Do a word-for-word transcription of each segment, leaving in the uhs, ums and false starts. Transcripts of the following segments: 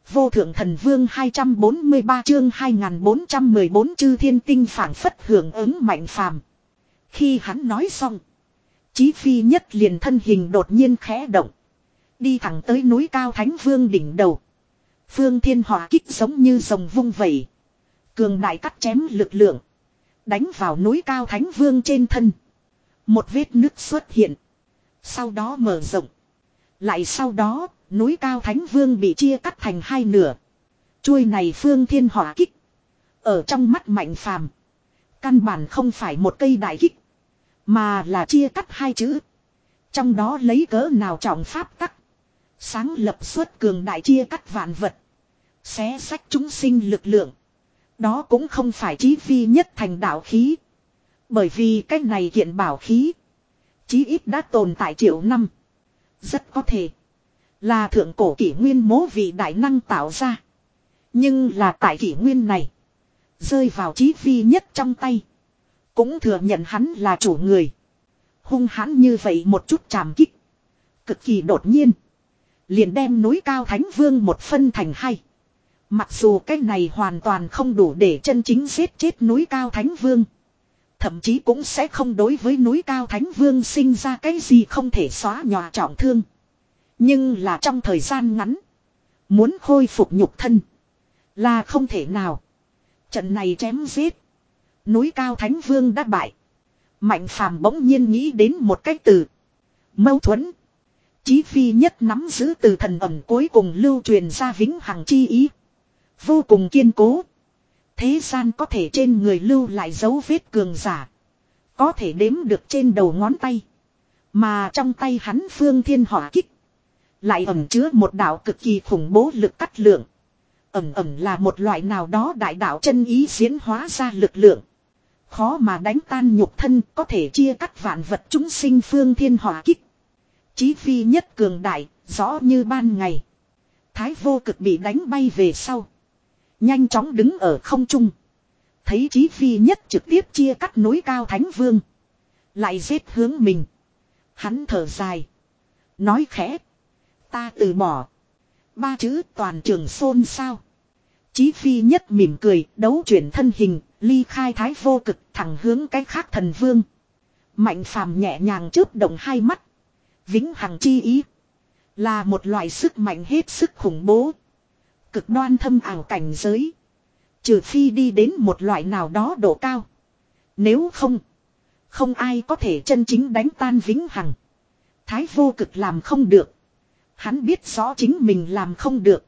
Vô thượng thần vương hai trăm bốn mươi ba chương hai nghìn bốn trăm mười bốn chư thiên tinh phảng phất hưởng ứng Mạnh Phàm. Khi hắn nói xong, Chí Phi Nhất liền thân hình đột nhiên khẽ động, đi thẳng tới núi cao Thánh Vương đỉnh đầu. Phương Thiên Hỏa Kích giống như rồng vung vẩy, cường đại cắt chém lực lượng, đánh vào núi cao Thánh Vương trên thân. Một vết nứt xuất hiện, sau đó mở rộng. Lại sau đó, núi cao Thánh Vương bị chia cắt thành hai nửa. Chuôi này Phương Thiên Hỏa Kích, ở trong mắt Mạnh Phàm, căn bản không phải một cây đại kích, mà là chia cắt hai chữ. Trong đó lấy cỡ nào trọng pháp tắc, sáng lập xuất cường đại chia cắt vạn vật, xé sách chúng sinh lực lượng. Đó cũng không phải Chí Phi Nhất thành đạo khí, bởi vì cái này kiện bảo khí chí ít đã tồn tại triệu năm. Rất có thể là thượng cổ kỷ nguyên mố vị đại năng tạo ra. Nhưng là tại kỷ nguyên này, rơi vào Chí Phi Nhất trong tay, cũng thừa nhận hắn là chủ người. Hung hãn như vậy một chút trảm kích, cực kỳ đột nhiên, liền đem núi cao Thánh Vương một phân thành hai. Mặc dù cái này hoàn toàn không đủ để chân chính giết chết núi cao Thánh Vương, thậm chí cũng sẽ không đối với núi cao Thánh Vương sinh ra cái gì không thể xóa nhòa trọng thương. Nhưng là trong thời gian ngắn, muốn khôi phục nhục thân là không thể nào. Trận này chém giết, núi cao Thánh Vương đã bại. Mạnh Phàm bỗng nhiên nghĩ đến một cái từ: mâu thuẫn. Chí Phi Nhất nắm giữ từ thần ẩm cuối cùng lưu truyền ra vĩnh hằng chi ý, vô cùng kiên cố. Thế gian có thể trên người lưu lại dấu vết cường giả, có thể đếm được trên đầu ngón tay. Mà trong tay hắn Phương Thiên Hỏa Kích lại ẩn chứa một đạo cực kỳ khủng bố lực cắt lượng. Ẩn ẩn là một loại nào đó đại đạo chân ý diễn hóa ra lực lượng, khó mà đánh tan nhục thân, có thể chia cắt vạn vật chúng sinh. Phương Thiên Hỏa Kích, Chí Phi Nhất cường đại, rõ như ban ngày. Thái Vô Cực bị đánh bay về sau, nhanh chóng đứng ở không trung, thấy Chí Phi Nhất trực tiếp chia cắt núi cao Thánh Vương, lại giết hướng mình. Hắn thở dài, nói khẽ: ta từ bỏ. Ba chữ toàn trường xôn xao. Chí Phi Nhất mỉm cười, đấu chuyển thân hình, ly khai Thái Vô Cực, thẳng hướng cái khác thần vương. Mạnh Phàm nhẹ nhàng chớp động hai mắt. Vĩnh hằng chi ý là một loại sức mạnh hết sức khủng bố, cực đoan thâm ảo cảnh giới. Trừ phi đi đến một loại nào đó độ cao, nếu không, không ai có thể chân chính đánh tan vĩnh hằng. Thái Vô Cực làm không được. Hắn biết rõ chính mình làm không được,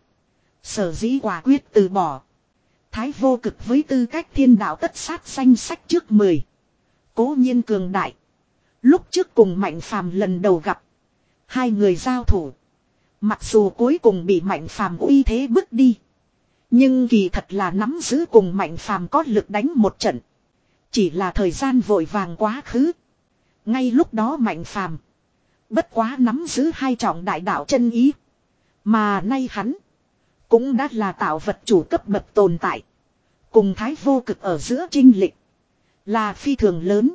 sở dĩ quả quyết từ bỏ. Thái Vô Cực với tư cách thiên đạo tất sát danh sách trước mười, cố nhiên cường đại. Lúc trước cùng Mạnh Phàm lần đầu gặp, hai người giao thủ, mặc dù cuối cùng bị Mạnh Phàm uy thế bước đi, nhưng kỳ thật là nắm giữ cùng Mạnh Phàm có lực đánh một trận. Chỉ là thời gian vội vàng quá khứ. Ngay lúc đó Mạnh Phàm bất quá nắm giữ hai trọng đại đạo chân ý, mà nay hắn cũng đã là tạo vật chủ cấp bậc tồn tại. Cùng Thái Vô Cực ở giữa chênh lệch là phi thường lớn.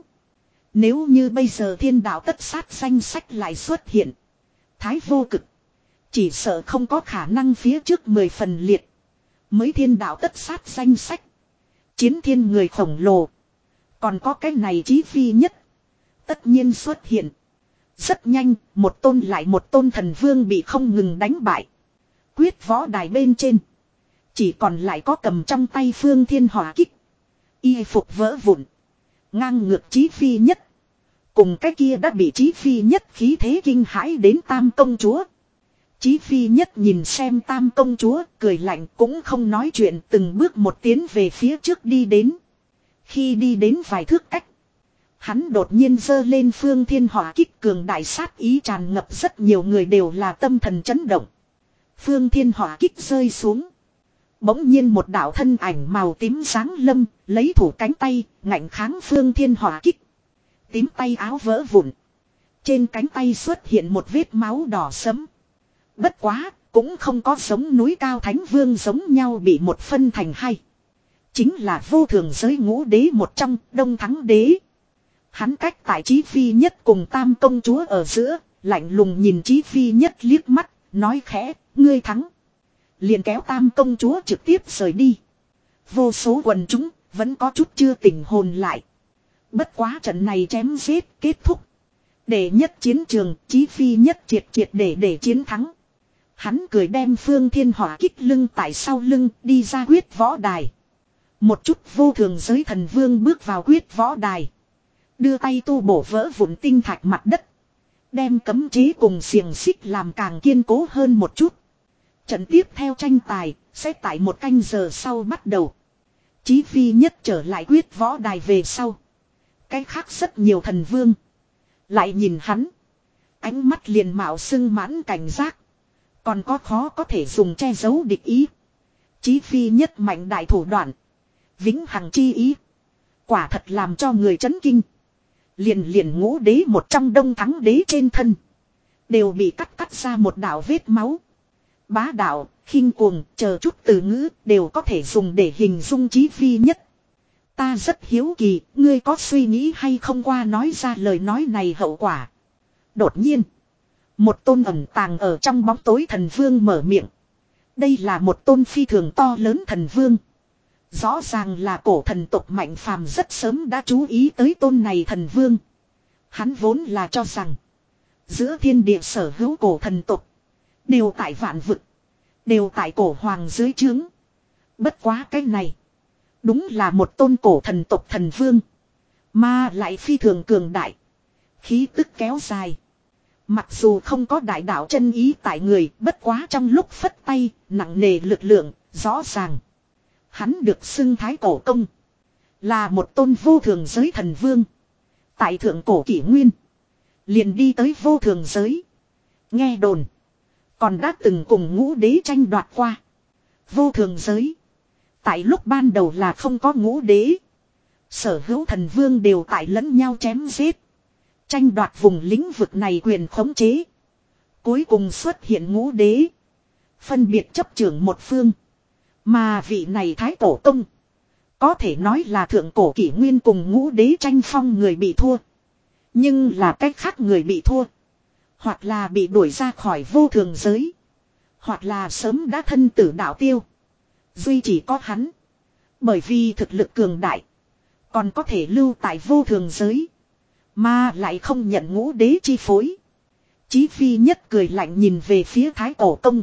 Nếu như bây giờ thiên đạo tất sát danh sách lại xuất hiện, Thái Vô Cực chỉ sợ không có khả năng phía trước mười phần liệt. Mới thiên đạo tất sát danh sách, chiến thiên người khổng lồ, còn có cái này Chí Phi Nhất, tất nhiên xuất hiện. Rất nhanh, một tôn lại một tôn thần vương bị không ngừng đánh bại. Quyết võ đài bên trên, chỉ còn lại có cầm trong tay Phương Thiên Hỏa Kích, y phục vỡ vụn, ngang ngược Chí Phi Nhất, cùng cái kia đã bị Chí Phi Nhất khí thế kinh hãi đến Tam công chúa. Chí Phi Nhất nhìn xem Tam công chúa, cười lạnh, cũng không nói chuyện, từng bước một tiến về phía trước đi đến. Khi đi đến vài thước cách, hắn đột nhiên giơ lên Phương Thiên Hỏa Kích, cường đại sát ý tràn ngập, rất nhiều người đều là tâm thần chấn động. Phương Thiên Hỏa Kích rơi xuống, bỗng nhiên một đạo thân ảnh màu tím sáng lâm, lấy thủ cánh tay, ngạnh kháng Phương Thiên Hỏa Kích. Tím tay áo vỡ vụn, trên cánh tay xuất hiện một vết máu đỏ sẫm. Bất quá, cũng không có giống núi cao Thánh Vương giống nhau bị một phân thành hai. Chính là vô thường giới ngũ đế một trong, Đông Thắng Đế. Hắn cách tại Chí Phi Nhất cùng Tam công chúa ở giữa, lạnh lùng nhìn Chí Phi Nhất liếc mắt, nói khẽ: ngươi thắng. liền kéo Tam công chúa trực tiếp rời đi. Vô số quần chúng vẫn có chút chưa tỉnh hồn lại. Bất quá trận này chém giết kết thúc. Để nhất chiến trường, Chí Phi nhất triệt triệt để để chiến thắng. Hắn cười đem Phương Thiên Hỏa kích lưng tại sau lưng đi ra quyết võ đài. Một chút vô thường giới thần vương bước vào quyết võ đài. Đưa tay tu bổ vỡ vụn tinh thạch mặt đất. Đem cấm chế cùng xiềng xích làm càng kiên cố hơn một chút. Trận tiếp theo tranh tài sẽ tại một canh giờ sau bắt đầu. Chí Phi nhất trở lại quyết võ đài về sau. Cái khác rất nhiều thần vương. Lại nhìn hắn. Ánh mắt liền mạo sưng mãn cảnh giác. Còn có khó có thể dùng che giấu địch ý. Chí Phi nhất mạnh đại thủ đoạn. Vĩnh hằng chi ý. Quả thật làm cho người chấn kinh. Liền liền ngũ đế một trong đông thắng đế trên thân. Đều bị cắt cắt ra một đạo vết máu. Bá đạo, khinh cuồng, chờ chút từ ngữ đều có thể dùng để hình dung Chí Phi nhất. Ta rất hiếu kỳ, ngươi có suy nghĩ hay không qua nói ra lời nói này hậu quả. Đột nhiên, một tôn ẩn tàng ở trong bóng tối thần vương mở miệng. Đây là một tôn phi thường to lớn thần vương. Rõ ràng là cổ thần tộc mạnh phàm rất sớm đã chú ý tới tôn này thần vương. Hắn vốn là cho rằng giữa thiên địa sở hữu cổ thần tộc đều tại vạn vực, đều tại cổ hoàng dưới trướng. Bất quá cái này đúng là một tôn cổ thần tộc thần vương, mà lại phi thường cường đại, khí tức kéo dài. Mặc dù không có đại đạo chân ý tại người, bất quá trong lúc phất tay, nặng nề lực lượng, rõ ràng. Hắn được xưng thái cổ công, là một tôn vô thường giới thần vương. Tại thượng cổ kỷ nguyên, liền đi tới vô thường giới. Nghe đồn, còn đã từng cùng ngũ đế tranh đoạt qua. Vô thường giới, tại lúc ban đầu là không có ngũ đế. Sở hữu thần vương đều tại lẫn nhau chém giết. Tranh đoạt vùng lĩnh vực này quyền khống chế. Cuối cùng xuất hiện ngũ đế. Phân biệt chấp trưởng một phương. Mà vị này thái tổ tông. Có thể nói là thượng cổ kỷ nguyên cùng ngũ đế tranh phong người bị thua. Nhưng là cách khác người bị thua. Hoặc là bị đuổi ra khỏi vô thường giới. Hoặc là sớm đã thân tử đạo tiêu. Duy chỉ có hắn. Bởi vì thực lực cường đại. Còn có thể lưu tại vô thường giới. Mà lại không nhận ngũ đế chi phối. Chí Phi nhất cười lạnh nhìn về phía thái tổ tông.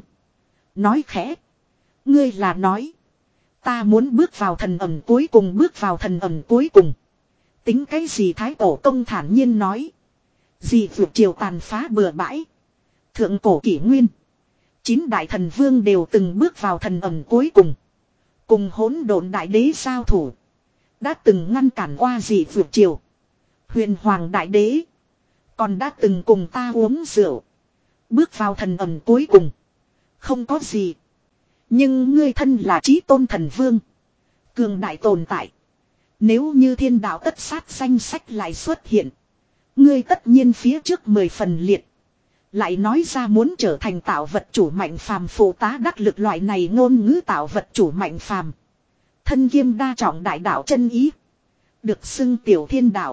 Nói khẽ. Ngươi là nói. Ta muốn bước vào thần ẩn cuối cùng, bước vào thần ẩn cuối cùng. Tính cái gì thái tổ tông thản nhiên nói. Gì vượt triều tàn phá bừa bãi. Thượng cổ kỷ nguyên. Chín đại thần vương đều từng bước vào thần ẩn cuối cùng. Cùng hỗn độn đại đế giao thủ. Đã từng ngăn cản qua dị vượt triều. Huyền hoàng đại đế. Còn đã từng cùng ta uống rượu. Bước vào thần ẩn cuối cùng. Không có gì. Nhưng ngươi thân là chí tôn thần vương. Cường đại tồn tại. Nếu như thiên đạo tất sát danh sách lại xuất hiện. Ngươi tất nhiên phía trước mười phần liệt. Lại nói ra muốn trở thành tạo vật chủ mạnh phàm phụ tá đắc lực loại này ngôn ngữ tạo vật chủ mạnh phàm. Thân kiêm đa trọng đại đạo chân ý. Được xưng tiểu thiên đạo.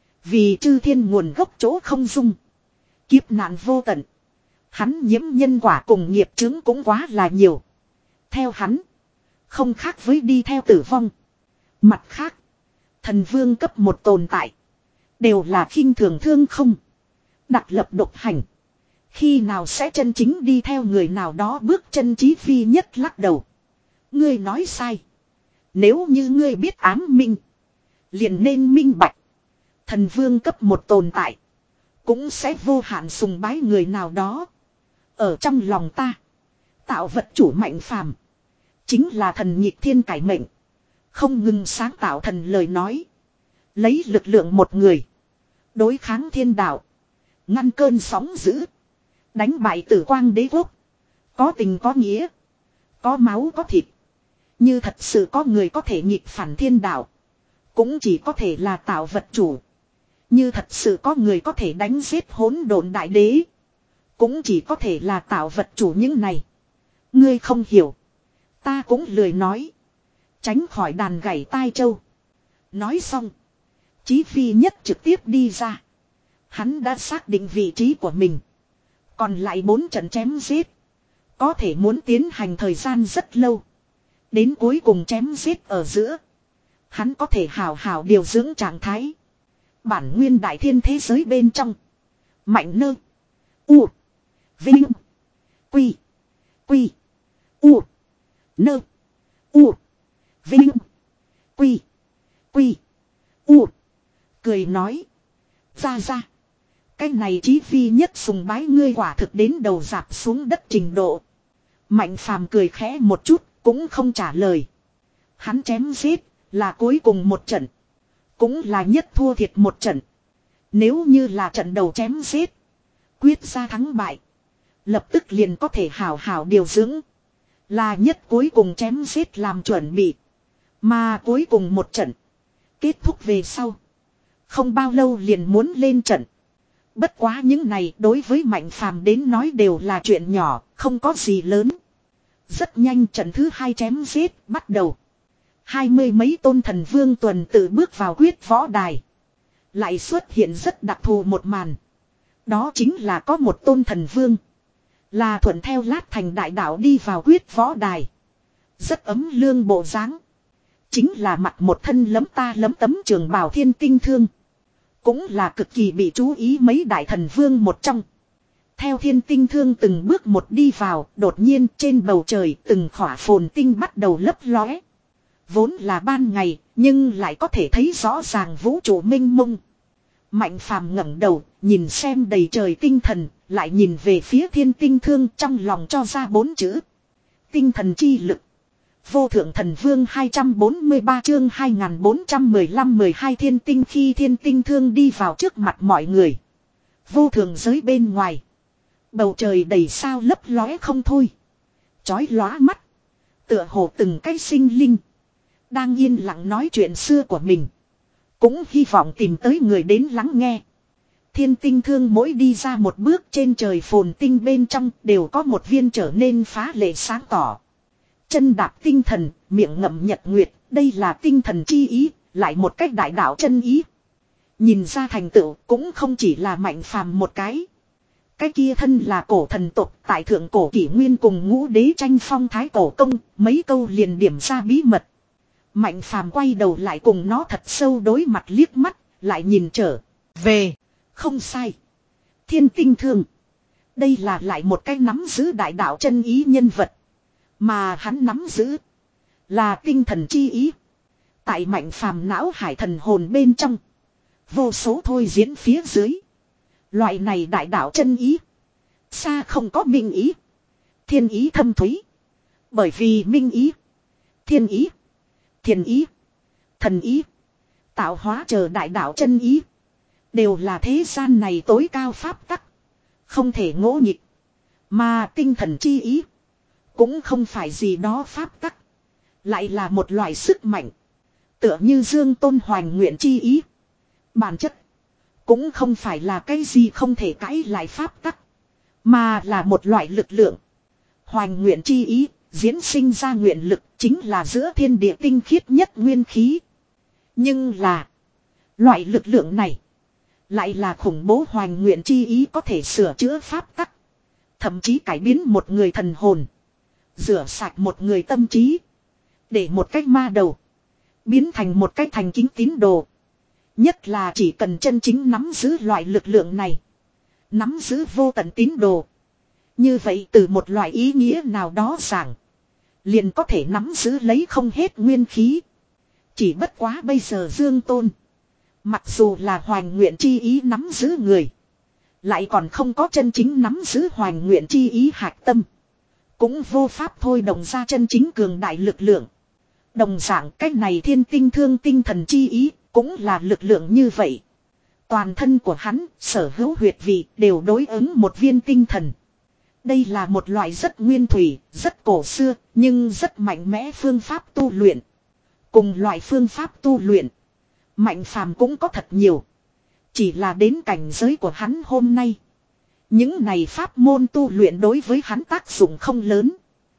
Vì chư thiên nguồn gốc chỗ không dung. Kiếp nạn vô tận. Hắn nhiễm nhân quả cùng nghiệp chướng cũng quá là nhiều. Theo hắn. Không khác với đi theo tử vong. Mặt khác. Thần vương cấp một tồn tại. Đều là khinh thường thương không. Đặc lập độc hành. Khi nào sẽ chân chính đi theo người nào đó bước chân Chí Phi nhất lắc đầu. Ngươi nói sai. Nếu như ngươi biết ám minh. Liền nên minh bạch. Thần vương cấp một tồn tại. Cũng sẽ vô hạn sùng bái người nào đó. Ở trong lòng ta. Tạo vật chủ mạnh phàm. Chính là thần nhịp thiên cải mệnh. Không ngừng sáng tạo thần lời nói. Lấy lực lượng một người. Đối kháng thiên đạo. Ngăn cơn sóng dữ. Đánh bại tử quang đế quốc. Có tình có nghĩa. Có máu có thịt. Như thật sự có người có thể nghịch phản thiên đạo. Cũng chỉ có thể là tạo vật chủ. Như thật sự có người có thể đánh giết hỗn độn đại đế. Cũng chỉ có thể là tạo vật chủ những này. Ngươi không hiểu. Ta cũng lười nói. Tránh khỏi đàn gảy tai châu. Nói xong. Chí Phi nhất trực tiếp đi ra. Hắn đã xác định vị trí của mình. Còn lại bốn trận chém giết. Có thể muốn tiến hành thời gian rất lâu. Đến cuối cùng chém giết ở giữa. Hắn có thể hào hào điều dưỡng trạng thái. Bản nguyên đại thiên thế giới bên trong. Mạnh nơ. U. Vinh. Quy. Quy. U. Nơ. U. Vinh. Quy. Quy. U. Cười nói. Ra ra. Cái này Chí Phi nhất sùng bái ngươi quả thực đến đầu dạp xuống đất trình độ. Mạnh phàm cười khẽ một chút. Cũng không trả lời. Hắn chém giết. Là cuối cùng một trận. Cũng là nhất thua thiệt một trận. Nếu như là trận đầu chém giết. Quyết ra thắng bại. Lập tức liền có thể hào hào điều dưỡng. Là nhất cuối cùng chém giết làm chuẩn bị. Mà cuối cùng một trận. Kết thúc về sau. Không bao lâu liền muốn lên trận. Bất quá những này đối với Mạnh Phàm đến nói đều là chuyện nhỏ. Không có gì lớn. Rất nhanh trận thứ hai chém giết bắt đầu. Hai mươi mấy tôn thần vương tuần tự bước vào quyết võ đài. Lại xuất hiện rất đặc thù một màn. Đó chính là có một tôn thần vương. Là thuận theo Lát Thành đại đạo đi vào quyết võ đài. Rất ấm lương bộ dáng. Chính là mặt một thân lấm ta lấm tấm trường bào Thiên Tinh Thương. Cũng là cực kỳ bị chú ý mấy đại thần vương một trong. Theo Thiên Tinh Thương từng bước một đi vào, đột nhiên trên bầu trời từng khỏa phồn tinh bắt đầu lấp lóe. Vốn là ban ngày, nhưng lại có thể thấy rõ ràng vũ trụ mênh mông. Mạnh Phàm ngẩng đầu, nhìn xem đầy trời tinh thần, lại nhìn về phía Thiên Tinh Thương trong lòng cho ra bốn chữ. Tinh thần chi lực. Vô thượng thần vương hai trăm bốn mươi ba chương hai nghìn bốn trăm mười lăm mười hai thiên tinh khi Thiên Tinh Thương đi vào trước mặt mọi người. Vô thượng giới bên ngoài. Bầu trời đầy sao lấp lóe không thôi. Chói lóa mắt. Tựa hồ từng cái sinh linh. Đang yên lặng nói chuyện xưa của mình. Cũng hy vọng tìm tới người đến lắng nghe. Thiên Tinh Thương mỗi đi ra một bước trên trời phồn tinh bên trong đều có một viên trở nên phá lệ sáng tỏ. Chân đạp tinh thần, miệng ngậm nhật nguyệt, đây là tinh thần chi ý, lại một cách đại đạo chân ý. Nhìn ra thành tựu cũng không chỉ là Mạnh Phàm một cái. Cái kia thân là cổ thần tộc tại thượng cổ kỷ nguyên cùng ngũ đế tranh phong thái cổ công, mấy câu liền điểm ra bí mật. Mạnh Phàm quay đầu lại cùng nó thật sâu đối mặt liếc mắt, lại nhìn trở về. Không sai. Thiên Tinh Thương. Đây là lại một cái nắm giữ đại đạo chân ý nhân vật. Mà hắn nắm giữ là tinh thần chi ý. Tại Mạnh Phàm não hải thần hồn bên trong. Vô số thôi diễn phía dưới. Loại này đại đạo chân ý. Xa không có minh ý. Thiên ý thâm thúy. Bởi vì minh ý. Thiên ý. Thiền ý. Thần ý. Tạo hóa chờ đại đạo chân ý. Đều là thế gian này tối cao pháp tắc. Không thể ngỗ nghịch. Mà tinh thần chi ý. Cũng không phải gì đó pháp tắc. Lại là một loại sức mạnh. Tựa như Dương Tôn Hoành nguyện chi ý. Bản chất. Cũng không phải là cái gì không thể cãi lại pháp tắc. Mà là một loại lực lượng. Hoành nguyện chi ý. Diễn sinh ra nguyện lực chính là giữa thiên địa tinh khiết nhất nguyên khí. Nhưng là. Loại lực lượng này. Lại là khủng bố hoành nguyện chi ý có thể sửa chữa pháp tắc. Thậm chí cải biến một người thần hồn. Rửa sạch một người tâm trí. Để một cách ma đầu. Biến thành một cách thành kính tín đồ. Nhất là chỉ cần chân chính nắm giữ loại lực lượng này. Nắm giữ vô tận tín đồ. Như vậy từ một loại ý nghĩa nào đó giảng. Liền có thể nắm giữ lấy không hết nguyên khí. Chỉ bất quá bây giờ Dương Tôn. Mặc dù là hoành nguyện chi ý nắm giữ người. Lại còn không có chân chính nắm giữ hoành nguyện chi ý hạch tâm. Cũng vô pháp thôi đồng ra chân chính cường đại lực lượng. Đồng dạng cách này Thiên Tinh Thương tinh thần chi ý. Cũng là lực lượng như vậy. Toàn thân của hắn, sở hữu huyệt vị đều đối ứng một viên tinh thần. Đây là một loại rất nguyên thủy, rất cổ xưa, nhưng rất mạnh mẽ phương pháp tu luyện. Cùng loại phương pháp tu luyện. Mạnh Phàm cũng có thật nhiều. Chỉ là đến cảnh giới của hắn hôm nay. Những này pháp môn tu luyện đối với hắn tác dụng không lớn.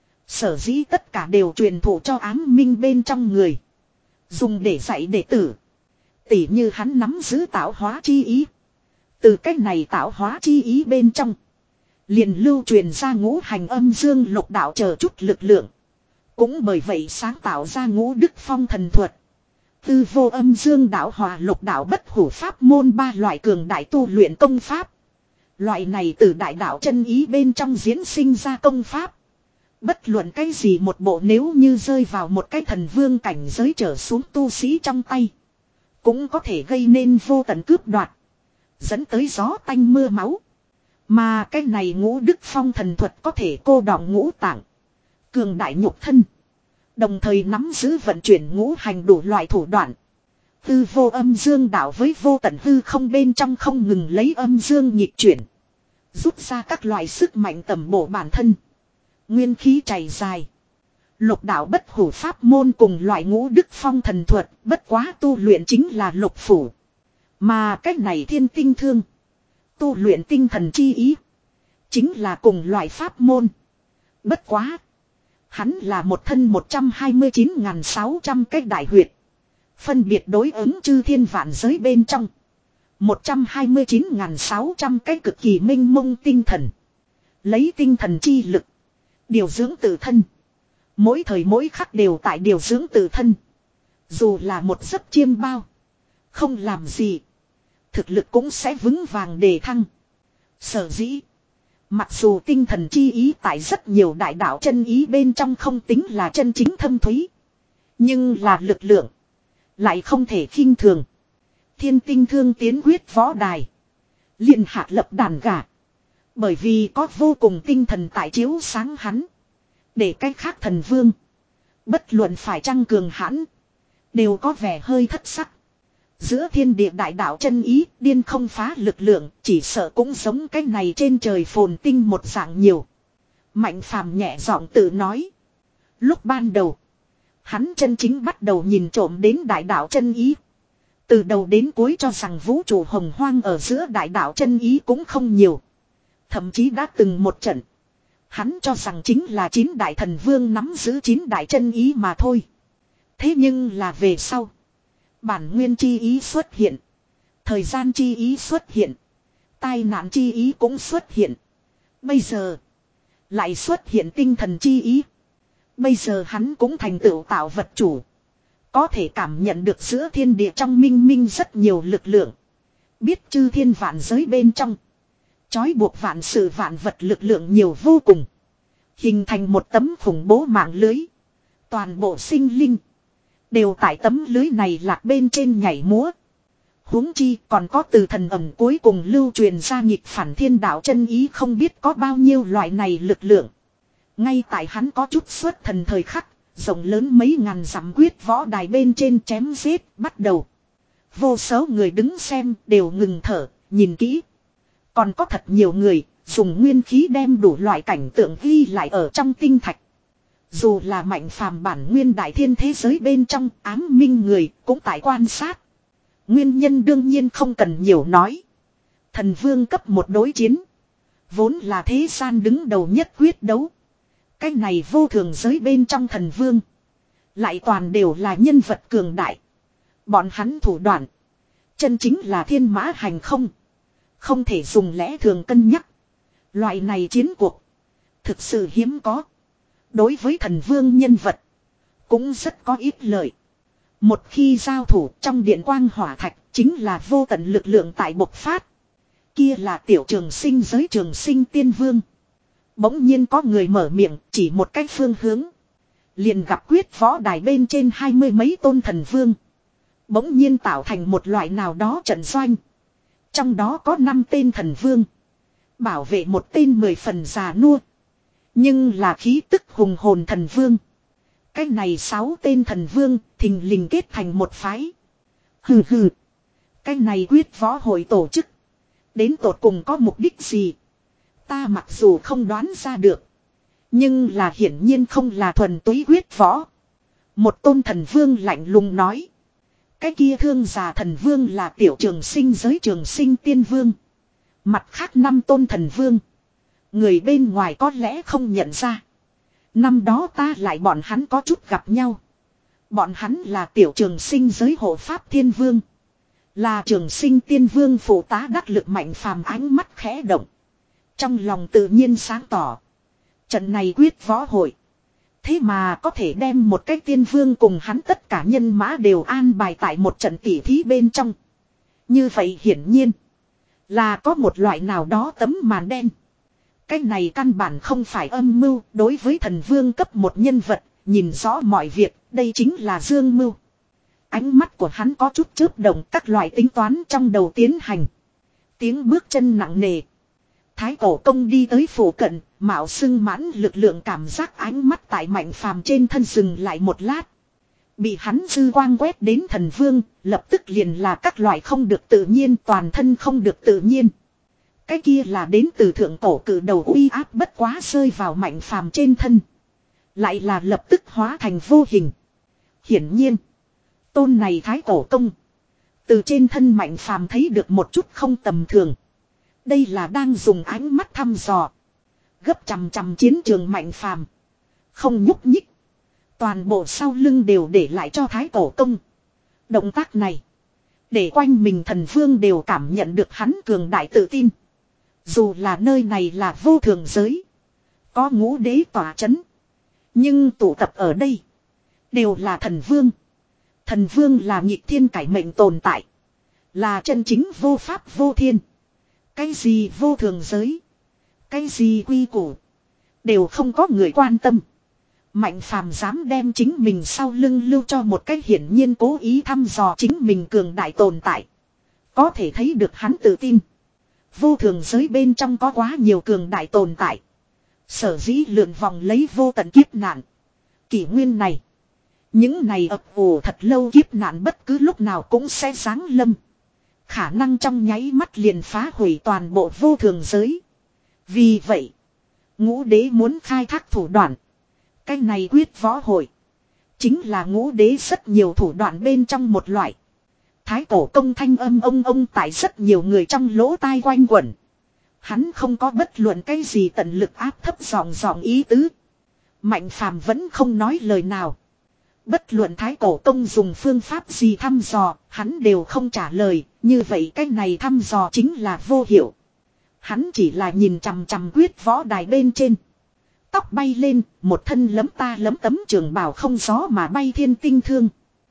Sở dĩ tất cả đều truyền thụ cho ám minh bên trong người. Dùng để dạy đệ tử. Tỉ như hắn nắm giữ tạo hóa chi ý. Từ cách này tạo hóa chi ý bên trong. liền lưu truyền ra ngũ hành âm dương lục đạo chờ chút lực lượng. Cũng bởi vậy sáng tạo ra ngũ đức phong thần thuật. Tư vô âm dương đạo hòa lục đạo bất hủ pháp môn ba loại cường đại tu luyện công pháp. Loại này từ đại đạo chân ý bên trong diễn sinh ra công pháp. Bất luận cái gì một bộ nếu như rơi vào một cái thần vương cảnh giới trở xuống tu sĩ trong tay. Cũng có thể gây nên vô tận cướp đoạt. Dẫn tới gió tanh mưa máu. Mà cái này ngũ đức phong thần thuật có thể cô đọng ngũ tạng. Cường đại nhục thân. Đồng thời nắm giữ vận chuyển ngũ hành đủ loại thủ đoạn. Tư vô âm dương đạo với vô tận hư không bên trong không ngừng lấy âm dương nhịp chuyển. Rút ra các loại sức mạnh tầm bổ bản thân. Nguyên khí chảy dài. Lục đạo bất hủ pháp môn cùng loại ngũ đức phong thần thuật, bất quá tu luyện chính là lục phủ. Mà cách này thiên tinh thương. Tu luyện tinh thần chi ý. Chính là cùng loại pháp môn. Bất quá. Hắn là một thân một trăm hai mươi chín nghìn sáu trăm cái đại huyệt. Phân biệt đối ứng chư thiên vạn giới bên trong. một trăm hai mươi chín nghìn sáu trăm cái cực kỳ minh mông tinh thần. Lấy tinh thần chi lực. Điều dưỡng tự thân. Mỗi thời mỗi khắc đều tại điều dưỡng tự thân. Dù là một giấc chiêm bao. Không làm gì. Thực lực cũng sẽ vững vàng đề thăng. Sở dĩ. Mặc dù tinh thần chi ý tại rất nhiều đại đạo chân ý bên trong không tính là chân chính thâm thúy. Nhưng là lực lượng. Lại không thể khinh thường. Thiên tinh thương tiến quyết võ đài. Liên hạ lập đàn gà. Bởi vì có vô cùng tinh thần tại chiếu sáng hắn. Để cách khác thần vương. Bất luận phải chăng cường hãn. Đều có vẻ hơi thất sắc. Giữa thiên địa đại đạo chân ý điên không phá lực lượng. Chỉ sợ cũng giống cái này trên trời phồn tinh một dạng nhiều. Mạnh phàm nhẹ giọng tự nói. Lúc ban đầu. Hắn chân chính bắt đầu nhìn trộm đến đại đạo chân ý. Từ đầu đến cuối cho rằng vũ trụ hồng hoang ở giữa đại đạo chân ý cũng không nhiều. Thậm chí đã từng một trận. Hắn cho rằng chính là chín đại thần vương nắm giữ chín đại chân ý mà thôi. Thế nhưng là về sau. Bản nguyên chi ý xuất hiện. Thời gian chi ý xuất hiện. Tai nạn chi ý cũng xuất hiện. Bây giờ. Lại xuất hiện tinh thần chi ý. Bây giờ hắn cũng thành tựu tạo vật chủ. Có thể cảm nhận được giữa thiên địa trong minh minh rất nhiều lực lượng. Biết chư thiên vạn giới bên trong. Chói buộc vạn sự vạn vật lực lượng nhiều vô cùng. Hình thành một tấm khủng bố mạng lưới. Toàn bộ sinh linh. Đều tại tấm lưới này lạc bên trên nhảy múa. Huống chi còn có từ thần ẩm cuối cùng lưu truyền ra nghịch phản thiên đạo chân ý không biết có bao nhiêu loại này lực lượng. Ngay tại hắn có chút xuất thần thời khắc. Rộng lớn mấy ngàn dặm quyết võ đài bên trên chém giết bắt đầu. Vô số người đứng xem đều ngừng thở, nhìn kỹ. Còn có thật nhiều người dùng nguyên khí đem đủ loại cảnh tượng ghi lại ở trong tinh thạch. Dù là mạnh phàm bản nguyên đại thiên thế giới bên trong ám minh người cũng tại quan sát. Nguyên nhân đương nhiên không cần nhiều nói. Thần vương cấp một đối chiến. Vốn là thế gian đứng đầu nhất quyết đấu. Cái này vô thường giới bên trong thần vương. Lại toàn đều là nhân vật cường đại. Bọn hắn thủ đoạn. Chân chính là thiên mã hành không. Không thể dùng lẽ thường cân nhắc. Loại này chiến cuộc. Thực sự hiếm có. Đối với thần vương nhân vật. Cũng rất có ít lợi. Một khi giao thủ trong điện quang hỏa thạch. Chính là vô tận lực lượng tại bộc phát. Kia là tiểu trường sinh giới trường sinh tiên vương. Bỗng nhiên có người mở miệng chỉ một cách phương hướng. Liền gặp quyết võ đài bên trên hai mươi mấy tôn thần vương. Bỗng nhiên tạo thành một loại nào đó trận doanh. Trong đó có năm tên thần vương. Bảo vệ một tên mười phần già nua. Nhưng là khí tức hùng hồn thần vương. Cái này sáu tên thần vương thình lình kết thành một phái. Hừ hừ. Cái này quyết võ hội tổ chức. Đến tột cùng có mục đích gì? Ta mặc dù không đoán ra được. Nhưng là hiển nhiên không là thuần túy quyết võ. Một tôn thần vương lạnh lùng nói. Cái kia thương già thần vương là tiểu trường sinh giới trường sinh tiên vương. Mặt khác năm tôn thần vương. Người bên ngoài có lẽ không nhận ra. Năm đó ta lại bọn hắn có chút gặp nhau. Bọn hắn là tiểu trường sinh giới hộ pháp thiên vương. Là trường sinh tiên vương phụ tá đắc lực mạnh phàm ánh mắt khẽ động. Trong lòng tự nhiên sáng tỏ. Trận này quyết võ hội. Thế mà có thể đem một cái tiên vương cùng hắn tất cả nhân mã đều an bài tại một trận tỉ thí bên trong. Như vậy hiển nhiên. Là có một loại nào đó tấm màn đen. Cái này căn bản không phải âm mưu. Đối với thần vương cấp một nhân vật. Nhìn rõ mọi việc. Đây chính là dương mưu. Ánh mắt của hắn có chút chớp động. Các loại tính toán trong đầu tiến hành. Tiếng bước chân nặng nề. Thái cổ công đi tới phủ cận. Mạo xưng mãn lực lượng cảm giác ánh mắt tại Mạnh Phàm trên thân dừng lại một lát. Bị hắn dư quang quét đến thần vương. Lập tức liền là các loại không được tự nhiên. Toàn thân không được tự nhiên. Cái kia là đến từ thượng cổ cử đầu uy áp bất quá rơi vào Mạnh Phàm trên thân. Lại là lập tức hóa thành vô hình. Hiển nhiên. Tôn này thái cổ công. Từ trên thân Mạnh Phàm thấy được một chút không tầm thường. Đây là đang dùng ánh mắt thăm dò. Gấp chằm chằm chiến trường Mạnh Phàm. Không nhúc nhích. Toàn bộ sau lưng đều để lại cho thái cổ công. Động tác này. Để quanh mình thần vương đều cảm nhận được hắn cường đại tự tin. Dù là nơi này là vô thường giới. Có ngũ đế tỏa chấn. Nhưng tụ tập ở đây. Đều là thần vương. Thần vương là nhị thiên cải mệnh tồn tại. Là chân chính vô pháp vô thiên. Cái gì vô thường giới. Cái gì quy củ. Đều không có người quan tâm. Mạnh Phàm dám đem chính mình sau lưng lưu cho một cái hiển nhiên cố ý thăm dò chính mình cường đại tồn tại. Có thể thấy được hắn tự tin. Vô thường giới bên trong có quá nhiều cường đại tồn tại. Sở dĩ lượn vòng lấy vô tận kiếp nạn. Kỷ nguyên này. Những này ập ủ thật lâu kiếp nạn bất cứ lúc nào cũng sẽ giáng lâm. Khả năng trong nháy mắt liền phá hủy toàn bộ vô thường giới. Vì vậy. Ngũ đế muốn khai thác thủ đoạn. Cái này quyết võ hội. Chính là ngũ đế rất nhiều thủ đoạn bên trong một loại. Thái cổ công thanh âm ông ông tại rất nhiều người trong lỗ tai quanh quẩn. Hắn không có bất luận cái gì tận lực áp thấp giọng giọng ý tứ. Mạnh Phàm vẫn không nói lời nào. Bất luận thái cổ công dùng phương pháp gì thăm dò, hắn đều không trả lời, như vậy cái này thăm dò chính là vô hiệu. Hắn chỉ là nhìn chằm chằm quyết võ đài bên trên. Tóc bay lên, một thân lấm ta lấm tấm trường bào không gió mà bay thiên tinh thương.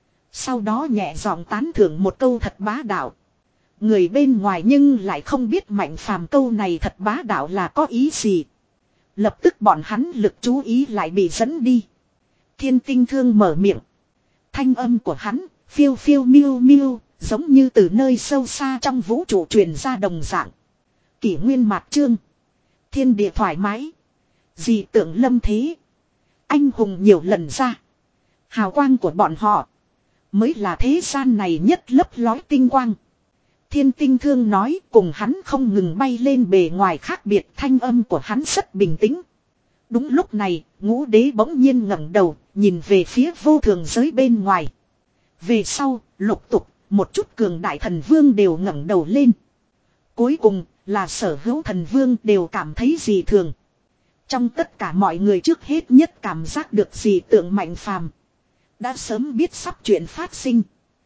Sau đó nhẹ giọng tán thưởng một câu thật bá đạo. Người bên ngoài nhưng lại không biết Mạnh Phàm câu này thật bá đạo là có ý gì. Lập tức bọn hắn lực chú ý lại bị dẫn đi. Thiên tinh thương mở miệng. Thanh âm của hắn, phiêu phiêu miêu miêu, giống như từ nơi sâu xa trong vũ trụ truyền ra đồng dạng. Kỷ nguyên mạt trương. Thiên địa thoải mái. Dị tượng lâm thế. Anh hùng nhiều lần ra. Hào quang của bọn họ. Mới là thế gian này nhất lấp lói tinh quang. Thiên tinh thương nói cùng hắn không ngừng bay lên bề ngoài khác biệt, thanh âm của hắn rất bình tĩnh. Đúng lúc này, ngũ đế bỗng nhiên ngẩng đầu, nhìn về phía vô thường giới bên ngoài. Về sau, lục tục, một chút cường đại thần vương đều ngẩng đầu lên. Cuối cùng, là sở hữu thần vương đều cảm thấy dị thường. Trong tất cả mọi người trước hết nhất cảm giác được dị tượng Mạnh Phàm. Đã sớm biết sắp chuyện phát sinh.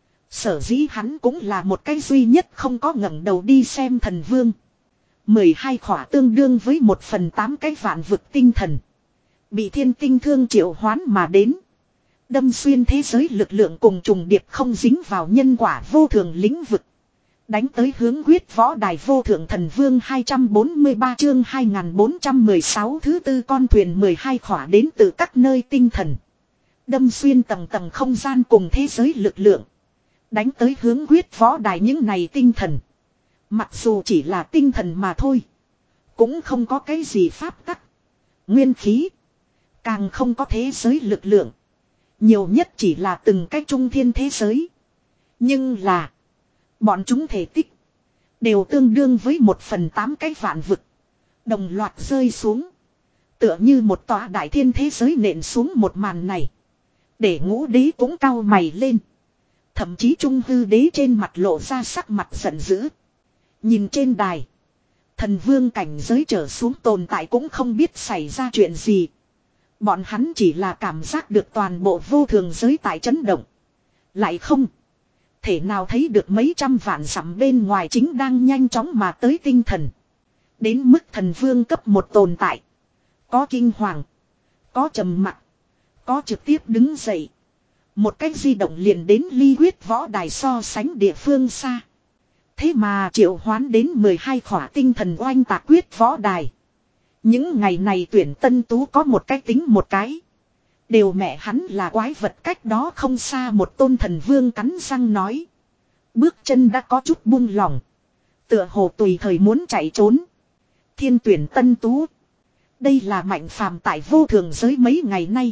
Sở dĩ hắn cũng là một cái duy nhất không có ngẩng đầu đi xem thần vương. mười hai khỏa tương đương với một phần tám cái vạn vực tinh thần. Bị thiên tinh thương triệu hoán mà đến. Đâm xuyên thế giới lực lượng cùng trùng điệp không dính vào nhân quả vô thường lĩnh vực. Đánh tới hướng quyết võ đài vô thượng thần vương hai trăm bốn mươi ba chương hai nghìn bốn trăm mười sáu thứ tư con thuyền mười hai khỏa đến từ các nơi tinh thần. Đâm xuyên tầng tầng không gian cùng thế giới lực lượng. Đánh tới hướng quyết võ đài những này tinh thần. Mặc dù chỉ là tinh thần mà thôi. Cũng không có cái gì pháp tắc. Nguyên khí. Càng không có thế giới lực lượng. Nhiều nhất chỉ là từng cái trung thiên thế giới. Nhưng là. Bọn chúng thể tích. Đều tương đương với một phần tám cái vạn vực. Đồng loạt rơi xuống. Tựa như một tòa đại thiên thế giới nện xuống một màn này. Để ngũ đế cũng cau mày lên. Thậm chí trung hư đế trên mặt lộ ra sắc mặt giận dữ. Nhìn trên đài. Thần vương cảnh giới trở xuống tồn tại cũng không biết xảy ra chuyện gì. Bọn hắn chỉ là cảm giác được toàn bộ vô thường giới tại chấn động. Lại không. Thể nào thấy được mấy trăm vạn dặm bên ngoài chính đang nhanh chóng mà tới tinh thần. Đến mức thần vương cấp một tồn tại. Có kinh hoàng. Có trầm mặc. Có trực tiếp đứng dậy. Một cách di động liền đến ly huyết võ đài so sánh địa phương xa. Thế mà triệu hoán đến mười hai khỏa tinh thần oanh tạc quyết võ đài. Những ngày này tuyển tân tú có một cách tính một cái. Đều mẹ hắn là quái vật, cách đó không xa một tôn thần vương cắn răng nói. Bước chân đã có chút buông lỏng. Tựa hồ tùy thời muốn chạy trốn. Thiên tuyển tân tú. Đây là Mạnh Phàm tại vô thường giới mấy ngày nay.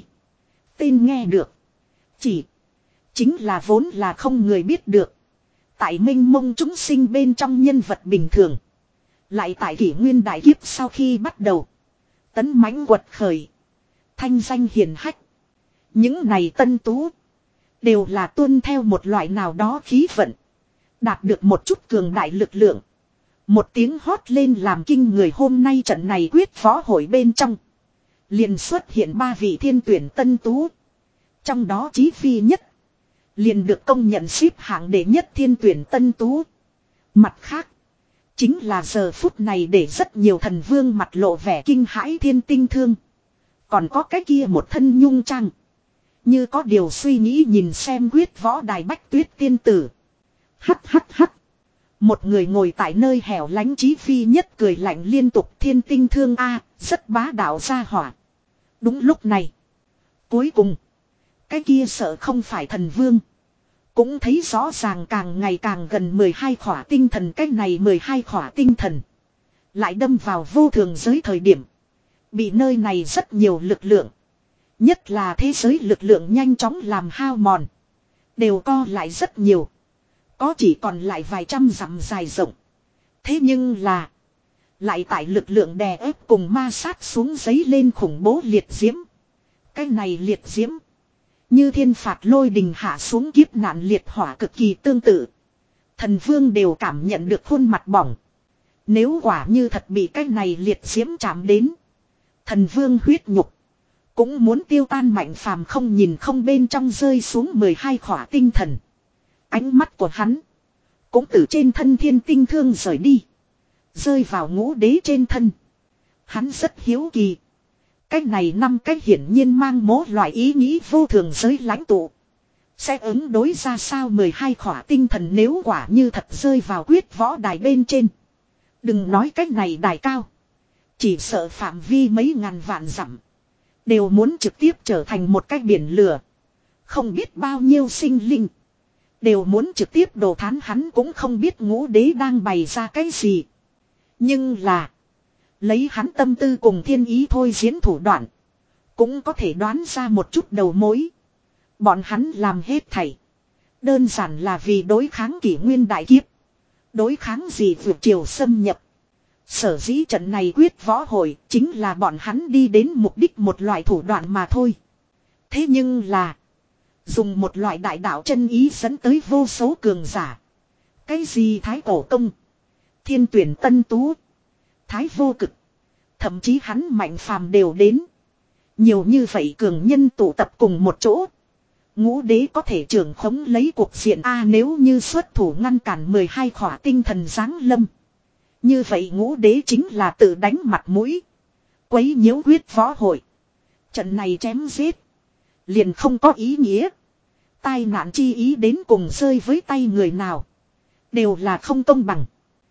Tên nghe được. Chỉ. Chính là vốn là không người biết được. Tại minh mông chúng sinh bên trong nhân vật bình thường. Lại tại kỷ nguyên đại kiếp sau khi bắt đầu. Tấn mãnh quật khởi. Thanh danh hiển hách. Những này tân tú. Đều là tuân theo một loại nào đó khí vận. Đạt được một chút cường đại lực lượng. Một tiếng hót lên làm kinh người. Hôm nay trận này quyết võ hội bên trong. Liền xuất hiện ba vị thiên tuyển tân tú. Trong đó Chí Phi nhất. Liền được công nhận xếp hạng đệ nhất thiên tuyển tân tú. Mặt khác. Chính là giờ phút này để rất nhiều thần vương mặt lộ vẻ kinh hãi Thiên Tinh Thương. Còn có cái kia một thân nhung trang. Như có điều suy nghĩ nhìn xem quyết võ đài Bách Tuyết tiên tử. Hắt hắt hắt. Một người ngồi tại nơi hẻo lánh Chí Phi nhất cười lạnh liên tục. Thiên Tinh Thương a, rất bá đạo ra hỏa. Đúng lúc này. Cuối cùng. Cái kia sợ không phải thần vương. Cũng thấy rõ ràng càng ngày càng gần mười hai khỏa tinh thần. Cái này mười hai khỏa tinh thần. Lại đâm vào vô thường giới thời điểm. Bị nơi này rất nhiều lực lượng. Nhất là thế giới lực lượng nhanh chóng làm hao mòn. Đều co lại rất nhiều. Có chỉ còn lại vài trăm dặm dài rộng. Thế nhưng là. Lại tại lực lượng đè ép cùng ma sát xuống giấy lên khủng bố liệt diễm. Cái này liệt diễm. Như thiên phạt lôi đình hạ xuống kiếp nạn liệt hỏa cực kỳ tương tự. Thần vương đều cảm nhận được khuôn mặt bỏng. Nếu quả như thật bị cái này liệt diễm chạm đến. Thần vương huyết nhục. Cũng muốn tiêu tan. Mạnh Phàm không nhìn không bên trong rơi xuống mười hai khỏa tinh thần. Ánh mắt của hắn. Cũng từ trên thân Thiên Tinh Thương rời đi. Rơi vào Ngũ Đế trên thân. Hắn rất hiếu kỳ. Cách này năm cách hiển nhiên mang mố loại ý nghĩ vô thường giới lãnh tụ. Sẽ ứng đối ra sao mười hai khỏa tinh thần nếu quả như thật rơi vào quyết võ đài bên trên. Đừng nói cách này đài cao. Chỉ sợ phạm vi mấy ngàn vạn dặm. Đều muốn trực tiếp trở thành một cái biển lửa. Không biết bao nhiêu sinh linh. Đều muốn trực tiếp đồ thán. Hắn cũng không biết Ngũ Đế đang bày ra cái gì. Nhưng là. Lấy hắn tâm tư cùng thiên ý thôi diễn thủ đoạn. Cũng có thể đoán ra một chút đầu mối. Bọn hắn làm hết thảy. Đơn giản là vì đối kháng kỷ nguyên đại kiếp. Đối kháng gì vượt triều xâm nhập. Sở dĩ trận này quyết võ hội chính là bọn hắn đi đến mục đích một loại thủ đoạn mà thôi. Thế nhưng là. Dùng một loại đại đạo chân ý dẫn tới vô số cường giả. Cái gì Thái Cổ Công. Thiên tuyển tân tú. Thái vô cực. Thậm chí hắn Mạnh Phàm đều đến. Nhiều như vậy cường nhân tụ tập cùng một chỗ. Ngũ Đế có thể trưởng khống lấy cuộc diện A nếu như xuất thủ ngăn cản mười hai khỏa tinh thần giáng lâm. Như vậy Ngũ Đế chính là tự đánh mặt mũi. Quấy nhiễu quyết võ hội. Trận này chém giết. Liền không có ý nghĩa. Tai nạn chi ý đến cùng rơi với tay người nào. Đều là không công bằng.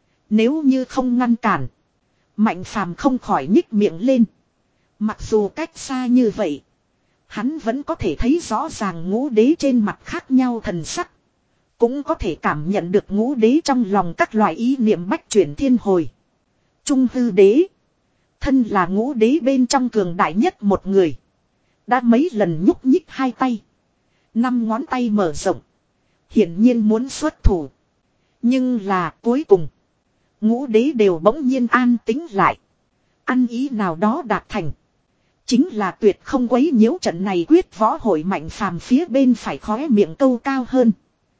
Nếu như không ngăn cản. Mạnh Phàm không khỏi nhích miệng lên. Mặc dù cách xa như vậy. Hắn vẫn có thể thấy rõ ràng Ngũ Đế trên mặt khác nhau thần sắc. Cũng có thể cảm nhận được Ngũ Đế trong lòng các loại ý niệm bách chuyển thiên hồi. Trung Hư Đế. Thân là Ngũ Đế bên trong cường đại nhất một người. Đã mấy lần nhúc nhích hai tay. Năm ngón tay mở rộng. Hiển nhiên muốn xuất thủ. Nhưng là cuối cùng. Ngũ Đế đều bỗng nhiên an tĩnh lại. Ăn ý nào đó đạt thành. Chính là tuyệt không quấy nhiễu trận này quyết võ hội. Mạnh Phàm phía bên phải khóe miệng câu cao hơn.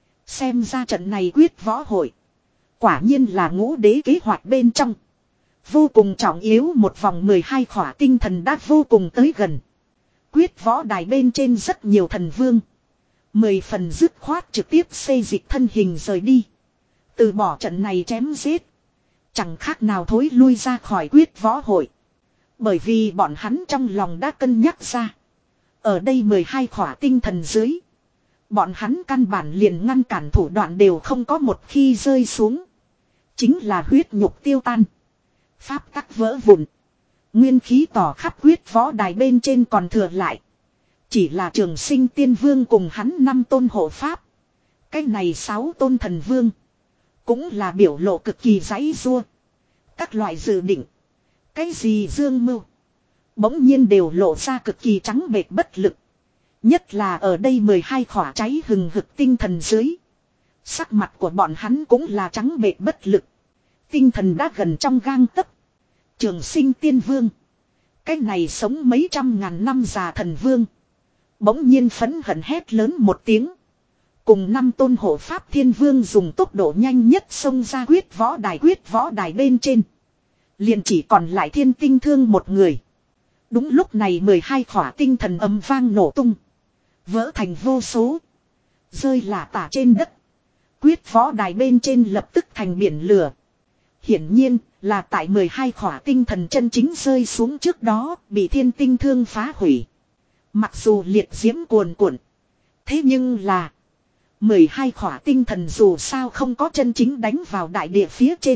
Xem ra trận này quyết võ hội. Quả nhiên là Ngũ Đế kế hoạch bên trong. Vô cùng trọng yếu một vòng mười hai khỏa tinh thần đã vô cùng tới gần. Quyết võ đài bên trên rất nhiều thần vương. Mười phần dứt khoát trực tiếp xây dịch thân hình rời đi. Từ bỏ trận này chém giết. Chẳng khác nào thối lui ra khỏi quyết võ hội. Bởi vì bọn hắn trong lòng đã cân nhắc ra. Ở đây mười hai khỏa tinh thần dưới. Bọn hắn căn bản liền ngăn cản thủ đoạn đều không có một khi rơi xuống. Chính là huyết nhục tiêu tan. Pháp tắc vỡ vụn. Nguyên khí tỏ khắp huyết võ đài bên trên còn thừa lại. Chỉ là Trường Sinh Tiên Vương cùng hắn năm tôn hộ pháp. Cái này sáu tôn thần vương. Cũng là biểu lộ cực kỳ giãy giụa. Các loại dự định. Cái gì dương mưu. Bỗng nhiên đều lộ ra cực kỳ trắng bệch bất lực. Nhất là ở đây mười hai khỏa cháy hừng hực tinh thần dưới. Sắc mặt của bọn hắn cũng là trắng bệch bất lực. Tinh thần đã gần trong gang tấc. Trường Sinh Tiên Vương. Cái này sống mấy trăm ngàn năm già thần vương. Bỗng nhiên phẫn hận hét lớn một tiếng. Cùng năm tôn hộ pháp thiên vương dùng tốc độ nhanh nhất xông ra quyết võ đài quyết võ đài bên trên. Liền chỉ còn lại Thiên Tinh Thương một người. Đúng lúc này mười hai khỏa tinh thần ầm vang nổ tung. Vỡ thành vô số. Rơi lả tả trên đất. Quyết võ đài bên trên lập tức thành biển lửa. Hiển nhiên là tại mười hai khỏa tinh thần chân chính rơi xuống trước đó bị Thiên Tinh Thương phá hủy. Mặc dù liệt diễm cuồn cuộn. Thế nhưng là mười hai khỏa tinh thần dù sao không có chân chính đánh vào đại địa phía trên.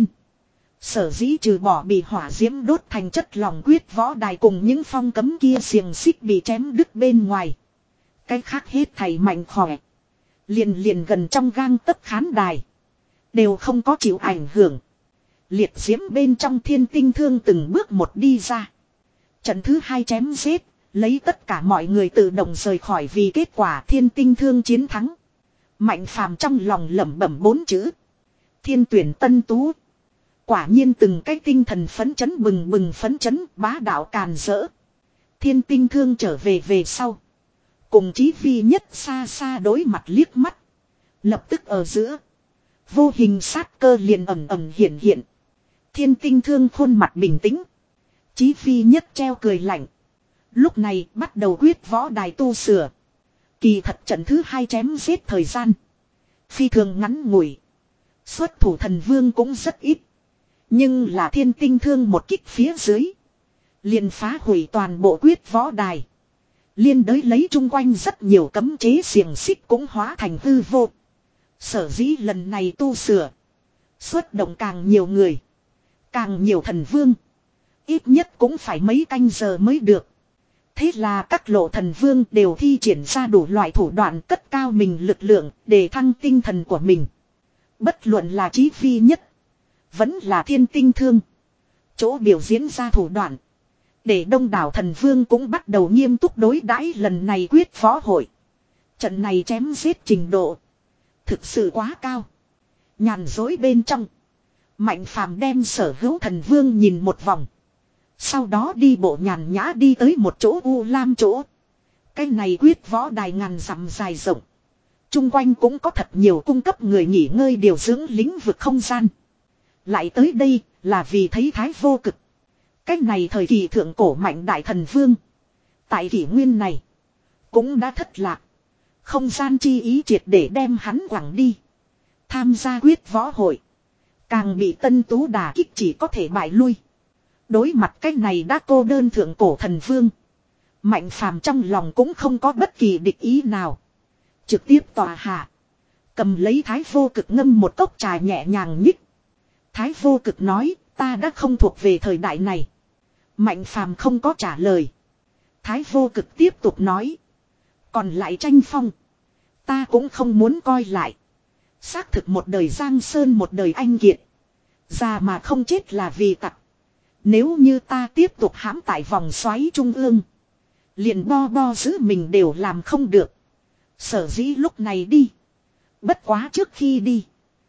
Sở dĩ trừ bỏ bị hỏa diễm đốt thành chất lỏng quyết võ đài cùng những phong cấm kia xiềng xích bị chém đứt bên ngoài. Cái khác hết thầy mạnh khỏe. Liền liền gần trong gang tấc khán đài. Đều không có chịu ảnh hưởng. Liệt diễm bên trong Thiên Tinh Thương từng bước một đi ra. Trận thứ hai chém giết. Lấy tất cả mọi người tự động rời khỏi vì kết quả Thiên Tinh Thương chiến thắng. Mạnh phàm trong lòng lẩm bẩm bốn chữ. Thiên tuyển tân tú. Quả nhiên từng cái tinh thần phấn chấn bừng bừng phấn chấn bá đạo càn rỡ. Thiên Tinh Thương trở về về sau. Cùng Chí Phi nhất xa xa đối mặt liếc mắt. Lập tức ở giữa. Vô hình sát cơ liền ẩm ẩm hiện hiện. Thiên Tinh Thương khuôn mặt bình tĩnh. Chí Phi nhất treo cười lạnh. Lúc này bắt đầu quyết võ đài tu sửa. Kỳ thật trận thứ hai chém giết thời gian. Phi thường ngắn ngủi. Xuất thủ thần vương cũng rất ít. Nhưng là Thiên Tinh Thương một kích phía dưới. Liền phá hủy toàn bộ quyết võ đài. Liên đới lấy chung quanh rất nhiều cấm chế xiềng xích cũng hóa thành hư vô. Sở dĩ lần này tu sửa. Xuất động càng nhiều người. Càng nhiều thần vương. Ít nhất cũng phải mấy canh giờ mới được. Thế là các lộ thần vương đều thi triển ra đủ loại thủ đoạn cất cao mình lực lượng để thăng tinh thần của mình. Bất luận là Chí Phi nhất. Vẫn là Thiên Tinh Thương. Chỗ biểu diễn ra thủ đoạn. Để đông đảo thần vương cũng bắt đầu nghiêm túc đối đãi lần này quyết võ hội. Trận này chém giết trình độ. Thực sự quá cao. Nhàn dối bên trong. Mạnh phàm đem sở hữu thần vương nhìn một vòng. Sau đó đi bộ nhàn nhã đi tới một chỗ u lam chỗ. Cái này quyết võ đài ngàn dặm dài rộng. Trung quanh cũng có thật nhiều cung cấp người nghỉ ngơi điều dưỡng lĩnh vực không gian. Lại tới đây là vì thấy Thái Vô Cực. Cái này thời kỳ thượng cổ mạnh đại thần vương. Tại kỷ nguyên này. Cũng đã thất lạc. Không gian chi ý triệt để đem hắn quẳng đi. Tham gia quyết võ hội. Càng bị Tân Tú đả kích chỉ có thể bại lui. Đối mặt cái này đã cô đơn thượng cổ thần vương. Mạnh phàm trong lòng cũng không có bất kỳ địch ý nào. Trực tiếp tòa hạ. Cầm lấy Thái Vô Cực ngâm một cốc trà nhẹ nhàng nhích. Thái Vô Cực nói ta đã không thuộc về thời đại này. Mạnh phàm không có trả lời. Thái Vô Cực tiếp tục nói. Còn lại tranh phong. Ta cũng không muốn coi lại. Xác thực một đời giang sơn một đời anh kiệt. Già mà không chết là vì tặc. Nếu như ta tiếp tục hãm tại vòng xoáy trung ương. Liền bo bo giữ mình đều làm không được. Sở dĩ lúc này đi. Bất quá trước khi đi.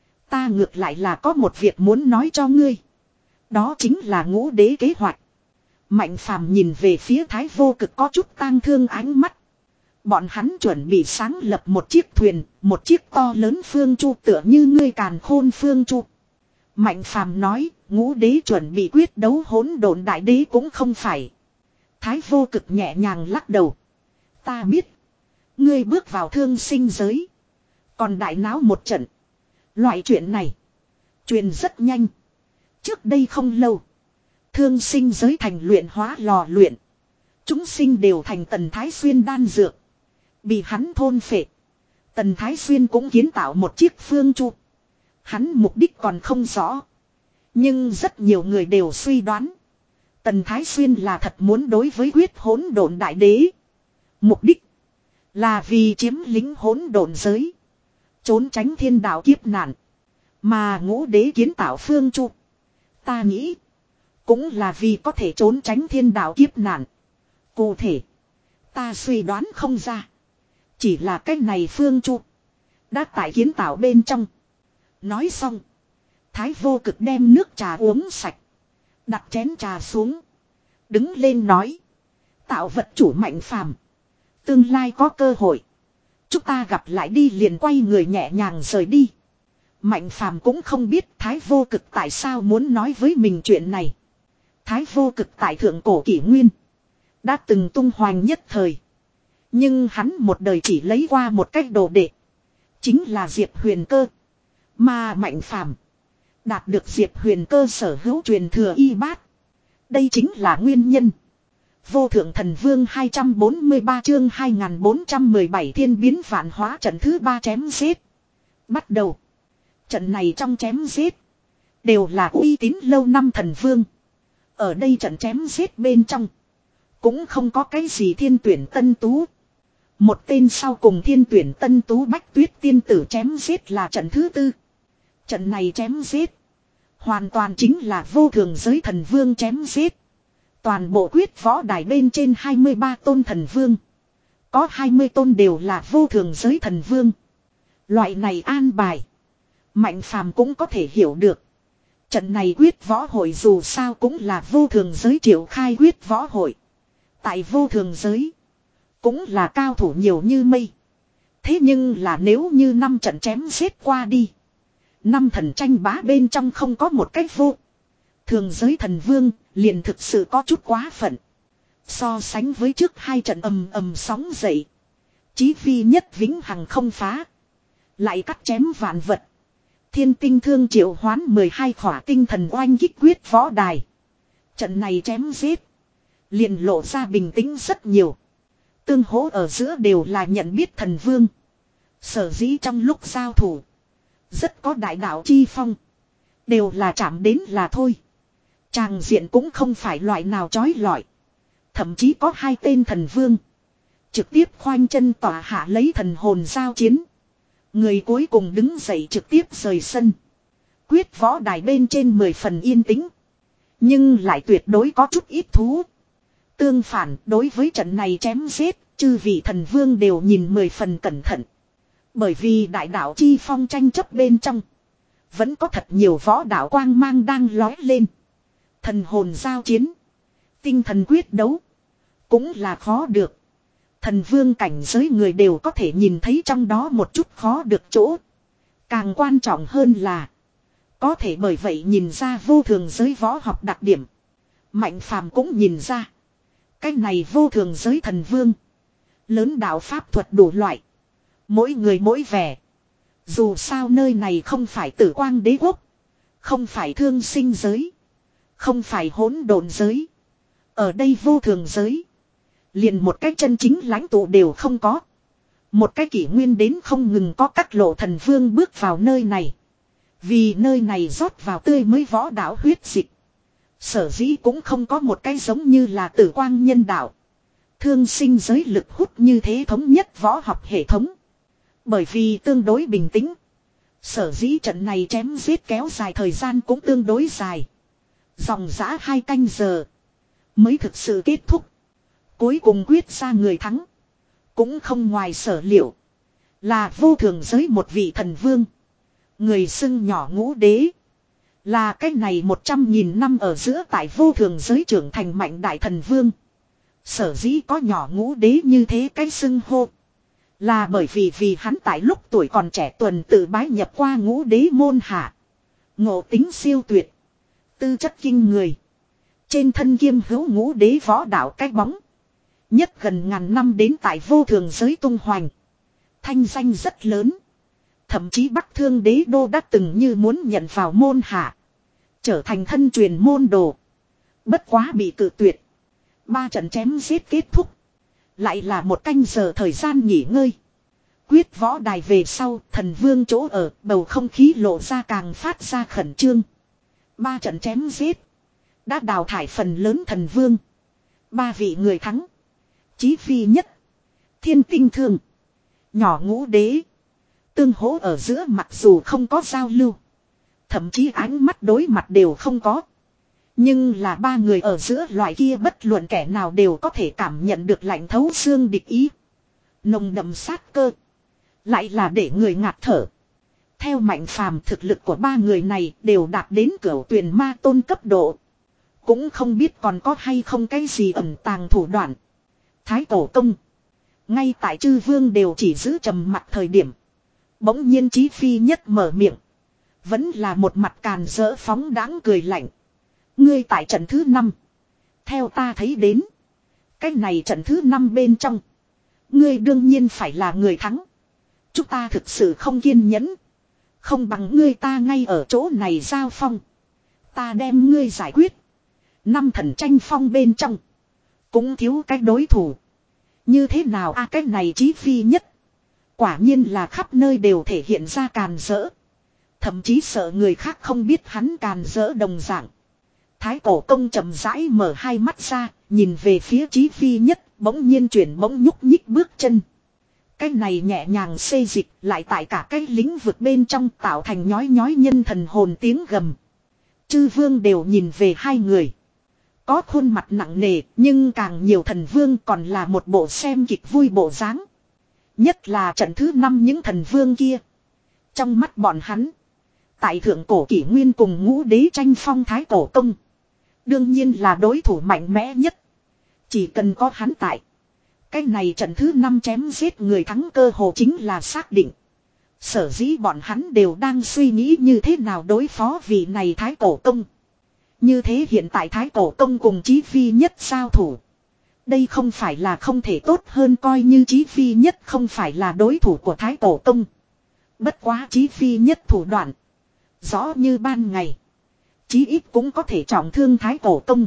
Ta ngược lại là có một việc muốn nói cho ngươi. Đó chính là ngũ đế kế hoạch. Mạnh phàm nhìn về phía Thái Vô Cực có chút tang thương ánh mắt. Bọn hắn chuẩn bị sáng lập một chiếc thuyền, một chiếc to lớn phương chu tựa như ngươi càn khôn phương chu. Mạnh phàm nói, ngũ đế chuẩn bị quyết đấu hỗn độn đại đế cũng không phải. Thái Vô Cực nhẹ nhàng lắc đầu. Ta biết. Ngươi bước vào thương sinh giới. Còn đại náo một trận. Loại chuyện này. Truyền rất nhanh. Trước đây không lâu. Thương sinh giới thành luyện hóa lò luyện. Chúng sinh đều thành Tần Thái Xuyên đan dược. Bị hắn thôn phệ. Tần Thái Xuyên cũng kiến tạo một chiếc phương chu. Hắn mục đích còn không rõ. Nhưng rất nhiều người đều suy đoán. Tần Thái Xuyên là thật muốn đối với quyết hỗn độn đại đế. Mục đích là vì chiếm lĩnh hỗn độn giới. Trốn tránh thiên đạo kiếp nạn. Mà ngũ đế kiến tạo phương chu. Ta nghĩ. Cũng là vì có thể trốn tránh thiên đạo kiếp nạn. Cụ thể. Ta suy đoán không ra. Chỉ là cái này phương chu. Đã tại kiến tạo bên trong. Nói xong. Thái Vô Cực đem nước trà uống sạch. Đặt chén trà xuống. Đứng lên nói. Tạo vật chủ mạnh phàm. Tương lai có cơ hội. Chúng ta gặp lại đi, liền quay người nhẹ nhàng rời đi. Mạnh phàm cũng không biết Thái Vô Cực tại sao muốn nói với mình chuyện này. Thái Vô Cực tại thượng cổ kỷ nguyên. Đã từng tung hoành nhất thời. Nhưng hắn một đời chỉ lấy qua một cách đồ đệ. Chính là Diệp Huyền Cơ. Mà Mạnh phàm đạt được Diệp Huyền Cơ sở hữu truyền thừa y bát. Đây chính là nguyên nhân. Vô thượng thần vương hai trăm bốn mươi ba chương hai nghìn bốn trăm mười bảy thiên biến vạn hóa trận thứ ba chém giết. Bắt đầu. Trận này trong chém giết. Đều là uy tín lâu năm thần vương. Ở đây trận chém giết bên trong. Cũng không có cái gì thiên tuyển tân tú. Một tên sau cùng thiên tuyển tân tú Bách Tuyết tiên tử chém giết là trận thứ tư. Trận này chém giết. Hoàn toàn chính là vô thường giới thần vương chém giết. Toàn bộ quyết võ đài bên trên hai mươi ba tôn thần vương. Có hai mươi tôn đều là vô thường giới thần vương. Loại này an bài. Mạnh phàm cũng có thể hiểu được. Trận này quyết võ hội dù sao cũng là vô thường giới triệu khai quyết võ hội. Tại vô thường giới. Cũng là cao thủ nhiều như mây. Thế nhưng là nếu như năm trận chém giết qua đi. Năm thần tranh bá bên trong không có một cách vô. Thường giới thần vương liền thực sự có chút quá phận. So sánh với trước hai trận ầm ầm sóng dậy. Chí phi nhất vĩnh hằng không phá. Lại cắt chém vạn vật. Thiên tinh thương triệu hoán mười hai khỏa tinh thần oanh kích quyết võ đài. Trận này chém giết. Liền lộ ra bình tĩnh rất nhiều. Tương hỗ ở giữa đều là nhận biết thần vương. Sở dĩ trong lúc giao thủ. Rất có đại đạo chi phong. Đều là chạm đến là thôi. Tràng diện cũng không phải loại nào chói lọi. Thậm chí có hai tên thần vương. Trực tiếp khoanh chân tỏa hạ lấy thần hồn giao chiến. Người cuối cùng đứng dậy trực tiếp rời sân. Quyết võ đài bên trên mười phần yên tĩnh. Nhưng lại tuyệt đối có chút ít thú. Tương phản đối với trận này chém giết. Chư vị thần vương đều nhìn mười phần cẩn thận. Bởi vì đại đạo chi phong tranh chấp bên trong. Vẫn có thật nhiều võ đạo quang mang đang lói lên. Thần hồn giao chiến. Tinh thần quyết đấu. Cũng là khó được. Thần vương cảnh giới người đều có thể nhìn thấy trong đó một chút khó được chỗ. Càng quan trọng hơn là. Có thể bởi vậy nhìn ra vô thường giới võ học đặc điểm. Mạnh phàm cũng nhìn ra. Cái này vô thường giới thần vương. Lớn đạo pháp thuật đủ loại. Mỗi người mỗi vẻ. Dù sao nơi này không phải tử quang đế quốc. Không phải thương sinh giới. Không phải hỗn độn giới. Ở đây vô thường giới. Liền một cái chân chính lãnh tụ đều không có. Một cái kỷ nguyên đến không ngừng có các lộ thần vương bước vào nơi này. Vì nơi này rót vào tươi mới võ đạo huyết dịch. Sở dĩ cũng không có một cái giống như là tử quang nhân đạo. Thương sinh giới lực hút như thế thống nhất võ học hệ thống. Bởi vì tương đối bình tĩnh. Sở dĩ trận này chém giết kéo dài thời gian cũng tương đối dài. Dòng dã hai canh giờ. Mới thực sự kết thúc. Cuối cùng quyết ra người thắng. Cũng không ngoài sở liệu. Là vô thường giới một vị thần vương. Người xưng nhỏ ngũ đế. Là cái này một trăm nghìn năm ở giữa tại vô thường giới trưởng thành mạnh đại thần vương. Sở dĩ có nhỏ ngũ đế như thế cái xưng hô. Là bởi vì vì hắn tại lúc tuổi còn trẻ tuần tự bái nhập qua ngũ đế môn hạ. Ngộ tính siêu tuyệt. Tư chất kinh người. Trên thân kiêm hữu ngũ đế võ đạo cái bóng. Nhất gần ngàn năm đến tại vô thường giới tung hoành. Thanh danh rất lớn. Thậm chí Bắc Thương đế đô đã từng như muốn nhận vào môn hạ. trở thành thân truyền môn đồ. Bất quá bị cự tuyệt. Ba trận chém giết kết thúc. Lại là một canh giờ thời gian nghỉ ngơi. Quyết võ đài về sau, thần vương chỗ ở, bầu không khí lộ ra càng phát ra khẩn trương. Ba trận chém giết. Đã đào thải phần lớn thần vương. Ba vị người thắng. Chí phi nhất. Thiên tinh thương. Nhỏ ngũ đế. Tương hỗ ở giữa mặc dù không có giao lưu. Thậm chí ánh mắt đối mặt đều không có. Nhưng là ba người ở giữa loại kia bất luận kẻ nào đều có thể cảm nhận được lạnh thấu xương địch ý. Nồng đậm sát cơ. Lại là để người ngạt thở. Theo Mạnh Phàm thực lực của ba người này đều đạt đến cửu tuyển ma tôn cấp độ. Cũng không biết còn có hay không cái gì ẩn tàng thủ đoạn. Thái Cổ Công. Ngay tại chư vương đều chỉ giữ trầm mặt thời điểm. Bỗng nhiên Chí Phi nhất mở miệng. Vẫn là một mặt càn rỡ phóng đáng cười lạnh. Ngươi tại trận thứ năm. Theo ta thấy đến. Cái này trận thứ năm bên trong. Ngươi đương nhiên phải là người thắng. Chúng ta thực sự không kiên nhẫn. Không bằng ngươi ta ngay ở chỗ này giao phong. Ta đem ngươi giải quyết. Năm thần tranh phong bên trong. Cũng thiếu cách đối thủ. Như thế nào a à, cái này Chí Phi nhất. Quả nhiên là khắp nơi đều thể hiện ra càn rỡ. Thậm chí sợ người khác không biết hắn càn rỡ đồng dạng. Thái Cổ Công chậm rãi mở hai mắt ra, nhìn về phía Chí Phi nhất, bỗng nhiên chuyển bỗng nhúc nhích bước chân. Cái này nhẹ nhàng xê dịch lại tại cả cái lĩnh vực bên trong tạo thành nhói nhói nhân thần hồn tiếng gầm. Chư vương đều nhìn về hai người. Có khuôn mặt nặng nề nhưng càng nhiều thần vương còn là một bộ xem kịch vui bộ dáng. Nhất là trận thứ năm những thần vương kia. Trong mắt bọn hắn. Tại thượng cổ kỷ nguyên cùng ngũ đế tranh phong Thái Cổ Công. Đương nhiên là đối thủ mạnh mẽ nhất. Chỉ cần có hắn tại. Cái này trận thứ năm chém giết người thắng cơ hồ chính là xác định. Sở dĩ bọn hắn đều đang suy nghĩ như thế nào đối phó vị này Thái Cổ Công. Như thế hiện tại Thái Cổ Công cùng Chí Phi nhất giao thủ. Đây không phải là không thể tốt hơn coi như Chí Phi nhất không phải là đối thủ của Thái Cổ Công. Bất quá Chí Phi nhất thủ đoạn. Rõ như ban ngày. Chí ít cũng có thể trọng thương Thái Cổ Công.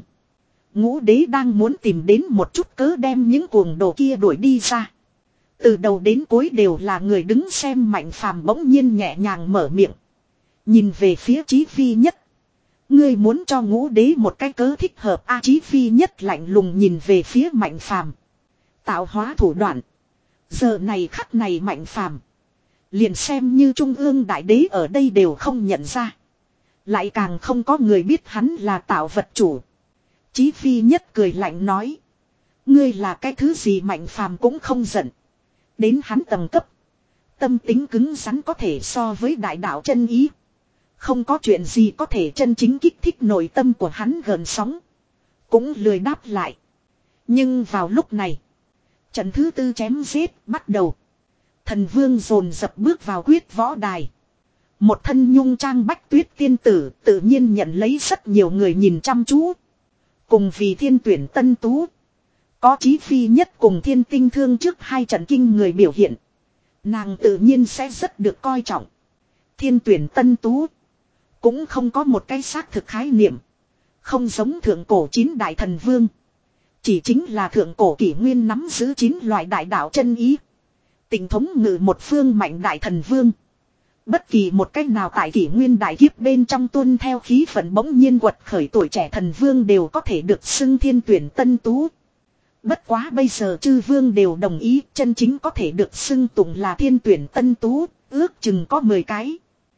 Ngũ đế đang muốn tìm đến một chút cớ đem những cuồng đồ kia đuổi đi ra. Từ đầu đến cuối đều là người đứng xem Mạnh Phàm bỗng nhiên nhẹ nhàng mở miệng. Nhìn về phía Chí Phi nhất. Ngươi muốn cho ngũ đế một cái cớ thích hợp a à, Chí Phi nhất lạnh lùng nhìn về phía Mạnh Phàm. Tạo hóa thủ đoạn. Giờ này khắc này Mạnh Phàm. Liền xem như Trung ương Đại Đế ở đây đều không nhận ra. Lại càng không có người biết hắn là tạo vật chủ. Chí Phi nhất cười lạnh nói. Ngươi là cái thứ gì Mạnh Phàm cũng không giận. Đến hắn tầng cấp. Tâm tính cứng rắn có thể so với đại đạo chân ý. Không có chuyện gì có thể chân chính kích thích nội tâm của hắn gần sóng. Cũng lười đáp lại. Nhưng vào lúc này. Trận thứ tư chém giết bắt đầu. Thần vương dồn dập bước vào quyết võ đài. Một thân nhung trang bách tuyết tiên tử tự nhiên nhận lấy rất nhiều người nhìn chăm chú. Cùng vì thiên tuyển tân tú. Có Chí Phi nhất cùng thiên tinh thương trước hai trận kinh người biểu hiện. Nàng tự nhiên sẽ rất được coi trọng. Thiên tuyển tân tú. Cũng không có một cái xác thực khái niệm. Không giống thượng cổ chín đại thần vương. Chỉ chính là thượng cổ kỷ nguyên nắm giữ chín loại đại đạo chân ý. Tình thống ngự một phương mạnh đại thần vương. Bất kỳ một cách nào tại kỷ nguyên đại kiếp bên trong tuân theo khí phận bỗng nhiên quật khởi tuổi trẻ thần vương đều có thể được xưng thiên tuyển tân tú. Bất quá bây giờ chư vương đều đồng ý chân chính có thể được xưng tụng là thiên tuyển tân tú, ước chừng có mười cái.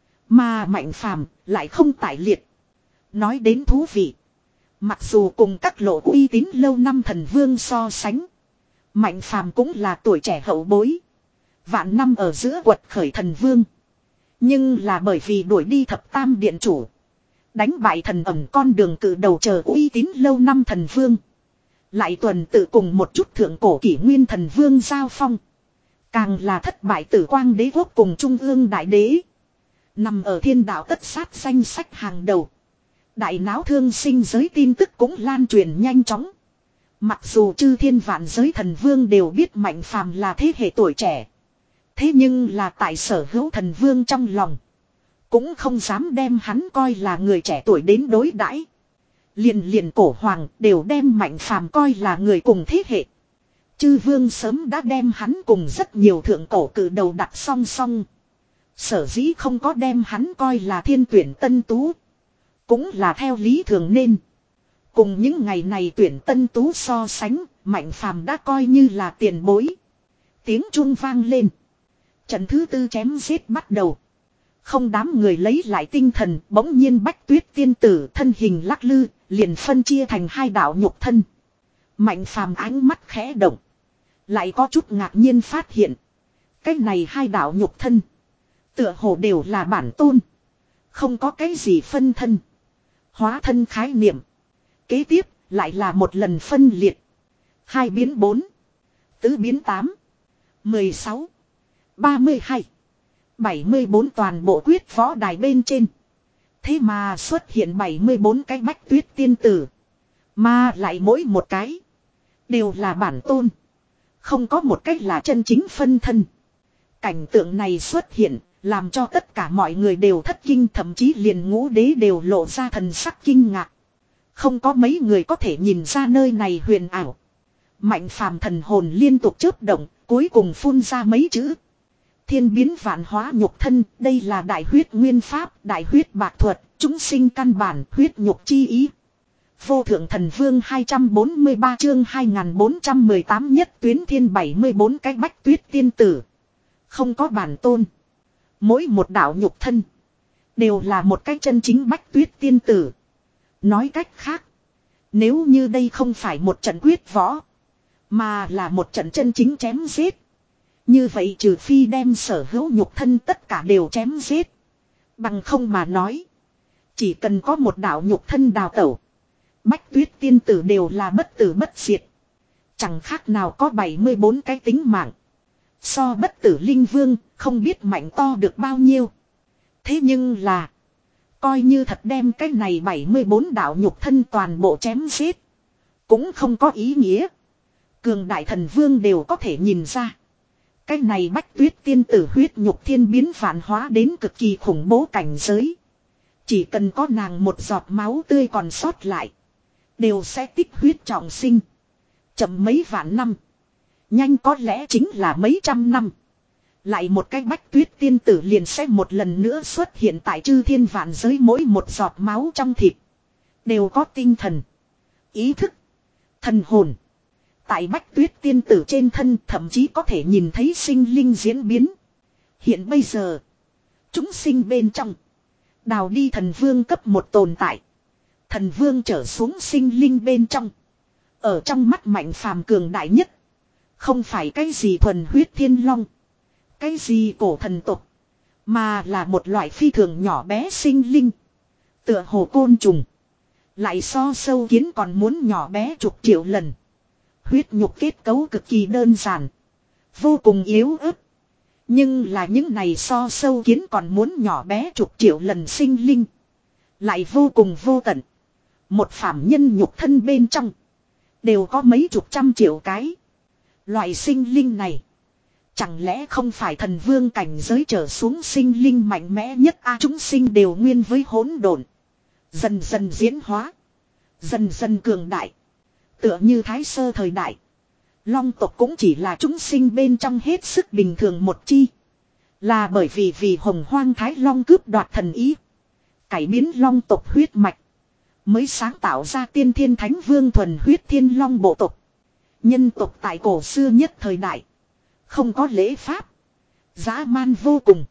Mà Mạnh Phàm lại không tại liệt. Nói đến thú vị. Mặc dù cùng các lộ uy tín lâu năm thần vương so sánh. Mạnh Phàm cũng là tuổi trẻ hậu bối. Vạn năm ở giữa quật khởi thần vương. Nhưng là bởi vì đuổi đi thập tam điện chủ. Đánh bại thần ẩm con đường cử đầu chờ uy tín lâu năm thần vương. Lại tuần tự cùng một chút thượng cổ kỷ nguyên thần vương giao phong. Càng là thất bại tử quang đế quốc cùng trung ương đại đế. Nằm ở thiên đạo tất sát danh sách hàng đầu. Đại náo thương sinh giới tin tức cũng lan truyền nhanh chóng. Mặc dù chư thiên vạn giới thần vương đều biết Mạnh Phàm là thế hệ tuổi trẻ. Thế nhưng là tại sở hữu thần vương trong lòng. cũng không dám đem hắn coi là người trẻ tuổi đến đối đãi. Liền liền cổ hoàng đều đem Mạnh Phàm coi là người cùng thế hệ. Chư vương sớm đã đem hắn cùng rất nhiều thượng cổ cử đầu đặt song song. Sở dĩ không có đem hắn coi là thiên tuyển tân tú. Cũng là theo lý thường nên. Cùng những ngày này tuyển tân tú so sánh, Mạnh Phàm đã coi như là tiền bối. Tiếng chuông vang lên. Trận thứ tư chém giết bắt đầu. Không đám người lấy lại tinh thần, bỗng nhiên Bách Tuyết tiên tử thân hình lắc lư, liền phân chia thành hai đạo nhục thân. Mạnh Phàm ánh mắt khẽ động. Lại có chút ngạc nhiên phát hiện. Cái này hai đạo nhục thân. Tựa hồ đều là bản tôn. Không có cái gì phân thân. Hóa thân khái niệm. Kế tiếp, lại là một lần phân liệt. Hai biến bốn. Tứ biến tám. Mười sáu. Ba mươi hai. Bảy mươi bốn toàn bộ quyết võ đài bên trên. Thế mà xuất hiện bảy mươi bốn cái Bách Tuyết tiên tử. Mà lại mỗi một cái. Đều là bản tôn. Không có một cách là chân chính phân thân. Cảnh tượng này xuất hiện. Làm cho tất cả mọi người đều thất kinh, thậm chí liền ngũ đế đều lộ ra thần sắc kinh ngạc. Không có mấy người có thể nhìn ra nơi này huyền ảo. Mạnh Phàm thần hồn liên tục chớp động, cuối cùng phun ra mấy chữ. Thiên biến vạn hóa nhục thân, đây là đại huyết nguyên pháp, đại huyết bạc thuật, chúng sinh căn bản, huyết nhục chi ý. Vô thượng thần vương hai trăm bốn mươi ba chương hai nghìn bốn trăm mười tám nhất tuyến thiên bảy mươi bốn cái Bách Tuyết tiên tử. Không có bản tôn. Mỗi một đạo nhục thân. Đều là một cái chân chính Bách Tuyết tiên tử. Nói cách khác. Nếu như đây không phải một trận quyết võ. Mà là một trận chân chính chém giết. Như vậy trừ phi đem sở hữu nhục thân tất cả đều chém giết. Bằng không mà nói. Chỉ cần có một đạo nhục thân đào tẩu. Bách Tuyết tiên tử đều là bất tử bất diệt. Chẳng khác nào có bảy mươi bốn cái tính mạng. So bất tử linh vương, không biết mạnh to được bao nhiêu. Thế nhưng là, coi như thật đem cái này bảy mươi bốn đạo nhục thân toàn bộ chém giết. Cũng không có ý nghĩa. Cường đại thần vương đều có thể nhìn ra. Cái này Bách Tuyết tiên tử huyết nhục thiên biến vạn hóa đến cực kỳ khủng bố cảnh giới. Chỉ cần có nàng một giọt máu tươi còn sót lại. Đều sẽ tích huyết trọng sinh. Chậm mấy vạn năm. Nhanh có lẽ chính là mấy trăm năm. Lại một cái Bách Tuyết tiên tử liền sẽ một lần nữa xuất hiện tại chư thiên vạn giới, mỗi một giọt máu trong thịt. Đều có tinh thần. Ý thức. Thần hồn. Tại Bách Tuyết tiên tử trên thân thậm chí có thể nhìn thấy sinh linh diễn biến. Hiện bây giờ. Chúng sinh bên trong. Đào đi thần vương cấp một tồn tại. Thần vương trở xuống sinh linh bên trong. Ở trong mắt Mạnh Phàm cường đại nhất. Không phải cái gì thuần huyết thiên long. Cái gì cổ thần tục. Mà là một loại phi thường nhỏ bé sinh linh. Tựa hồ côn trùng. Lại so sâu kiến còn muốn nhỏ bé chục triệu lần. Huyết nhục kết cấu cực kỳ đơn giản. Vô cùng yếu ớt. Nhưng là những này so sâu kiến còn muốn nhỏ bé chục triệu lần sinh linh. Lại vô cùng vô tận. Một phàm nhân nhục thân bên trong. Đều có mấy chục trăm triệu cái. Loại sinh linh này. Chẳng lẽ không phải thần vương cảnh giới trở xuống sinh linh mạnh mẽ nhất a? Chúng sinh đều nguyên với hỗn độn. Dần dần diễn hóa. Dần dần cường đại. Tựa như Thái Sơ thời đại. Long tộc cũng chỉ là chúng sinh bên trong hết sức bình thường một chi. Là bởi vì vì hồng hoang Thái Long cướp đoạt thần ý. Cải biến long tộc huyết mạch. Mới sáng tạo ra tiên thiên thánh vương thuần huyết thiên long bộ tộc. Nhân tộc tại cổ xưa nhất thời đại. Không có lễ pháp. Dã man vô cùng.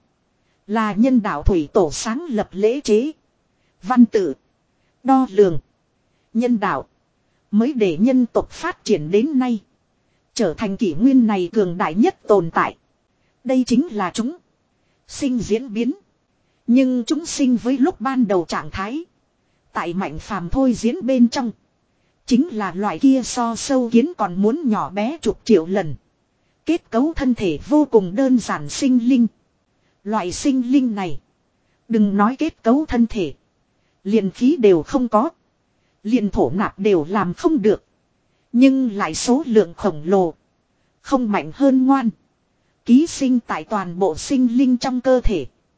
Là nhân đạo thủy tổ sáng lập lễ chế. Văn tự. Đo lường. Nhân đạo. Mới để nhân tộc phát triển đến nay. Trở thành kỷ nguyên này cường đại nhất tồn tại. Đây chính là chúng. Sinh diễn biến. Nhưng chúng sinh với lúc ban đầu trạng thái. Tại Mạnh Phàm thôi diễn bên trong. Chính là loại kia so sâu kiến còn muốn nhỏ bé chục triệu lần. Kết cấu thân thể vô cùng đơn giản sinh linh. Loại sinh linh này. Đừng nói kết cấu thân thể. Liền khí đều không có. Liền thổ nạp đều làm không được. Nhưng lại số lượng khổng lồ. Không mạnh hơn ngoan. Ký sinh tại toàn bộ sinh linh trong cơ thể.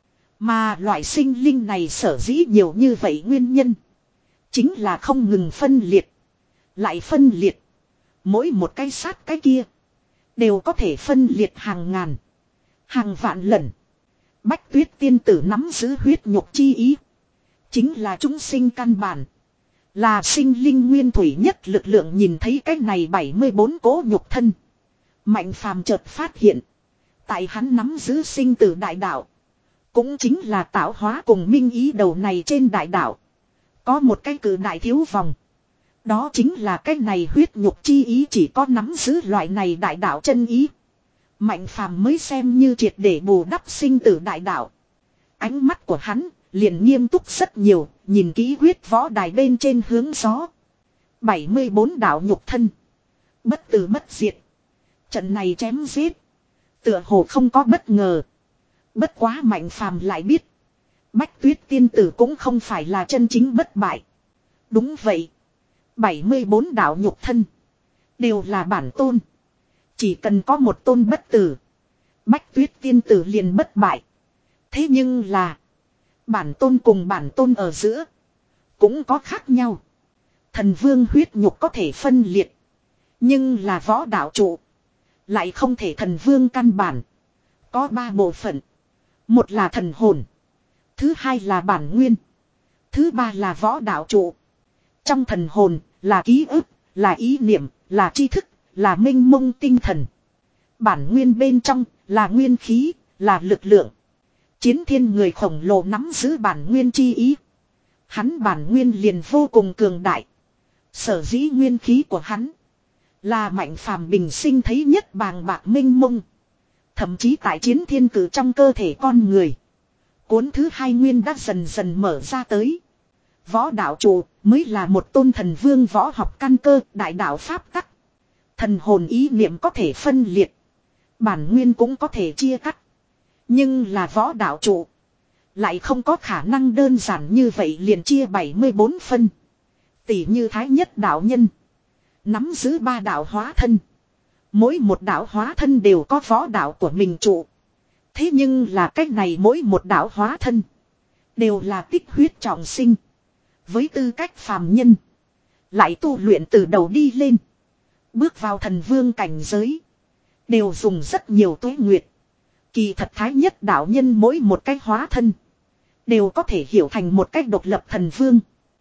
Mà loại sinh linh này sở dĩ nhiều như vậy nguyên nhân. Chính là không ngừng phân liệt. Lại phân liệt. Mỗi một cái sát cái kia. Đều có thể phân liệt hàng ngàn. Hàng vạn lần. Bách Tuyết tiên tử nắm giữ huyết nhục chi ý. Chính là chúng sinh căn bản. Là sinh linh nguyên thủy nhất lực lượng, nhìn thấy cái này bảy mươi bốn cỗ nhục thân. Mạnh phàm chợt phát hiện. Tại hắn nắm giữ sinh tử đại đạo. Cũng chính là tạo hóa cùng minh ý đầu này trên đại đạo. Có một cái cử đại thiếu vòng. Đó chính là cái này huyết nhục chi ý, chỉ có nắm giữ loại này đại đạo chân ý. Mạnh phàm mới xem như triệt để bù đắp sinh tử đại đạo. Ánh mắt của hắn liền nghiêm túc rất nhiều, nhìn kỹ huyết võ đài bên trên hướng gió. bảy mươi bốn đạo nhục thân. Bất tử bất diệt. Trận này chém giết. Tựa hồ không có bất ngờ. Bất quá Mạnh phàm lại biết. Bách Tuyết tiên tử cũng không phải là chân chính bất bại. Đúng vậy. bảy mươi bốn đạo nhục thân. Đều là bản tôn. Chỉ cần có một tôn bất tử. Bách Tuyết tiên tử liền bất bại. Thế nhưng là. Bản tôn cùng bản tôn ở giữa. Cũng có khác nhau. Thần vương huyết nhục có thể phân liệt. Nhưng là võ đạo trụ. Lại không thể thần vương căn bản. Có ba bộ phận. Một là thần hồn. Thứ hai là bản nguyên. Thứ ba là võ đạo trụ. Trong thần hồn là ký ức, là ý niệm, là tri thức, là minh mông tinh thần. Bản nguyên bên trong là nguyên khí, là lực lượng. Chiến thiên người khổng lồ nắm giữ bản nguyên chi ý. Hắn bản nguyên liền vô cùng cường đại. Sở dĩ nguyên khí của hắn là Mạnh phàm bình sinh thấy nhất bàng bạc minh mông. Thậm chí tại chiến thiên cử trong cơ thể con người. Cuốn thứ hai nguyên đã dần dần mở ra tới. Võ đạo trụ mới là một tôn thần vương võ học căn cơ, đại đạo pháp tắc. Thần hồn ý niệm có thể phân liệt. Bản nguyên cũng có thể chia cắt. Nhưng là võ đạo trụ. Lại không có khả năng đơn giản như vậy liền chia bảy mươi bốn phân. Tỷ như Thái Nhất đạo nhân. Nắm giữ ba đạo hóa thân. Mỗi một đạo hóa thân đều có võ đạo của mình trụ. Thế nhưng là cách này mỗi một đạo hóa thân. Đều là tích huyết trọng sinh. Với tư cách phàm nhân. Lại tu luyện từ đầu đi lên. Bước vào thần vương cảnh giới. Đều dùng rất nhiều tuế nguyệt. Kỳ thật Thái Nhất đạo nhân mỗi một cách hóa thân. Đều có thể hiểu thành một cách độc lập thần vương.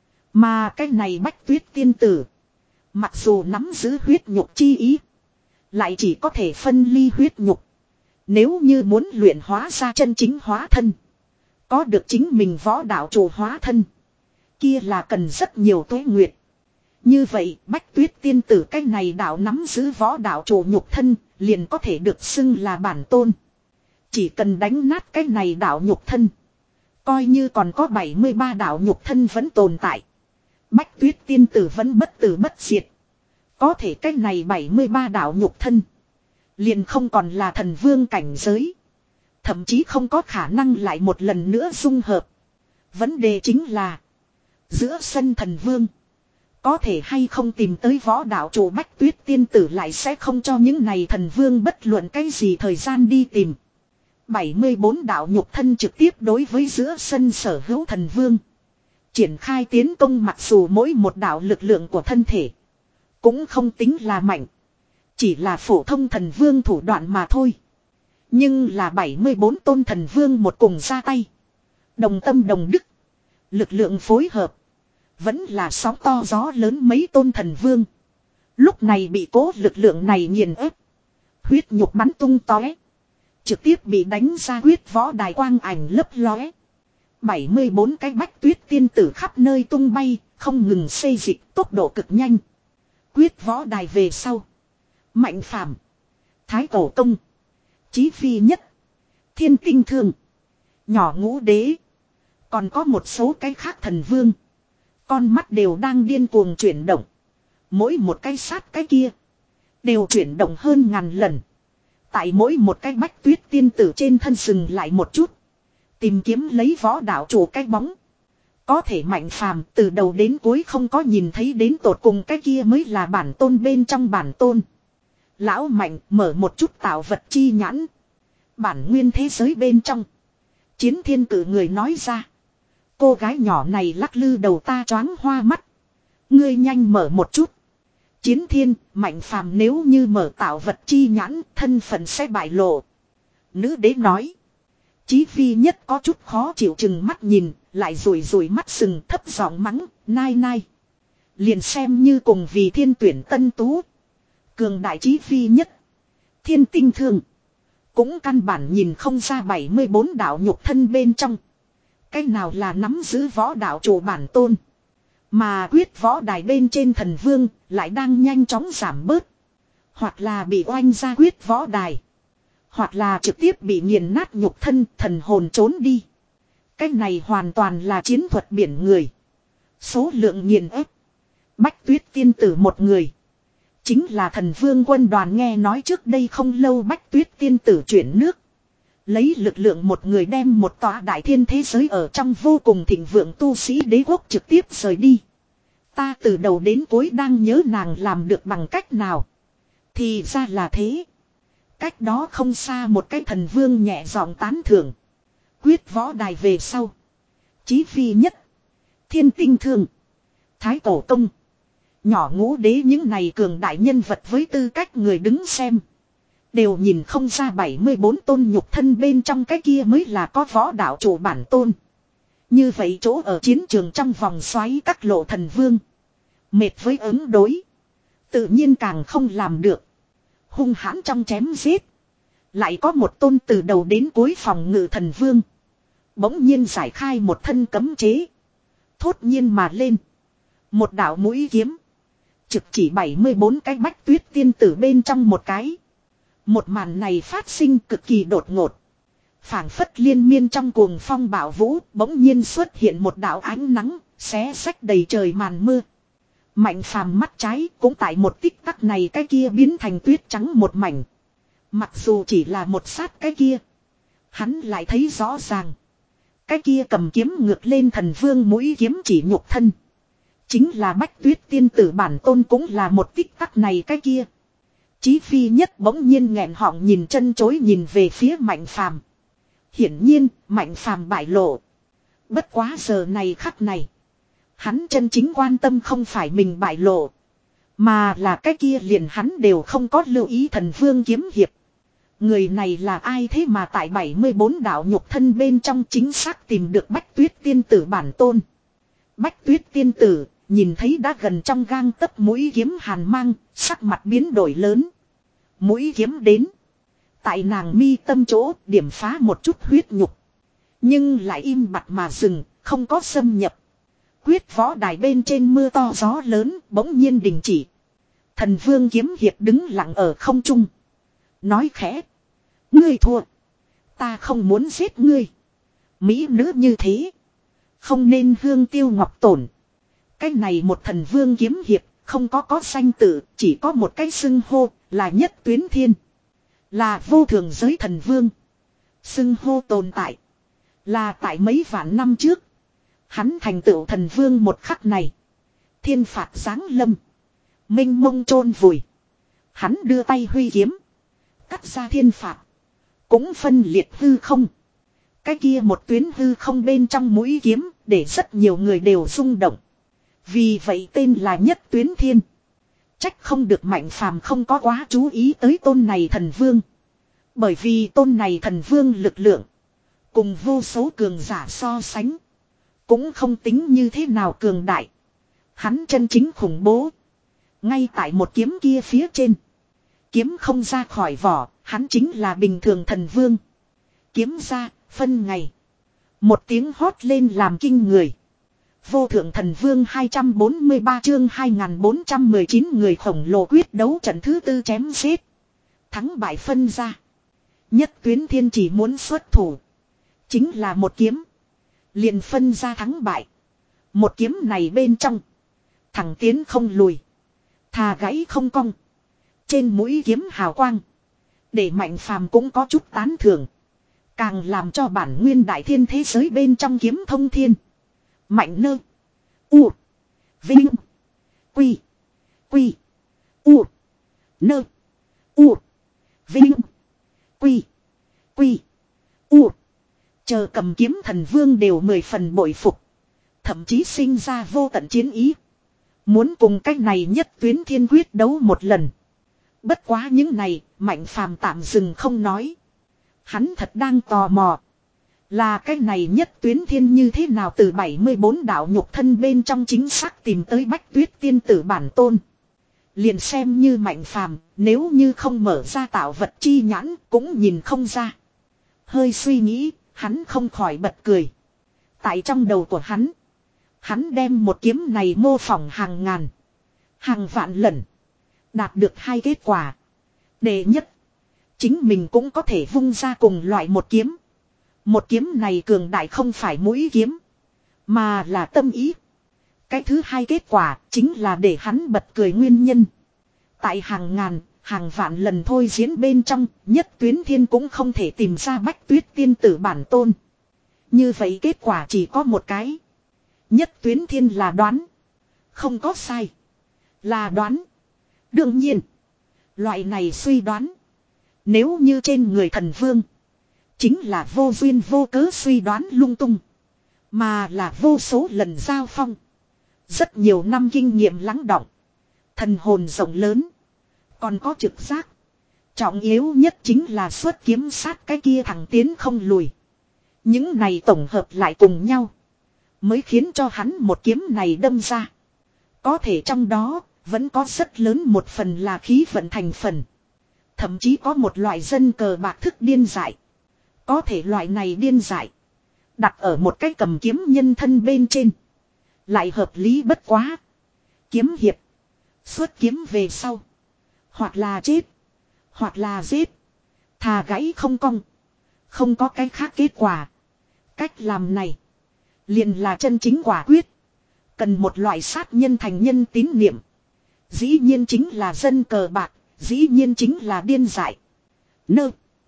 Mà cái này Bách Tuyết tiên tử. Mặc dù nắm giữ huyết nhục chi ý. Lại chỉ có thể phân ly huyết nhục. Nếu như muốn luyện hóa ra chân chính hóa thân. Có được chính mình võ đạo chủ hóa thân. Kia là cần rất nhiều tuế nguyệt. Như vậy Bách Tuyết tiên tử cái này đạo nắm giữ võ đạo chủ nhục thân. Liền có thể được xưng là bản tôn. Chỉ cần đánh nát cái này đạo nhục thân. Coi như còn có bảy mươi ba đạo nhục thân vẫn tồn tại. Bách Tuyết tiên tử vẫn bất tử bất diệt. Có thể cái này bảy mươi ba đạo nhục thân. Liền không còn là thần vương cảnh giới. Thậm chí không có khả năng lại một lần nữa dung hợp. Vấn đề chính là. Giữa sân thần vương. Có thể hay không tìm tới võ đạo chủ Bách Tuyết tiên tử lại sẽ không cho những này thần vương bất luận cái gì thời gian đi tìm. bảy mươi bốn đạo nhục thân trực tiếp đối với giữa sân sở hữu thần vương. Triển khai tiến công, mặc dù mỗi một đạo lực lượng của thân thể. Cũng không tính là mạnh. Chỉ là phổ thông thần vương thủ đoạn mà thôi. Nhưng là bảy mươi bốn tôn thần vương một cùng ra tay. Đồng tâm đồng đức. Lực lượng phối hợp. Vẫn là sóng to gió lớn mấy tôn thần vương. Lúc này bị cố lực lượng này nghiền ép. Huyết nhục bắn tung tóe. Trực tiếp bị đánh ra huyết võ đài quang ảnh lấp lóe. bảy mươi bốn cái Bách Tuyết tiên tử khắp nơi tung bay. Không ngừng xây dịch tốc độ cực nhanh. Quyết võ đài về sau. Mạnh phàm. Thái Cổ Công. Chí Phi Nhất. Thiên Tinh Thương. Nhỏ Ngũ Đế. Còn có một số cái khác thần vương. Con mắt đều đang điên cuồng chuyển động. Mỗi một cái sát cái kia. Đều chuyển động hơn ngàn lần. Tại mỗi một cái Bách Tuyết tiên tử trên thân dừng lại một chút. Tìm kiếm lấy võ đạo chủ cái bóng. Có thể Mạnh phàm từ đầu đến cuối không có nhìn thấy đến tột cùng cái kia mới là bản tôn bên trong bản tôn. Lão Mạnh mở một chút tạo vật chi nhãn. Bản nguyên thế giới bên trong. Chiến thiên cử người nói ra. Cô gái nhỏ này lắc lư đầu ta choáng hoa mắt. Ngươi nhanh mở một chút. Chiến thiên, Mạnh Phàm nếu như mở tạo vật chi nhãn, thân phận sẽ bại lộ. Nữ đế nói. Chí phi nhất có chút khó chịu chừng mắt nhìn, lại rủi rủi mắt sừng thấp giọng mắng, nai nai. Liền xem như cùng vì thiên tuyển tân tú. Cường đại chí phi nhất. Thiên tinh thương. Cũng căn bản nhìn không ra bảy mươi bốn đạo nhục thân bên trong. Cái nào là nắm giữ võ đạo chủ bản tôn. Mà quyết võ đài bên trên thần vương lại đang nhanh chóng giảm bớt. Hoặc là bị oanh ra quyết võ đài. Hoặc là trực tiếp bị nghiền nát nhục thân thần hồn trốn đi. Cái này hoàn toàn là chiến thuật biển người. Số lượng nghiền ép. Bách Tuyết tiên tử một người. Chính là thần vương quân đoàn nghe nói trước đây không lâu Bách Tuyết tiên tử chuyển nước. Lấy lực lượng một người đem một tòa đại thiên thế giới ở trong vô cùng thịnh vượng tu sĩ đế quốc trực tiếp rời đi. Ta từ đầu đến cuối đang nhớ nàng làm được bằng cách nào. Thì ra là thế. Cách đó không xa một cái thần vương nhẹ giọng tán thưởng. Quyết võ đài về sau. Chí phi nhất. Thiên tinh thương. Thái tổ công. Nhỏ ngũ đế những này cường đại nhân vật với tư cách người đứng xem. Đều nhìn không ra bảy mươi bốn tôn nhục thân bên trong cái kia mới là có võ đạo chủ bản tôn. Như vậy chỗ ở chiến trường trong vòng xoáy các lộ thần vương. Mệt với ứng đối. Tự nhiên càng không làm được. Hung hãn trong chém giết. Lại có một tôn từ đầu đến cuối phòng ngự thần vương. Bỗng nhiên giải khai một thân cấm chế. Thốt nhiên mà lên. Một đạo mũi kiếm. Trực chỉ bảy mươi bốn cái Bách Tuyết tiên tử bên trong một cái. Một màn này phát sinh cực kỳ đột ngột. Phảng phất liên miên trong cuồng phong bão vũ, bỗng nhiên xuất hiện một đạo ánh nắng, xé xách đầy trời màn mưa. Mạnh Phàm mắt trái cũng tại một tích tắc này cái kia biến thành tuyết trắng một mảnh. Mặc dù chỉ là một sát cái kia, hắn lại thấy rõ ràng. Cái kia cầm kiếm ngược lên thần vương mũi kiếm chỉ nhục thân. Chính là Bách Tuyết tiên tử bản tôn cũng là một tích tắc này cái kia. Chí phi nhất bỗng nhiên nghẹn họng nhìn chân chối nhìn về phía Mạnh Phàm. Hiển nhiên, Mạnh Phàm bại lộ. Bất quá giờ này khắc này. Hắn chân chính quan tâm không phải mình bại lộ. Mà là cái kia liền hắn đều không có lưu ý thần vương kiếm hiệp. Người này là ai thế mà tại bảy mươi bốn đạo nhục thân bên trong chính xác tìm được Bách Tuyết tiên tử bản tôn. Bách Tuyết tiên tử, nhìn thấy đã gần trong gang tấc mũi kiếm hàn mang, sắc mặt biến đổi lớn. Mũi kiếm đến. Tại nàng mi tâm chỗ điểm phá một chút huyết nhục. Nhưng lại im bặt mà dừng, không có xâm nhập. Quyết võ đài bên trên mưa to gió lớn bỗng nhiên đình chỉ. Thần vương kiếm hiệp đứng lặng ở không trung. Nói khẽ. Ngươi thua. Ta không muốn giết ngươi. Mỹ nữ như thế. Không nên hương tiêu ngọc tổn. Cái này một thần vương kiếm hiệp. Không có có danh tự. Chỉ có một cái xưng hô. Là nhất tuyến thiên. Là vô thường giới thần vương. Xưng hô tồn tại. Là tại mấy vạn năm trước. Hắn thành tựu thần vương một khắc này. Thiên phạt giáng lâm. Minh mông chôn vùi. Hắn đưa tay huy kiếm. Cắt ra thiên phạt. Cũng phân liệt hư không. Cái kia một tuyến hư không bên trong mũi kiếm. Để rất nhiều người đều rung động. Vì vậy tên là nhất tuyến thiên. Trách không được Mạnh Phàm không có quá chú ý tới tôn này thần vương. Bởi vì tôn này thần vương lực lượng. Cùng vô số cường giả so sánh. Cũng không tính như thế nào cường đại. Hắn chân chính khủng bố. Ngay tại một kiếm kia phía trên. Kiếm không ra khỏi vỏ. Hắn chính là bình thường thần vương. Kiếm ra, phân ngày. Một tiếng hót lên làm kinh người. Vô thượng thần vương hai trăm bốn mươi ba chương hai nghìn bốn trăm mười chín người khổng lồ quyết đấu trận thứ tư chém giết. Thắng bại phân ra. Nhất tuyến thiên chỉ muốn xuất thủ. Chính là một kiếm. Liền phân ra thắng bại. Một kiếm này bên trong. Thẳng tiến không lùi. Thà gãy không cong. Trên mũi kiếm hào quang. Để Mạnh Phàm cũng có chút tán thưởng. Càng làm cho bản nguyên đại thiên thế giới bên trong kiếm thông thiên. Mạnh nơ. U. Vinh. Quy. Quy. U. Nơ. U. Vinh. Quy. Quy. U. Chờ cầm kiếm thần vương đều mười phần bội phục. Thậm chí sinh ra vô tận chiến ý. Muốn cùng cách này nhất tuyến thiên quyết đấu một lần. Bất quá những này, Mạnh Phàm tạm dừng không nói. Hắn thật đang tò mò. Là cái này nhất tuyến thiên như thế nào từ bảy mươi bốn đạo nhục thân bên trong chính xác tìm tới Bách Tuyết tiên tử bản tôn. Liền xem như Mạnh Phàm, nếu như không mở ra tạo vật chi nhãn cũng nhìn không ra. Hơi suy nghĩ, hắn không khỏi bật cười. Tại trong đầu của hắn, hắn đem một kiếm này mô phỏng hàng ngàn, hàng vạn lần. Đạt được hai kết quả. Đệ nhất, chính mình cũng có thể vung ra cùng loại một kiếm. Một kiếm này cường đại không phải mũi kiếm, mà là tâm ý. Cái thứ hai kết quả chính là để hắn bật cười nguyên nhân. Tại hàng ngàn, hàng vạn lần thôi diễn bên trong, nhất tuyến thiên cũng không thể tìm ra Bách Tuyết tiên tử bản tôn. Như vậy kết quả chỉ có một cái. Nhất tuyến thiên là đoán. Không có sai. Là đoán. Đương nhiên, loại này suy đoán, nếu như trên người thần vương, chính là vô duyên vô cớ suy đoán lung tung. Mà là vô số lần giao phong. Rất nhiều năm kinh nghiệm lắng đọng. Thần hồn rộng lớn. Còn có trực giác. Trọng yếu nhất chính là xuất kiếm sát cái kia thẳng tiến không lùi. Những này tổng hợp lại cùng nhau, mới khiến cho hắn một kiếm này đâm ra. Có thể trong đó, vẫn có rất lớn một phần là khí vận thành phần. Thậm chí có một loại dân cờ bạc thức điên dại. Có thể loại này điên dại, đặt ở một cái cầm kiếm nhân thân bên trên, lại hợp lý bất quá. Kiếm hiệp, xuất kiếm về sau, hoặc là chết, hoặc là giết. Thà gãy không cong. Không có cái khác kết quả. Cách làm này, liền là chân chính quả quyết. Cần một loại sát nhân thành nhân tín niệm. Dĩ nhiên chính là dân cờ bạc. Dĩ nhiên chính là điên dại. Nơ.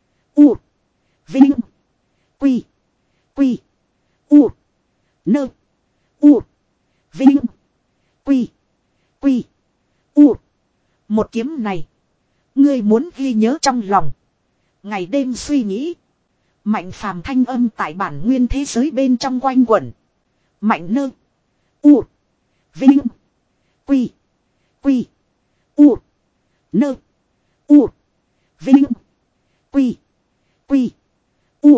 U. Vinh. Quy. Quy. U. Nơ. U. Vinh. Quy. Quy. U. Một kiếm này, ngươi muốn ghi nhớ trong lòng, ngày đêm suy nghĩ. Mạnh Phàm thanh âm tại bản nguyên thế giới bên trong quanh quẩn. Mạnh nơ. U. Vinh. Quy. Quy. U. Nơ. U. Vinh. Quy. Quy. U.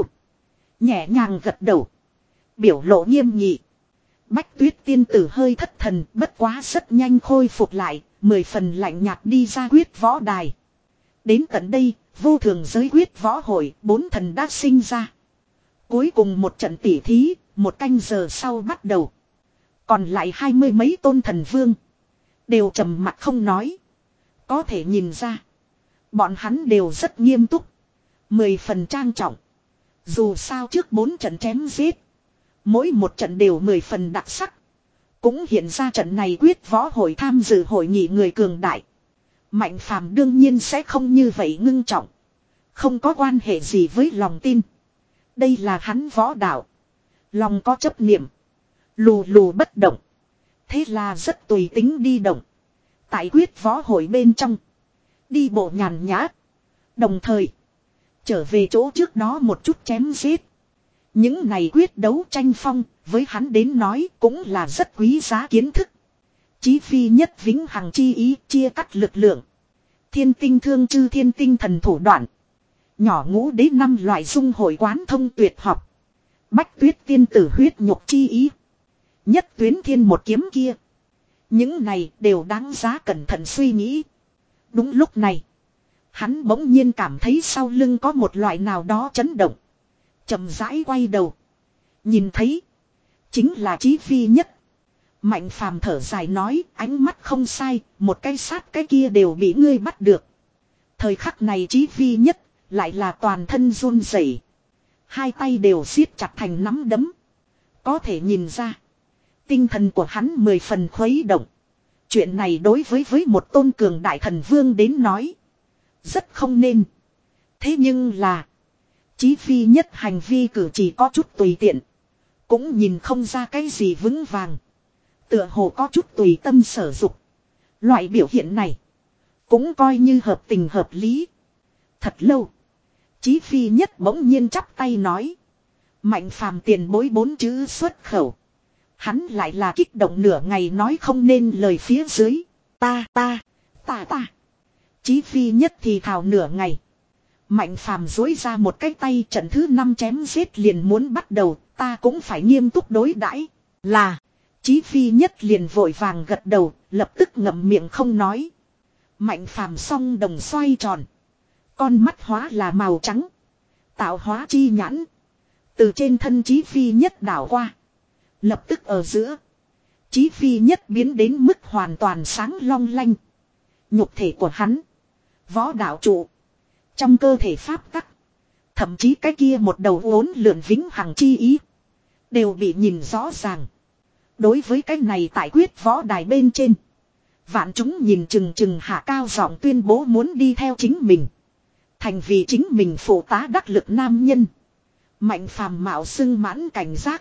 Nhẹ nhàng gật đầu, biểu lộ nghiêm nghị. Bách Tuyết tiên tử hơi thất thần, bất quá rất nhanh khôi phục lại, mười phần lạnh nhạt đi ra quyết võ đài. Đến tận đây, vô thường giới quyết võ hội, bốn thần đã sinh ra. Cuối cùng một trận tỉ thí, một canh giờ sau bắt đầu. Còn lại hai mươi mấy tôn thần vương, đều trầm mặc không nói. Có thể nhìn ra, bọn hắn đều rất nghiêm túc, mười phần trang trọng. Dù sao trước bốn trận chém giết, mỗi một trận đều mười phần đặc sắc. Cũng hiện ra trận này quyết võ hội tham dự hội nghị người cường đại. Mạnh Phàm đương nhiên sẽ không như vậy ngưng trọng. Không có quan hệ gì với lòng tin. Đây là hắn võ đạo. Lòng có chấp niệm, lù lù bất động. Thế là rất tùy tính đi động. Tại quyết võ hội bên trong, đi bộ nhàn nhã. Đồng thời, trở về chỗ trước đó một chút chém giết. Những này quyết đấu tranh phong, với hắn đến nói cũng là rất quý giá kiến thức. Chí phi nhất vĩnh hằng chi ý, chia cắt lực lượng. Thiên tinh thương chư thiên tinh thần thủ đoạn. Nhỏ ngũ đế năm loại dung hội quán thông tuyệt học. Bách Tuyết tiên tử huyết nhục chi ý. Nhất tuyến thiên một kiếm kia. Những này đều đáng giá cẩn thận suy nghĩ. Đúng lúc này, hắn bỗng nhiên cảm thấy sau lưng có một loại nào đó chấn động. Chậm rãi quay đầu, nhìn thấy, chính là Chí Phi nhất. Mạnh Phàm thở dài nói, ánh mắt không sai, một cái sát cái kia đều bị ngươi bắt được. Thời khắc này Chí Phi nhất lại là toàn thân run rẩy, hai tay đều siết chặt thành nắm đấm. Có thể nhìn ra, tinh thần của hắn mười phần khuấy động. Chuyện này đối với với một tôn cường đại thần vương đến nói, rất không nên. Thế nhưng là, Chí Phi nhất hành vi cử chỉ có chút tùy tiện, cũng nhìn không ra cái gì vững vàng. Tựa hồ có chút tùy tâm sở dục. Loại biểu hiện này, cũng coi như hợp tình hợp lý. Thật lâu, Chí Phi nhất bỗng nhiên chắp tay nói, Mạnh phàm tiền bối bốn chữ xuất khẩu. Hắn lại là kích động nửa ngày nói không nên lời phía dưới. Ta ta, ta ta. Chí phi nhất thì thào nửa ngày. Mạnh phàm dối ra một cái tay, trận thứ năm chém giết liền muốn bắt đầu, ta cũng phải nghiêm túc đối đãi. Là, Chí phi nhất liền vội vàng gật đầu, lập tức ngậm miệng không nói. Mạnh phàm song đồng xoay tròn. Con mắt hóa là màu trắng. Tạo hóa chi nhãn. Từ trên thân Chí phi nhất đảo qua. Lập tức ở giữa. Chí phi nhất biến đến mức hoàn toàn sáng long lanh. Nhục thể của hắn. Võ đạo trụ. Trong cơ thể pháp tắc. Thậm chí cái kia một đầu uốn lượn vĩnh hằng chi ý. Đều bị nhìn rõ ràng. Đối với cái này tại quyết võ đài bên trên. Vạn chúng nhìn chừng chừng hạ cao giọng tuyên bố muốn đi theo chính mình. Thành vì chính mình phụ tá đắc lực nam nhân. Mạnh phàm mạo xưng mãn cảnh giác.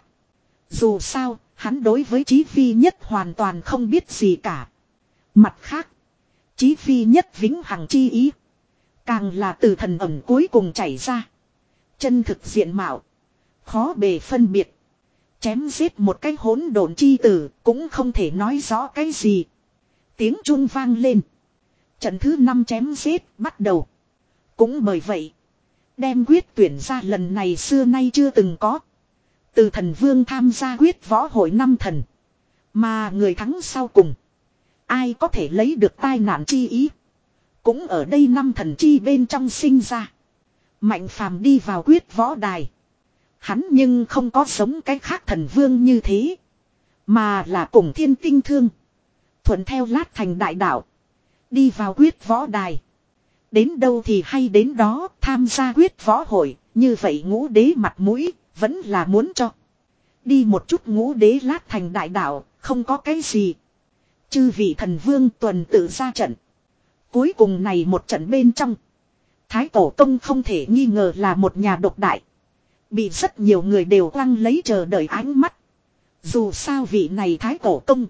Dù sao, hắn đối với Chí phi nhất hoàn toàn không biết gì cả. Mặt khác, Chí phi nhất vĩnh hằng chi ý. Càng là từ thần ẩm cuối cùng chảy ra. Chân thực diện mạo. Khó bề phân biệt. Chém giết một cái hỗn độn chi tử cũng không thể nói rõ cái gì. Tiếng chuông vang lên. Trận thứ năm chém giết bắt đầu. Cũng bởi vậy. Đem quyết tuyển ra lần này xưa nay chưa từng có. Từ thần vương tham gia quyết võ hội năm thần. Mà người thắng sau cùng. Ai có thể lấy được tai nạn chi ý. Cũng ở đây năm thần chi bên trong sinh ra. Mạnh phàm đi vào quyết võ đài. Hắn nhưng không có giống cái khác thần vương như thế. Mà là cùng thiên tinh thương. Thuận theo lát thành đại đạo. Đi vào quyết võ đài. Đến đâu thì hay đến đó, tham gia quyết võ hội. Như vậy ngũ đế mặt mũi vẫn là muốn cho. Đi một chút ngũ đế lát thành đại đạo. Không có cái gì. Chư vị thần vương tuần tự ra trận. Cuối cùng này một trận bên trong. Thái Tổ Tông không thể nghi ngờ là một nhà độc đại. Bị rất nhiều người đều quăng lấy chờ đợi ánh mắt. Dù sao vị này Thái Tổ Tông.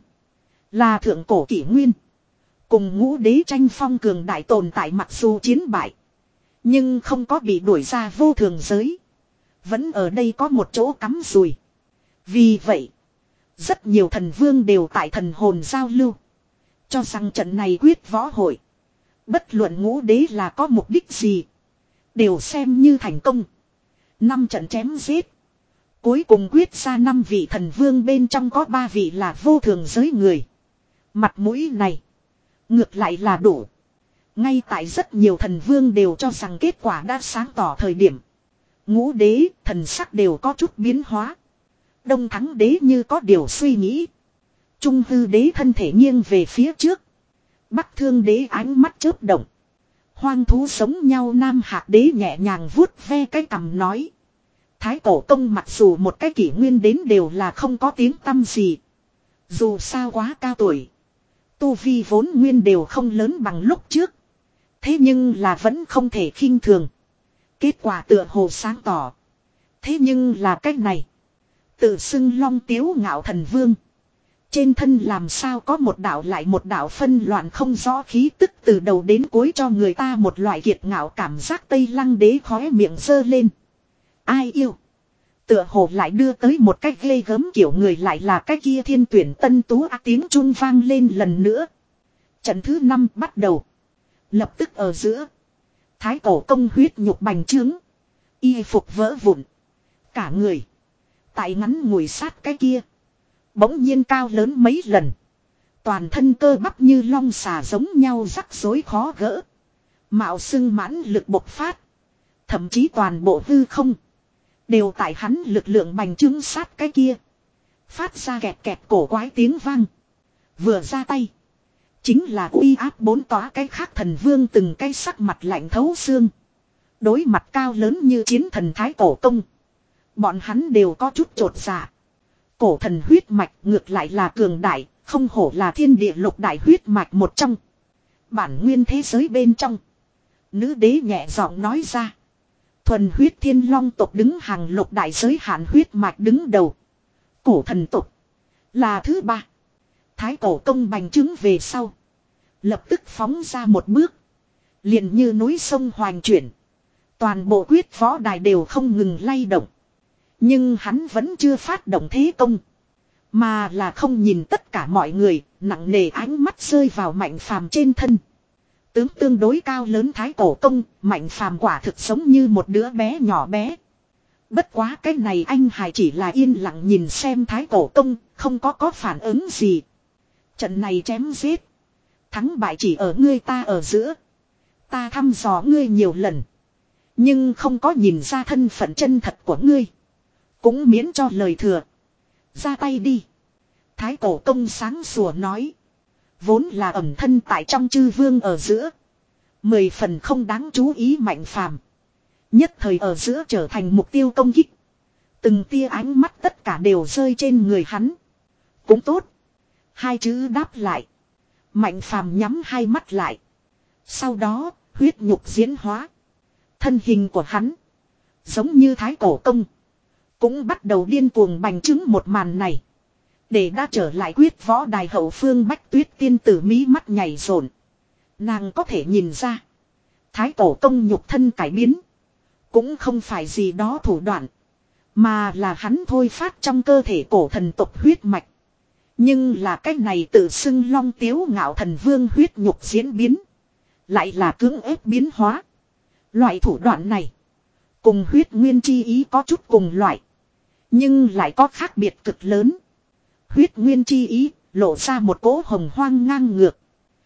Là thượng cổ kỷ nguyên. Cùng ngũ đế tranh phong cường đại tồn tại, mặc dù chiến bại. Nhưng không có bị đuổi ra vô thường giới. Vẫn ở đây có một chỗ cắm rùi. Vì vậy. Rất nhiều thần vương đều tại thần hồn giao lưu. Cho rằng trận này quyết võ hội. Bất luận ngũ đế là có mục đích gì. Đều xem như thành công. Năm trận chém giết. Cuối cùng quyết ra năm vị thần vương, bên trong có ba vị là vô thường giới người. Mặt mũi này. Ngược lại là đủ. Ngay tại rất nhiều thần vương đều cho rằng kết quả đã sáng tỏ thời điểm. Ngũ đế, thần sắc đều có chút biến hóa. Đông thắng đế như có điều suy nghĩ. Trung hư đế thân thể nghiêng về phía trước. Bắc thương đế ánh mắt chớp động. Hoang thú sống nhau nam hạc đế nhẹ nhàng vuốt ve cái cằm nói. Thái Tổ Tông mặc dù một cái kỷ nguyên đến đều là không có tiếng tăm gì. Dù sao quá cao tuổi. Tu vi vốn nguyên đều không lớn bằng lúc trước. Thế nhưng là vẫn không thể khinh thường. Kết quả tựa hồ sáng tỏ. Thế nhưng là cách này. Tự xưng long tiếu ngạo thần vương. Trên thân làm sao có một đạo lại một đạo phân loạn không rõ khí tức, từ đầu đến cuối cho người ta một loại kiệt ngạo cảm giác. Tây Lăng đế khóe miệng giơ lên. Ai yêu. Tựa hồ lại đưa tới một cách ghê gớm kiểu người, lại là cái kia thiên tuyển tân tú. À, tiếng chuông vang lên lần nữa. Trận thứ năm bắt đầu. Lập tức ở giữa. Thái Tổ Công huyết nhục bành trướng. Y phục vỡ vụn. Cả người. Tại ngắn ngủi sát cái kia. Bỗng nhiên cao lớn mấy lần. Toàn thân cơ bắp như long xà giống nhau rắc rối khó gỡ. Mạo xưng mãn lực bộc phát. Thậm chí toàn bộ hư không. Đều tại hắn lực lượng bành trướng sát cái kia. Phát ra kẹt kẹt cổ quái tiếng vang. Vừa ra tay. Chính là uy áp bốn tóa cái khác thần vương, từng cái sắc mặt lạnh thấu xương. Đối mặt cao lớn như chiến thần Thái Tổ Tông. Bọn hắn đều có chút chột dạ. Cổ thần huyết mạch ngược lại là cường đại, không hổ là thiên địa lục đại huyết mạch một trong. Bản nguyên thế giới bên trong. Nữ đế nhẹ giọng nói ra. Thuần huyết thiên long tộc đứng hàng lục đại giới hạn huyết mạch đứng đầu. Cổ thần tộc là thứ ba. Thái Tổ Công bành trướng về sau. Lập tức phóng ra một bước. Liền như núi sông hoành chuyển. Toàn bộ quyết võ đài đều không ngừng lay động. Nhưng hắn vẫn chưa phát động thế công. Mà là không nhìn tất cả mọi người, nặng nề ánh mắt rơi vào Mạnh Phàm trên thân. Tướng tương đối cao lớn thái cổ công, Mạnh Phàm quả thực giống như một đứa bé nhỏ bé. Bất quá cái này anh hài chỉ là yên lặng nhìn xem thái cổ công, không có có phản ứng gì. Trận này chém giết. Thắng bại chỉ ở ngươi ta ở giữa. Ta thăm dò ngươi nhiều lần. Nhưng không có nhìn ra thân phận chân thật của ngươi. Cũng miễn cho lời thừa. Ra tay đi. Thái cổ công sáng sủa nói. Vốn là ẩn thân tại trong chư vương ở giữa. Mười phần không đáng chú ý Mạnh Phàm. Nhất thời ở giữa trở thành mục tiêu công kích. Từng tia ánh mắt tất cả đều rơi trên người hắn. Cũng tốt. Hai chữ đáp lại. Mạnh Phàm nhắm hai mắt lại. Sau đó, huyết nhục diễn hóa. Thân hình của hắn. Giống như thái cổ công. Cũng bắt đầu điên cuồng bành trướng một màn này. Để đã trở lại quyết võ đài hậu phương Bách Tuyết tiên tử mí mắt nhảy rộn. Nàng có thể nhìn ra. Thái cổ công nhục thân cải biến. Cũng không phải gì đó thủ đoạn. Mà là hắn thôi phát trong cơ thể cổ thần tộc huyết mạch. Nhưng là cái này tự xưng long tiếu ngạo thần vương huyết nhục diễn biến. Lại là cưỡng ép biến hóa. Loại thủ đoạn này. Cùng huyết nguyên chi ý có chút cùng loại. Nhưng lại có khác biệt cực lớn. Huyết nguyên chi ý lộ ra một cỗ hồng hoang ngang ngược.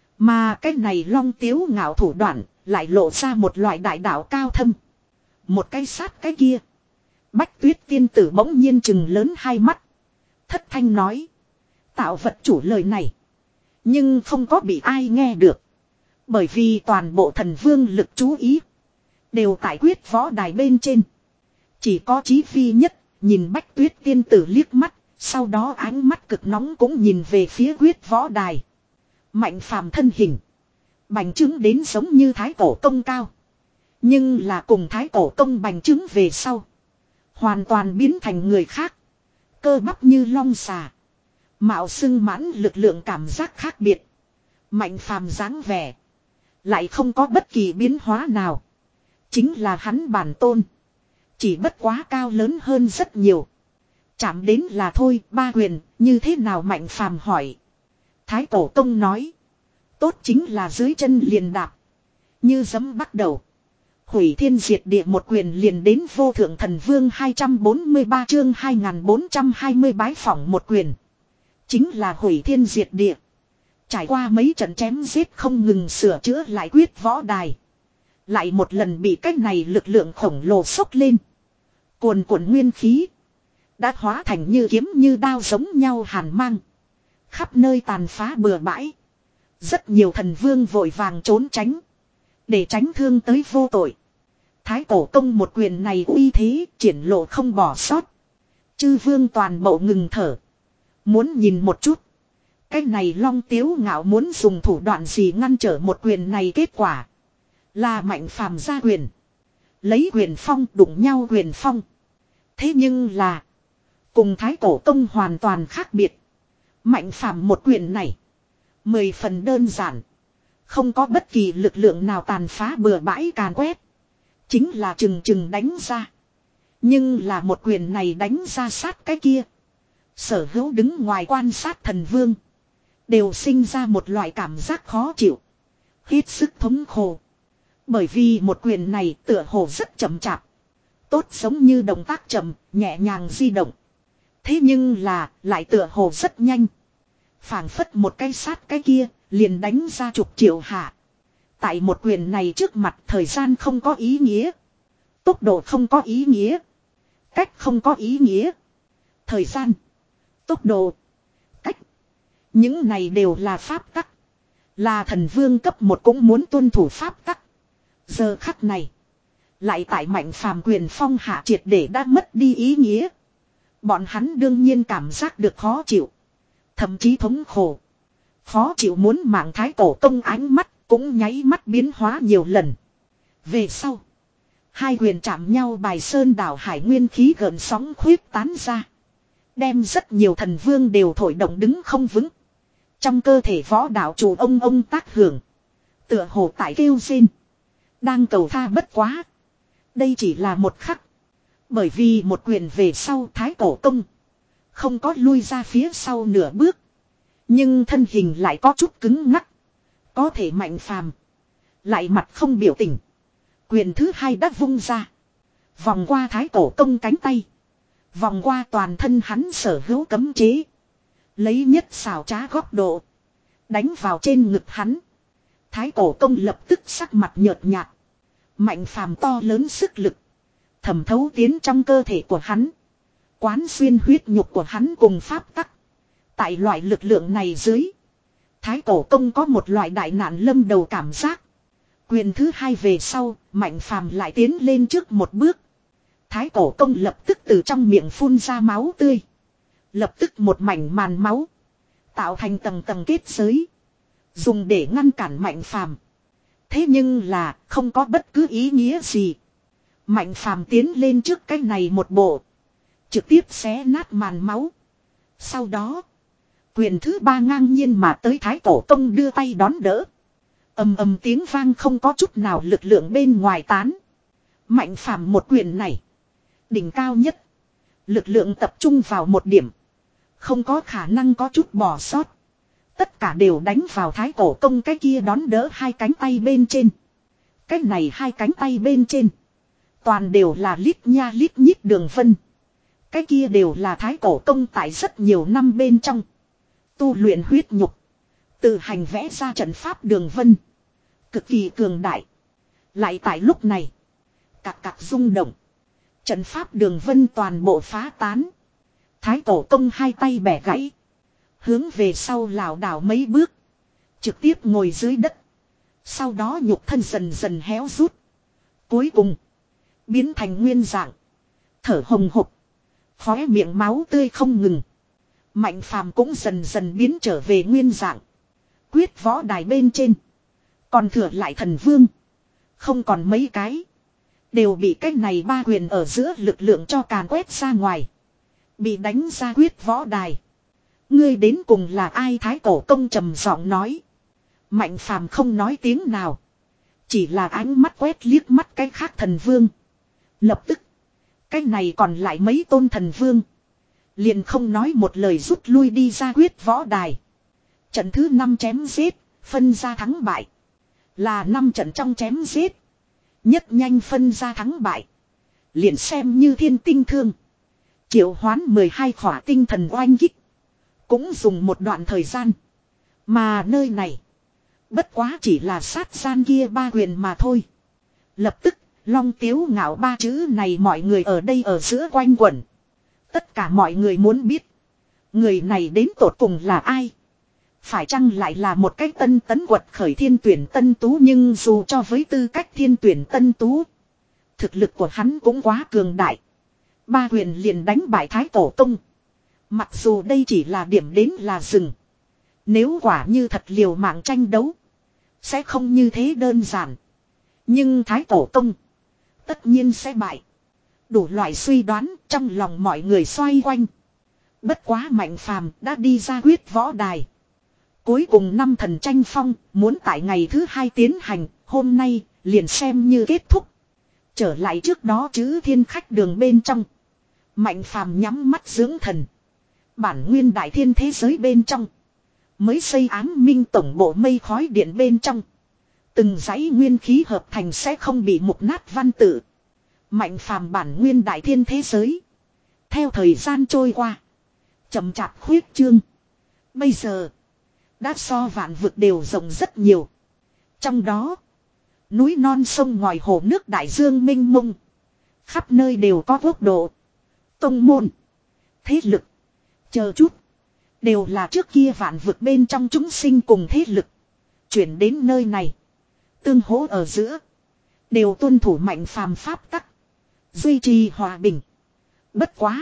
Mà cái này long tiếu ngạo thủ đoạn lại lộ ra một loại đại đạo cao thâm. Một cái sát cái kia. Bách Tuyết tiên tử bỗng nhiên chừng lớn hai mắt. Thất thanh nói. Tạo vật chủ lời này. Nhưng không có bị ai nghe được. Bởi vì toàn bộ thần vương lực chú ý. Đều tại quyết võ đài bên trên. Chỉ có Chí Phi nhất. Nhìn Bách Tuyết tiên tử liếc mắt. Sau đó ánh mắt cực nóng cũng nhìn về phía quyết võ đài. Mạnh Phàm thân hình. Bành trướng đến giống như thái cổ công cao. Nhưng là cùng thái cổ công bành trướng về sau. Hoàn toàn biến thành người khác. Cơ bắp như long xà. Mạo xưng mãn lực lượng cảm giác khác biệt. Mạnh Phàm dáng vẻ. Lại không có bất kỳ biến hóa nào. Chính là hắn bản tôn. Chỉ bất quá cao lớn hơn rất nhiều. Chạm đến là thôi, ba quyền, như thế nào Mạnh Phàm hỏi. Thái cổ công nói. Tốt chính là dưới chân liền đạp. Như giấm bắt đầu. Hủy thiên diệt địa một quyền liền đến vô thượng thần vương hai trăm bốn mươi ba chương hai nghìn bốn trăm hai mươi bái phỏng một quyền. Chính là hủy thiên diệt địa. Trải qua mấy trận chém giết không ngừng sửa chữa lại quyết võ đài. Lại một lần bị cách này lực lượng khổng lồ sốc lên. Cuồn cuộn nguyên khí. Đã hóa thành như kiếm như đao giống nhau hàn mang. Khắp nơi tàn phá bừa bãi. Rất nhiều thần vương vội vàng trốn tránh. Để tránh thương tới vô tội. Thái cổ công một quyền này uy thế triển lộ không bỏ sót. Chư vương toàn bộ ngừng thở. Muốn nhìn một chút. Cái này long tiếu ngạo muốn dùng thủ đoạn gì ngăn trở một quyền này kết quả. Là Mạnh Phàm ra quyền. Lấy quyền phong đụng nhau quyền phong. Thế nhưng là. Cùng thái cổ công hoàn toàn khác biệt. Mạnh Phàm một quyền này. Mười phần đơn giản. Không có bất kỳ lực lượng nào tàn phá bừa bãi càn quét. Chính là chừng chừng đánh ra. Nhưng là một quyền này đánh ra sát cái kia. Sở hữu đứng ngoài quan sát thần vương. Đều sinh ra một loại cảm giác khó chịu. Hết sức thống khổ. Bởi vì một quyền này tựa hồ rất chậm chạp. Tốt giống như động tác chậm, nhẹ nhàng di động. Thế nhưng là, lại tựa hồ rất nhanh. Phảng phất một cái sát cái kia, liền đánh ra chục triệu hạ. Tại một quyền này trước mặt thời gian không có ý nghĩa. Tốc độ không có ý nghĩa. Cách không có ý nghĩa. Thời gian. Tốc độ. Cách. Những này đều là pháp tắc. Là thần vương cấp một cũng muốn tuân thủ pháp tắc. Giờ khắc này. Lại tại Mạnh Phàm quyền phong hạ triệt để đã mất đi ý nghĩa. Bọn hắn đương nhiên cảm giác được khó chịu. Thậm chí thống khổ. Khó chịu muốn mạng thái cổ công ánh mắt cũng nháy mắt biến hóa nhiều lần. Về sau. Hai quyền chạm nhau bài sơn đảo hải nguyên khí gợn sóng khuyết tán ra. Đem rất nhiều thần vương đều thổi động đứng không vững. Trong cơ thể võ đạo chủ ông ông tác hưởng. Tựa hồ tại kêu rên. Đang cầu tha bất quá. Đây chỉ là một khắc. Bởi vì một quyền về sau Thái Cổ Công không có lui ra phía sau nửa bước. Nhưng thân hình lại có chút cứng ngắc. Có thể Mạnh Phàm lại mặt không biểu tình. Quyền thứ hai đã vung ra. Vòng qua Thái Cổ Công cánh tay. Vòng qua toàn thân hắn sở hữu cấm chế. Lấy nhất xảo trá góc độ. Đánh vào trên ngực hắn. Thái Cổ Công lập tức sắc mặt nhợt nhạt. Mạnh Phàm to lớn sức lực. Thẩm thấu tiến trong cơ thể của hắn. Quán xuyên huyết nhục của hắn cùng pháp tắc. Tại loại lực lượng này dưới. Thái Cổ Công có một loại đại nạn lâm đầu cảm giác. Quyền thứ hai về sau, Mạnh Phàm lại tiến lên trước một bước. Thái Cổ Công lập tức từ trong miệng phun ra máu tươi. Lập tức một mảnh màn máu. Tạo thành tầng tầng kết giới. Dùng để ngăn cản Mạnh Phàm. Thế nhưng là không có bất cứ ý nghĩa gì. Mạnh Phàm tiến lên trước cái này một bộ. Trực tiếp xé nát màn máu. Sau đó. Quyền thứ ba ngang nhiên mà tới Thái Cổ Công đưa tay đón đỡ. Ầm ầm tiếng vang không có chút nào lực lượng bên ngoài tán. Mạnh Phàm một quyền này. Đỉnh cao nhất. Lực lượng tập trung vào một điểm. Không có khả năng có chút bỏ sót. Tất cả đều đánh vào Thái Cổ Công cái kia đón đỡ hai cánh tay bên trên. Cái này hai cánh tay bên trên. Toàn đều là lít nha lít nhít đường vân. Cái kia đều là Thái Cổ Công tại rất nhiều năm bên trong. Tu luyện huyết nhục. Tự hành vẽ ra trận pháp đường vân. Cực kỳ cường đại. Lại tại lúc này. Cạc cạc rung động. Trận pháp đường vân toàn bộ phá tán. Thái Cổ Công hai tay bẻ gãy. Hướng về sau lảo đảo mấy bước. Trực tiếp ngồi dưới đất. Sau đó nhục thân dần dần héo rút. Cuối cùng. Biến thành nguyên dạng. Thở hồng hộc. Khóe miệng máu tươi không ngừng. Mạnh Phàm cũng dần dần biến trở về nguyên dạng. Quyết võ đài bên trên. Còn thừa lại thần vương. Không còn mấy cái. Đều bị cái này ba quyền ở giữa lực lượng cho càn quét ra ngoài. Bị đánh ra quyết võ đài. Ngươi đến cùng là ai? Thái Cổ Công trầm giọng nói. Mạnh Phàm không nói tiếng nào. Chỉ là ánh mắt quét liếc mắt cái khác thần vương. Lập tức. Cái này còn lại mấy tôn thần vương. Liền không nói một lời rút lui đi ra quyết võ đài. Trận thứ năm chém giết. Phân ra thắng bại. Là năm trận trong chém giết. Nhất nhanh phân ra thắng bại. Liền xem như thiên tinh thương. Triệu hoán mười hai khỏa tinh thần oanh kích. Cũng dùng một đoạn thời gian. Mà nơi này. Bất quá chỉ là sát gian kia ba quyền mà thôi. Lập tức. Long Tiếu Ngạo ba chữ này mọi người ở đây ở giữa quanh quẩn. Tất cả mọi người muốn biết. Người này đến tột cùng là ai? Phải chăng lại là một cái tân tấn quật khởi thiên tuyển tân tú, nhưng dù cho với tư cách thiên tuyển tân tú. Thực lực của hắn cũng quá cường đại. Ba quyền liền đánh bại Thái Cổ Công. Mặc dù đây chỉ là điểm đến là dừng. Nếu quả như thật liều mạng tranh đấu. Sẽ không như thế đơn giản. Nhưng Thái Cổ Công. Tất nhiên sẽ bại. Đủ loại suy đoán trong lòng mọi người xoay quanh. Bất quá Mạnh Phàm đã đi ra quyết võ đài. Cuối cùng năm thần tranh phong muốn tại ngày thứ hai tiến hành. Hôm nay liền xem như kết thúc. Trở lại trước đó chữ thiên khách đường bên trong. Mạnh Phàm nhắm mắt dưỡng thần. Bản nguyên đại thiên thế giới bên trong. Mới xây ám minh tổng bộ mây khói điện bên trong. Từng dãy nguyên khí hợp thành sẽ không bị mục nát văn tự. Mạnh Phàm bản nguyên đại thiên thế giới. Theo thời gian trôi qua. Chậm chạp khuyết trương. Bây giờ. Đã so vạn vực đều rộng rất nhiều. Trong đó. Núi non sông ngòi hồ nước đại dương mênh mông. Khắp nơi đều có quốc độ. Tông môn. Thế lực. Chờ chút. Đều là trước kia vạn vực bên trong chúng sinh cùng thế lực. Chuyển đến nơi này. Tương hỗ ở giữa. Đều tuân thủ Mạnh Phàm pháp tắc. Duy trì hòa bình. Bất quá.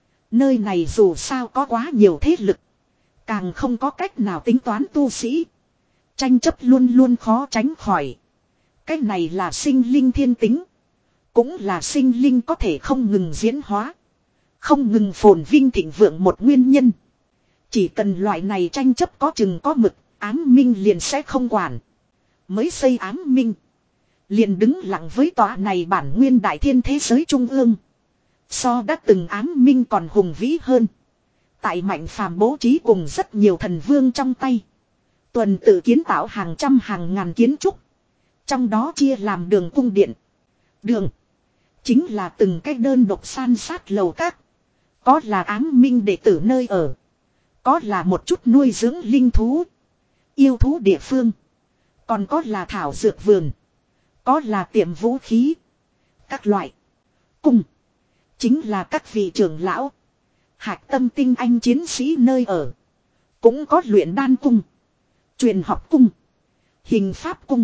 Nơi này dù sao có quá nhiều thế lực. Càng không có cách nào tính toán tu sĩ. Tranh chấp luôn luôn khó tránh khỏi. Cái này là sinh linh thiên tính. Cũng là sinh linh có thể không ngừng diễn hóa. Không ngừng phồn vinh thịnh vượng một nguyên nhân. Chỉ cần loại này tranh chấp có chừng có mực. Ám minh liền sẽ không quản. Mới xây ám minh. Liền đứng lặng với tòa này bản nguyên đại thiên thế giới trung ương. So đã từng ám minh còn hùng vĩ hơn. Tại Mạnh Phàm bố trí cùng rất nhiều thần vương trong tay. Tuần tự kiến tạo hàng trăm hàng ngàn kiến trúc. Trong đó chia làm đường cung điện. Đường. Chính là từng cái đơn độc san sát lầu các. Có là ám minh đệ tử nơi ở. Có là một chút nuôi dưỡng linh thú. Yêu thú địa phương. Còn có là thảo dược vườn. Có là tiệm vũ khí. Các loại. Cung. Chính là các vị trưởng lão. Hạch tâm tinh anh chiến sĩ nơi ở. Cũng có luyện đan cung. Truyền học cung. Hình pháp cung.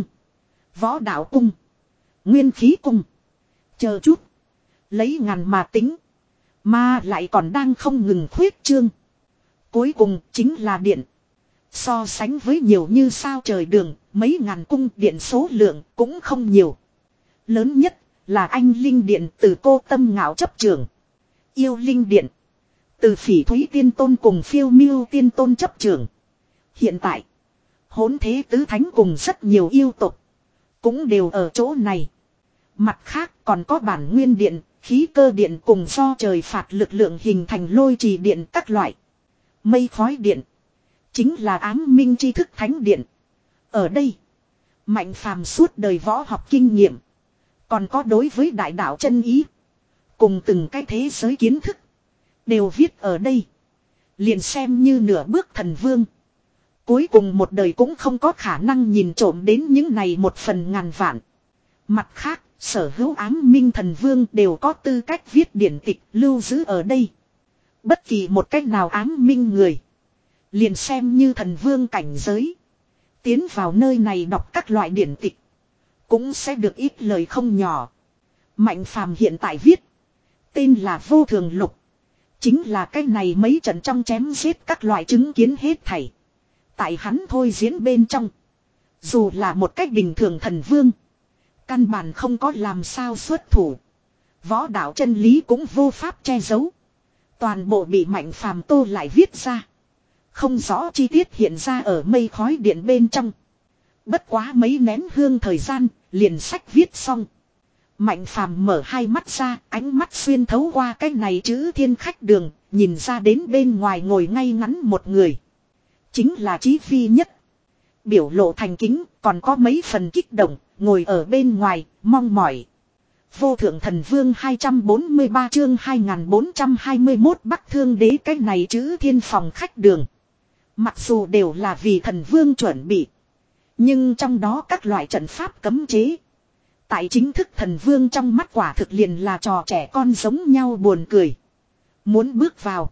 Võ đạo cung. Nguyên khí cung. Chờ chút. Lấy ngàn mà tính. Mà lại còn đang không ngừng khuyết trương. Cuối cùng chính là điện. So sánh với nhiều như sao trời đường. Mấy ngàn cung điện số lượng cũng không nhiều. Lớn nhất là anh linh điện từ cô Tâm Ngạo chấp trưởng. Yêu linh điện. Từ Phỉ Thúy Tiên Tôn cùng Phiêu Miêu Tiên Tôn chấp trưởng. Hiện tại. Hỗn Thế Tứ Thánh cùng rất nhiều yêu tộc. Cũng đều ở chỗ này. Mặt khác còn có bản nguyên điện, khí cơ điện cùng do trời phạt lực lượng hình thành lôi trì điện các loại. Mây khói điện. Chính là ám minh tri thức thánh điện. Ở đây. Mạnh Phàm suốt đời võ học kinh nghiệm. Còn có đối với đại đạo chân ý. Cùng từng cái thế giới kiến thức. Đều viết ở đây. Liền xem như nửa bước thần vương. Cuối cùng một đời cũng không có khả năng nhìn trộm đến những này một phần ngàn vạn. Mặt khác, sở hữu ám minh thần vương đều có tư cách viết điển tịch lưu giữ ở đây. Bất kỳ một cách nào ám minh người. Liền xem như thần vương cảnh giới. Tiến vào nơi này đọc các loại điển tịch. Cũng sẽ được ít lời không nhỏ. Mạnh Phàm hiện tại viết. Tên là Vô Thường Lục. Chính là cái này mấy trận trong chém giết các loại chứng kiến hết thảy. Tại hắn thôi diễn bên trong. Dù là một cách bình thường thần vương. Căn bản không có làm sao xuất thủ. Võ đạo chân lý cũng vô pháp che giấu. Toàn bộ bị Mạnh Phàm tô lại viết ra. Không rõ chi tiết hiện ra ở mây khói điện bên trong. Bất quá mấy nén hương thời gian, liền sách viết xong. Mạnh Phàm mở hai mắt ra, ánh mắt xuyên thấu qua cái này chữ thiên khách đường, nhìn ra đến bên ngoài ngồi ngay ngắn một người. Chính là Chí Phi Nhất. Biểu lộ thành kính, còn có mấy phần kích động, ngồi ở bên ngoài, mong mỏi. Vô Thượng Thần Vương hai trăm bốn mươi ba chương hai nghìn bốn trăm hai mươi mốt Bắc Thương Đế, cái này chữ thiên phòng khách đường. Mặc dù đều là vì thần vương chuẩn bị. Nhưng trong đó các loại trận pháp cấm chế. Tại chính thức thần vương trong mắt quả thực liền là trò trẻ con giống nhau buồn cười. Muốn bước vào.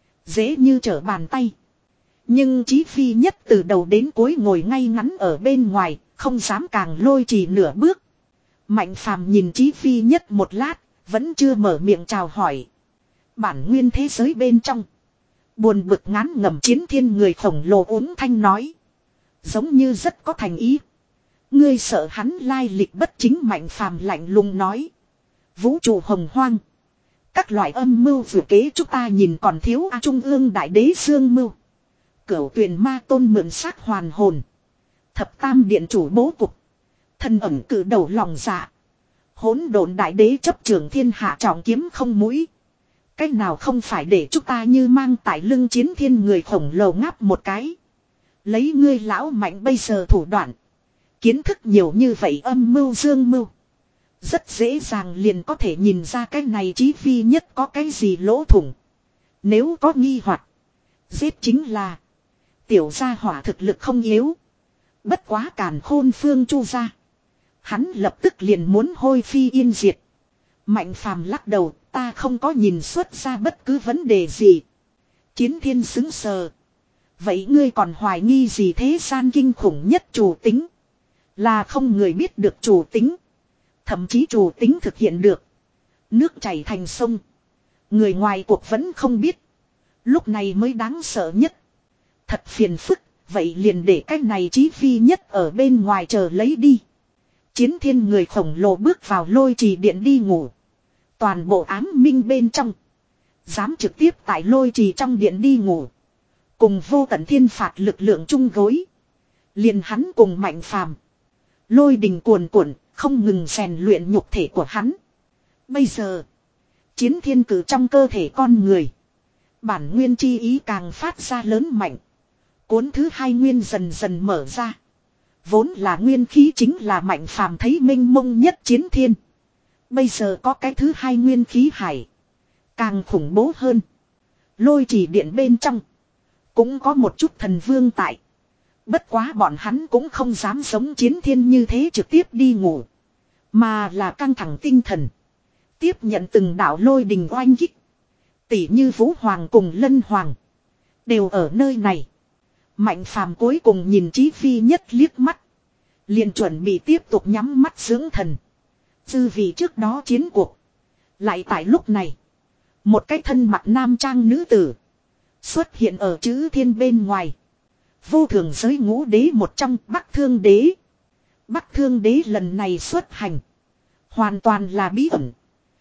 Dễ như trở bàn tay. Nhưng Chí Phi Nhất từ đầu đến cuối ngồi ngay ngắn ở bên ngoài. Không dám càng lôi trì nửa bước. Mạnh Phàm nhìn Chí Phi Nhất một lát. Vẫn chưa mở miệng chào hỏi. Bản nguyên thế giới bên trong. Buồn bực ngán ngẩm Chiến Thiên người khổng lồ uống thanh nói. Giống như rất có thành ý. Ngươi sợ hắn lai lịch bất chính, Mạnh Phàm lạnh lùng nói. Vũ trụ hồng hoang. Các loại âm mưu vừa kế chúng ta nhìn còn thiếu a Trung ương đại đế dương mưu. Cửu tuyền ma tôn mượn xác hoàn hồn. Thập tam điện chủ bố cục. Thân ẩn cử đầu lòng dạ. Hỗn độn đại đế chấp trưởng thiên hạ trọng kiếm không mũi. Cách nào không phải để chúng ta như mang tại lưng Chiến Thiên người khổng lồ ngáp một cái. Lấy ngươi lão Mạnh bây giờ thủ đoạn. Kiến thức nhiều như vậy âm mưu dương mưu. Rất dễ dàng liền có thể nhìn ra cái này Chí Phi Nhất có cái gì lỗ thủng. Nếu có nghi hoặc, giết chính là. Tiểu gia hỏa thực lực không yếu. Bất quá càn khôn phương chu ra. Hắn lập tức liền muốn hôi phi yên diệt. Mạnh Phàm lắc đầu, ta không có nhìn xuất ra bất cứ vấn đề gì. Chiến Thiên sững sờ. Vậy ngươi còn hoài nghi gì thế gian kinh khủng nhất chủ tính? Là không người biết được chủ tính. Thậm chí chủ tính thực hiện được. Nước chảy thành sông. Người ngoài cuộc vẫn không biết. Lúc này mới đáng sợ nhất. Thật phiền phức. Vậy liền để cái này Chí Phi Nhất ở bên ngoài chờ lấy đi. Chiến Thiên người khổng lồ bước vào lôi trì điện đi ngủ. Toàn bộ ám minh bên trong. Dám trực tiếp tại lôi trì trong điện đi ngủ. Cùng vô tận thiên phạt lực lượng chung gối. Liền hắn cùng Mạnh Phàm. Lôi đình cuồn cuộn, không ngừng rèn luyện nhục thể của hắn. Bây giờ, Chiến thiên cử trong cơ thể con người. Bản nguyên chi ý càng phát ra lớn mạnh. Cuốn thứ hai nguyên dần dần mở ra. Vốn là nguyên khí chính là Mạnh Phàm thấy minh mông nhất chiến thiên. Bây giờ có cái thứ hai nguyên khí hải. Càng khủng bố hơn. Lôi chỉ điện bên trong. Cũng có một chút thần vương tại. Bất quá bọn hắn cũng không dám giống chiến thiên như thế trực tiếp đi ngủ. Mà là căng thẳng tinh thần. Tiếp nhận từng đạo lôi đình oanh kích. Tỷ như Vũ Hoàng cùng Lân Hoàng. Đều ở nơi này. Mạnh Phàm cuối cùng nhìn Chí Phi Nhất liếc mắt. Liền chuẩn bị tiếp tục nhắm mắt dưỡng thần. Dư vì trước đó chiến cuộc. Lại tại lúc này. Một cái thân mặc nam trang nữ tử. Xuất hiện ở chữ thiên bên ngoài. Vô thường giới ngũ đế một trong Bắc Thương Đế. Bắc Thương Đế lần này xuất hành. Hoàn toàn là bí ẩn.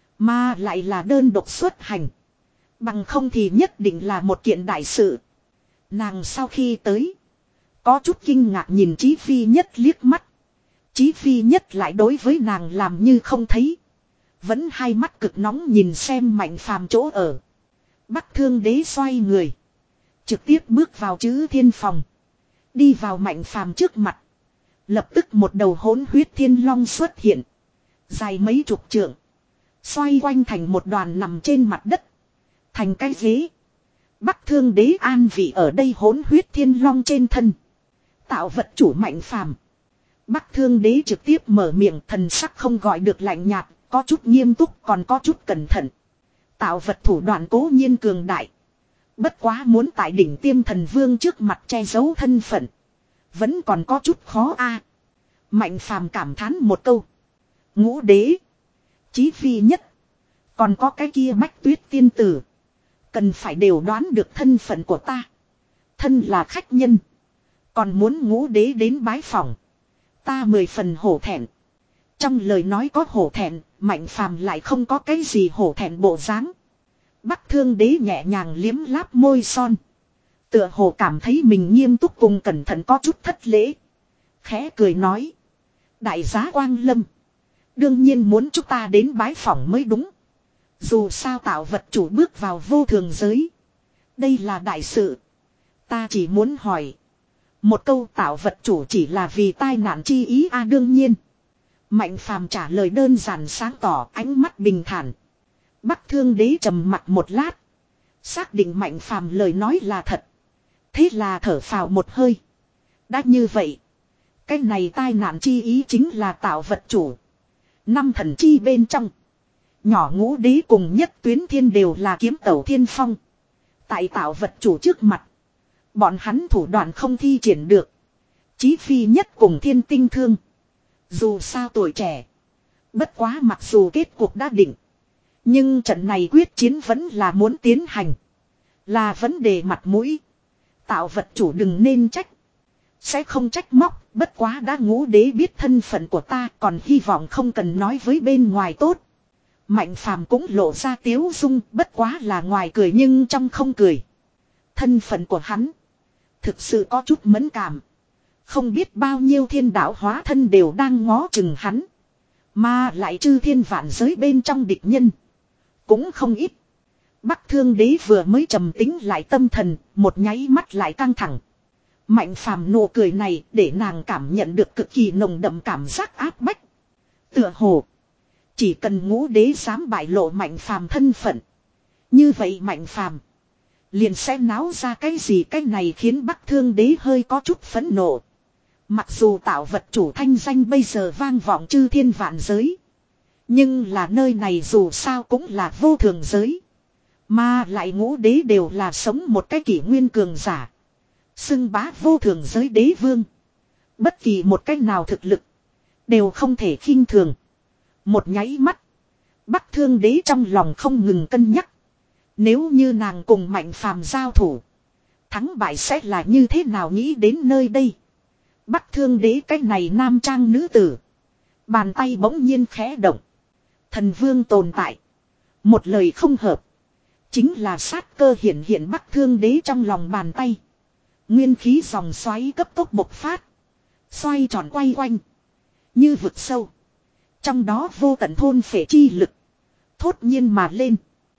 Mà lại là đơn độc xuất hành. Bằng không thì nhất định là một kiện đại sự. Nàng sau khi tới. Có chút kinh ngạc nhìn Chí Phi Nhất liếc mắt. Chí Phi Nhất lại đối với nàng làm như không thấy. Vẫn hai mắt cực nóng nhìn xem Mạnh Phàm chỗ ở. Bắc Thương Đế xoay người. Trực tiếp bước vào chữ thiên phòng. Đi vào Mạnh Phàm trước mặt. Lập tức một đầu hỗn huyết thiên long xuất hiện. Dài mấy chục trượng. Xoay quanh thành một đoàn nằm trên mặt đất. Thành cái ghế. Bắc Thương Đế an vị ở đây hỗn huyết thiên long trên thân. Tạo vật chủ Mạnh Phàm. Bắc Thương Đế trực tiếp mở miệng, thần sắc không gọi được lạnh nhạt, có chút nghiêm túc còn có chút cẩn thận. Tạo vật thủ đoạn cố nhiên cường đại. Bất quá muốn tại đỉnh tiêm thần vương trước mặt che giấu thân phận. Vẫn còn có chút khó a. Mạnh Phàm cảm thán một câu. Ngũ đế. Chí Phi Nhất. Còn có cái kia Bách Tuyết tiên tử. Cần phải đều đoán được thân phận của ta. Thân là khách nhân. Còn muốn ngũ đế đến bái phỏng. Ta mười phần hổ thẹn. Trong lời nói có hổ thẹn, Mạnh Phàm lại không có cái gì hổ thẹn bộ dáng. Bắc Thương Đế nhẹ nhàng liếm láp môi son. Tựa hồ cảm thấy mình nghiêm túc cùng cẩn thận có chút thất lễ. Khẽ cười nói. Đại giá Quang Lâm. Đương nhiên muốn chúng ta đến bái phỏng mới đúng. Dù sao tạo vật chủ bước vào vô thường giới. Đây là đại sự. Ta chỉ muốn hỏi. Một câu tạo vật chủ chỉ là vì tai nạn chi ý a à, đương nhiên. Mạnh Phàm trả lời đơn giản sáng tỏ, ánh mắt bình thản. Bắc Thương Đế trầm mặt một lát. Xác định Mạnh Phàm lời nói là thật. Thế là thở phào một hơi. Đã như vậy. Cái này tai nạn chi ý chính là tạo vật chủ. Năm thần chi bên trong. Nhỏ ngũ đế cùng nhất tuyến thiên đều là kiếm tẩu thiên phong. Tại tạo vật chủ trước mặt. Bọn hắn thủ đoạn không thi triển được. Chí Phi Nhất cùng Thiên Tinh Thương. Dù sao tuổi trẻ. Bất quá mặc dù kết cuộc đã định. Nhưng trận này quyết chiến vẫn là muốn tiến hành. Là vấn đề mặt mũi. Tạo vật chủ đừng nên trách. Sẽ không trách móc. Bất quá đã ngũ đế biết thân phận của ta. Còn hy vọng không cần nói với bên ngoài tốt. Mạnh Phàm cũng lộ ra tiếu dung. Bất quá là ngoài cười nhưng trong không cười. Thân phận của hắn. Thực sự có chút mẫn cảm. Không biết bao nhiêu thiên đạo hóa thân đều đang ngó chừng hắn. Mà lại chư thiên vạn giới bên trong địch nhân. Cũng không ít. Bắc Thương Đế vừa mới trầm tính lại tâm thần. Một nháy mắt lại căng thẳng. Mạnh Phàm nụ cười này để nàng cảm nhận được cực kỳ nồng đậm cảm giác áp bách. Tựa hồ. Chỉ cần ngũ đế dám bại lộ Mạnh Phàm thân phận. Như vậy Mạnh Phàm liền sẽ náo ra cái gì, cái này khiến Bắc Thương Đế hơi có chút phẫn nộ. Mặc dù tạo vật chủ thanh danh bây giờ vang vọng chư thiên vạn giới. Nhưng là nơi này dù sao cũng là vô thường giới. Mà lại ngũ đế đều là sống một cái kỷ nguyên cường giả. Xưng bá vô thường giới đế vương. Bất kỳ một cách nào thực lực. Đều không thể khinh thường. Một nháy mắt. Bắc Thương Đế trong lòng không ngừng cân nhắc. Nếu như nàng cùng Mạnh Phàm giao thủ. Thắng bại sẽ là như thế nào, nghĩ đến nơi đây. Bắc Thương Đế cái này nam trang nữ tử. Bàn tay bỗng nhiên khẽ động. Thần vương tồn tại. Một lời không hợp. Chính là sát cơ hiện hiện Bắc Thương Đế trong lòng bàn tay. Nguyên khí dòng xoáy cấp tốc bộc phát. Xoay tròn quay quanh. Như vực sâu. Trong đó vô tận thôn phệ chi lực. Thốt nhiên mà lên.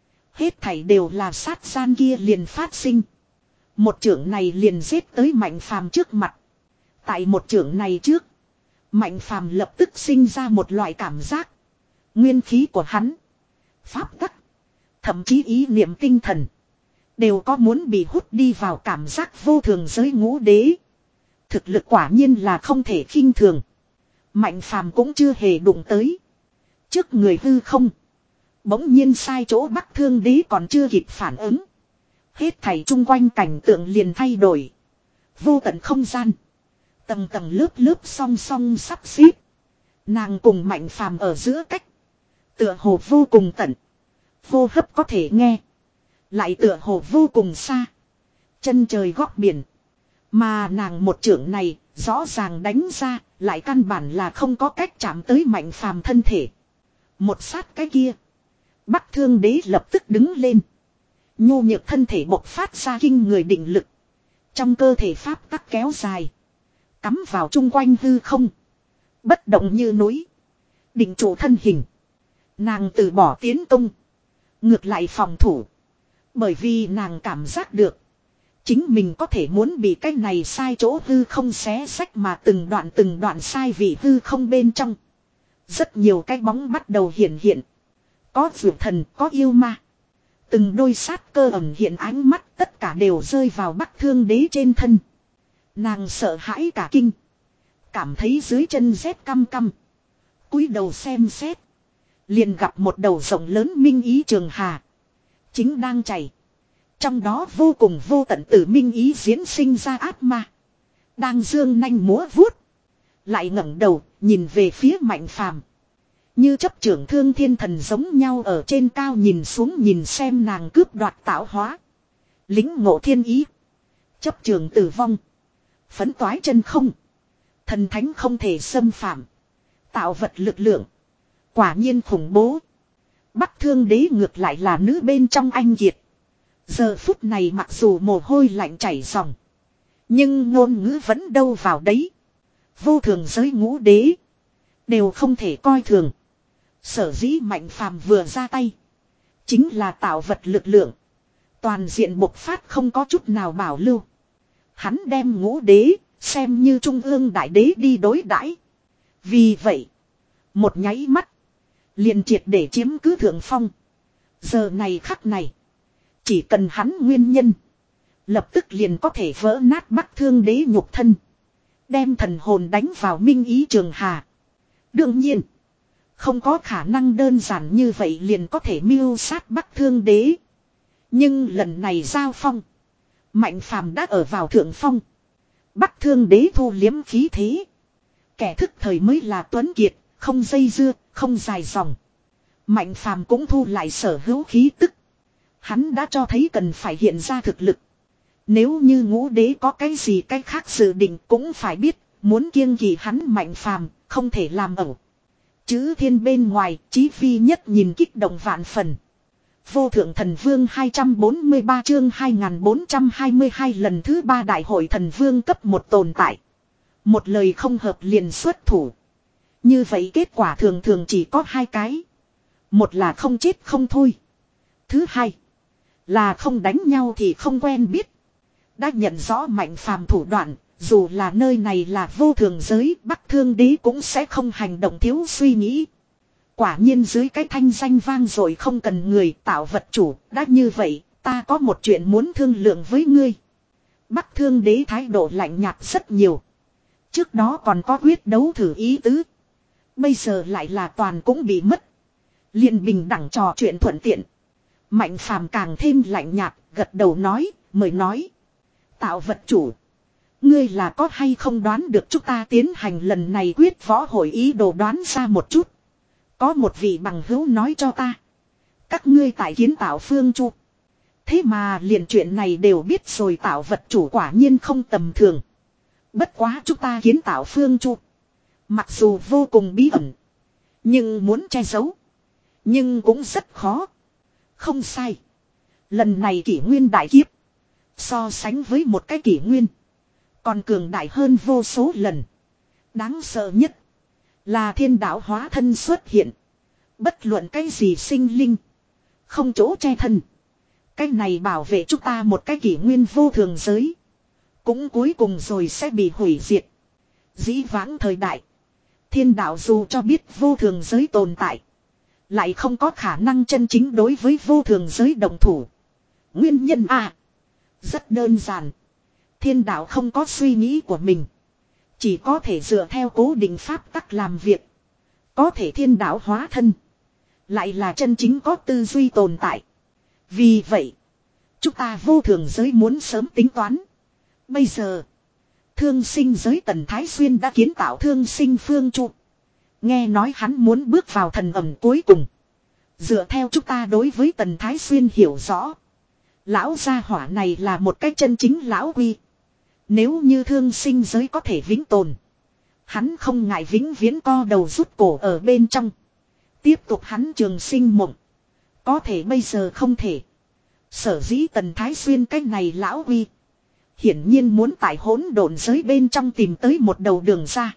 Hết thảy đều là sát gian kia liền phát sinh. Một chưởng này liền giết tới Mạnh Phàm trước mặt. Tại một chưởng này trước. Mạnh Phàm lập tức sinh ra một loại cảm giác. Nguyên khí của hắn. Pháp tắc. Thậm chí ý niệm tinh thần. Đều có muốn bị hút đi vào cảm giác vô thường giới ngũ đế. Thực lực quả nhiên là không thể khinh thường. Mạnh Phàm cũng chưa hề đụng tới. Trước người hư không. Bỗng nhiên sai chỗ Bắc Thương Đế còn chưa kịp phản ứng. Hết thảy chung quanh cảnh tượng liền thay đổi. Vô tận không gian. Tầng tầng lớp lớp song song sắp xếp. Nàng cùng Mạnh Phàm ở giữa cách. Tựa hồ vô cùng tận. Vô hấp có thể nghe. Lại tựa hồ vô cùng xa. Chân trời góc biển. Mà nàng một chưởng này rõ ràng đánh ra. Lại căn bản là không có cách chạm tới Mạnh Phàm thân thể. Một sát cái kia. Bắc Thương Đế lập tức đứng lên. Nhu nhược thân thể bộc phát ra kinh người định lực. Trong cơ thể pháp tắc kéo dài. Cắm vào chung quanh hư không. Bất động như núi. Định trụ thân hình. Nàng từ bỏ tiến công. Ngược lại phòng thủ. Bởi vì nàng cảm giác được. Chính mình có thể muốn bị cái này sai chỗ hư không xé sách mà từng đoạn từng đoạn sai vì hư không bên trong. Rất nhiều cái bóng bắt đầu hiện hiện. Có vượt thần, có yêu ma. Từng đôi sát cơ ẩn hiện ánh mắt tất cả đều rơi vào Bắc Thương Đế trên thân. Nàng sợ hãi cả kinh. Cảm thấy dưới chân rét căm căm. Cúi đầu xem xét. Liền gặp một đầu rộng lớn minh ý trường hà. Chính đang chảy. Trong đó vô cùng vô tận tử minh ý diễn sinh ra ác ma. Đang dương nanh múa vuốt. Lại ngẩng đầu nhìn về phía Mạnh Phàm. Như chấp trưởng thương thiên thần giống nhau ở trên cao nhìn xuống nhìn xem nàng cướp đoạt tạo hóa. Lính ngộ thiên ý. Chấp trường tử vong. Phấn toái chân không. Thần thánh không thể xâm phạm. Tạo vật lực lượng. Quả nhiên khủng bố. Bắc Thương Đế ngược lại là nữ bên trong anh kiệt. Giờ phút này mặc dù mồ hôi lạnh chảy ròng. Nhưng ngôn ngữ vẫn đâu vào đấy. Vô thường giới ngũ đế. Đều không thể coi thường. Sở dĩ Mạnh Phàm vừa ra tay. Chính là tạo vật lực lượng. Toàn diện bộc phát không có chút nào bảo lưu. Hắn đem ngũ đế xem như trung ương đại đế đi đối đãi. Vì vậy. Một nháy mắt. Liền triệt để chiếm cứ thượng phong. Giờ này khắc này. Chỉ cần hắn nguyên nhân. Lập tức liền có thể vỡ nát Bắc Thương Đế nhục thân. Đem thần hồn đánh vào minh ý trường hà. Đương nhiên. Không có khả năng đơn giản như vậy liền có thể mưu sát Bắc Thương Đế. Nhưng lần này giao phong. Mạnh Phàm đã ở vào thượng phong. Bắc Thương Đế thu liếm khí thế. Kẻ thức thời mới là tuấn kiệt. Không dây dưa, không dài dòng. Mạnh Phàm cũng thu lại sở hữu khí tức. Hắn đã cho thấy cần phải hiện ra thực lực. Nếu như ngũ đế có cái gì cái khác dự định cũng phải biết. Muốn kiêng kỵ hắn Mạnh Phàm không thể làm ẩu. Chữ thiên bên ngoài, Chí Phi nhất nhìn kích động vạn phần. Vô thượng thần vương hai trăm bốn mươi ba chương hai nghìn bốn trăm hai mươi hai lần thứ ba đại hội thần vương cấp một tồn tại. Một lời không hợp liền xuất thủ. Như vậy kết quả thường thường chỉ có hai cái. Một là không chết không thôi. Thứ hai là không đánh nhau thì không quen biết. Đã nhận rõ Mạnh Phàm thủ đoạn. Dù là nơi này là vô thường giới, Bắc Thương Đế cũng sẽ không hành động thiếu suy nghĩ. Quả nhiên dưới cái thanh danh vang rồi không cần người tạo vật chủ, đã như vậy, ta có một chuyện muốn thương lượng với ngươi. Bắc Thương Đế thái độ lạnh nhạt rất nhiều. Trước đó còn có quyết đấu thử ý tứ. Bây giờ lại là toàn cũng bị mất. Liền bình đẳng trò chuyện thuận tiện. Mạnh Phàm càng thêm lạnh nhạt, gật đầu nói, mời nói. Tạo vật chủ. Ngươi là có hay không đoán được chúng ta tiến hành lần này quyết võ hội ý đồ đoán ra một chút. Có một vị bằng hữu nói cho ta. Các ngươi tại kiến tạo phương chu. Thế mà liền chuyện này đều biết rồi tạo vật chủ quả nhiên không tầm thường. Bất quá chúng ta kiến tạo phương chu. Mặc dù vô cùng bí ẩn. Nhưng muốn che giấu. Nhưng cũng rất khó. Không sai. Lần này kỷ nguyên đại kiếp. So sánh với một cái kỷ nguyên. Còn cường đại hơn vô số lần. Đáng sợ nhất. Là thiên đạo hóa thân xuất hiện. Bất luận cái gì sinh linh. Không chỗ che thân. Cái này bảo vệ chúng ta một cái kỷ nguyên vô thường giới. Cũng cuối cùng rồi sẽ bị hủy diệt. Dĩ vãng thời đại. Thiên đạo dù cho biết vô thường giới tồn tại. Lại không có khả năng chân chính đối với vô thường giới đồng thủ. Nguyên nhân à. Rất đơn giản. Thiên đạo không có suy nghĩ của mình. Chỉ có thể dựa theo cố định pháp tắc làm việc. Có thể thiên đạo hóa thân. Lại là chân chính có tư duy tồn tại. Vì vậy. Chúng ta vô thường giới muốn sớm tính toán. Bây giờ. Thương sinh giới Tần Thái Xuyên đã kiến tạo thương sinh phương trụ. Nghe nói hắn muốn bước vào thần ẩm cuối cùng. Dựa theo chúng ta đối với Tần Thái Xuyên hiểu rõ. Lão gia hỏa này là một cái chân chính lão quy. Nếu như thương sinh giới có thể vĩnh tồn. Hắn không ngại vĩnh viễn co đầu rút cổ ở bên trong. Tiếp tục hắn trường sinh mộng. Có thể bây giờ không thể. Sở dĩ Tần Thái Xuyên cái này lão quy. Hiển nhiên muốn tại hỗn độn giới bên trong tìm tới một đầu đường ra.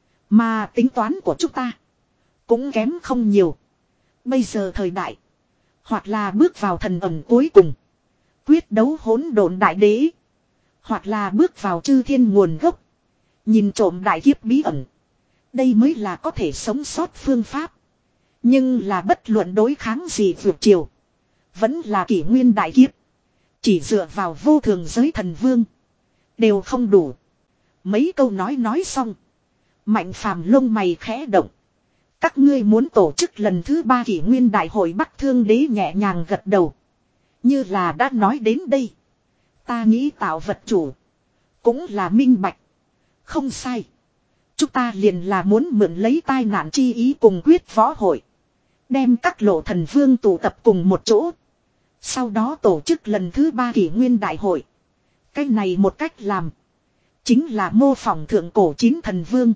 Mà tính toán của chúng ta. Cũng kém không nhiều. Bây giờ thời đại. Hoặc là bước vào thần ẩm cuối cùng. Quyết đấu hỗn độn đại đế. Hoặc là bước vào chư thiên nguồn gốc. Nhìn trộm đại kiếp bí ẩn. Đây mới là có thể sống sót phương pháp. Nhưng là bất luận đối kháng gì vượt chiều. Vẫn là kỷ nguyên đại kiếp. Chỉ dựa vào vô thường giới thần vương. Đều không đủ. Mấy câu nói nói xong. Mạnh phàm lông mày khẽ động. Các ngươi muốn tổ chức lần thứ ba kỷ nguyên đại hội Bắc Thương Đế nhẹ nhàng gật đầu. Như là đã nói đến đây. Ta nghĩ tạo vật chủ. Cũng là minh bạch. Không sai. Chúng ta liền là muốn mượn lấy tai nạn chi ý cùng quyết võ hội. Đem các lộ thần vương tụ tập cùng một chỗ. Sau đó tổ chức lần thứ ba kỷ nguyên đại hội. Cái này một cách làm. Chính là mô phỏng thượng cổ chín thần vương.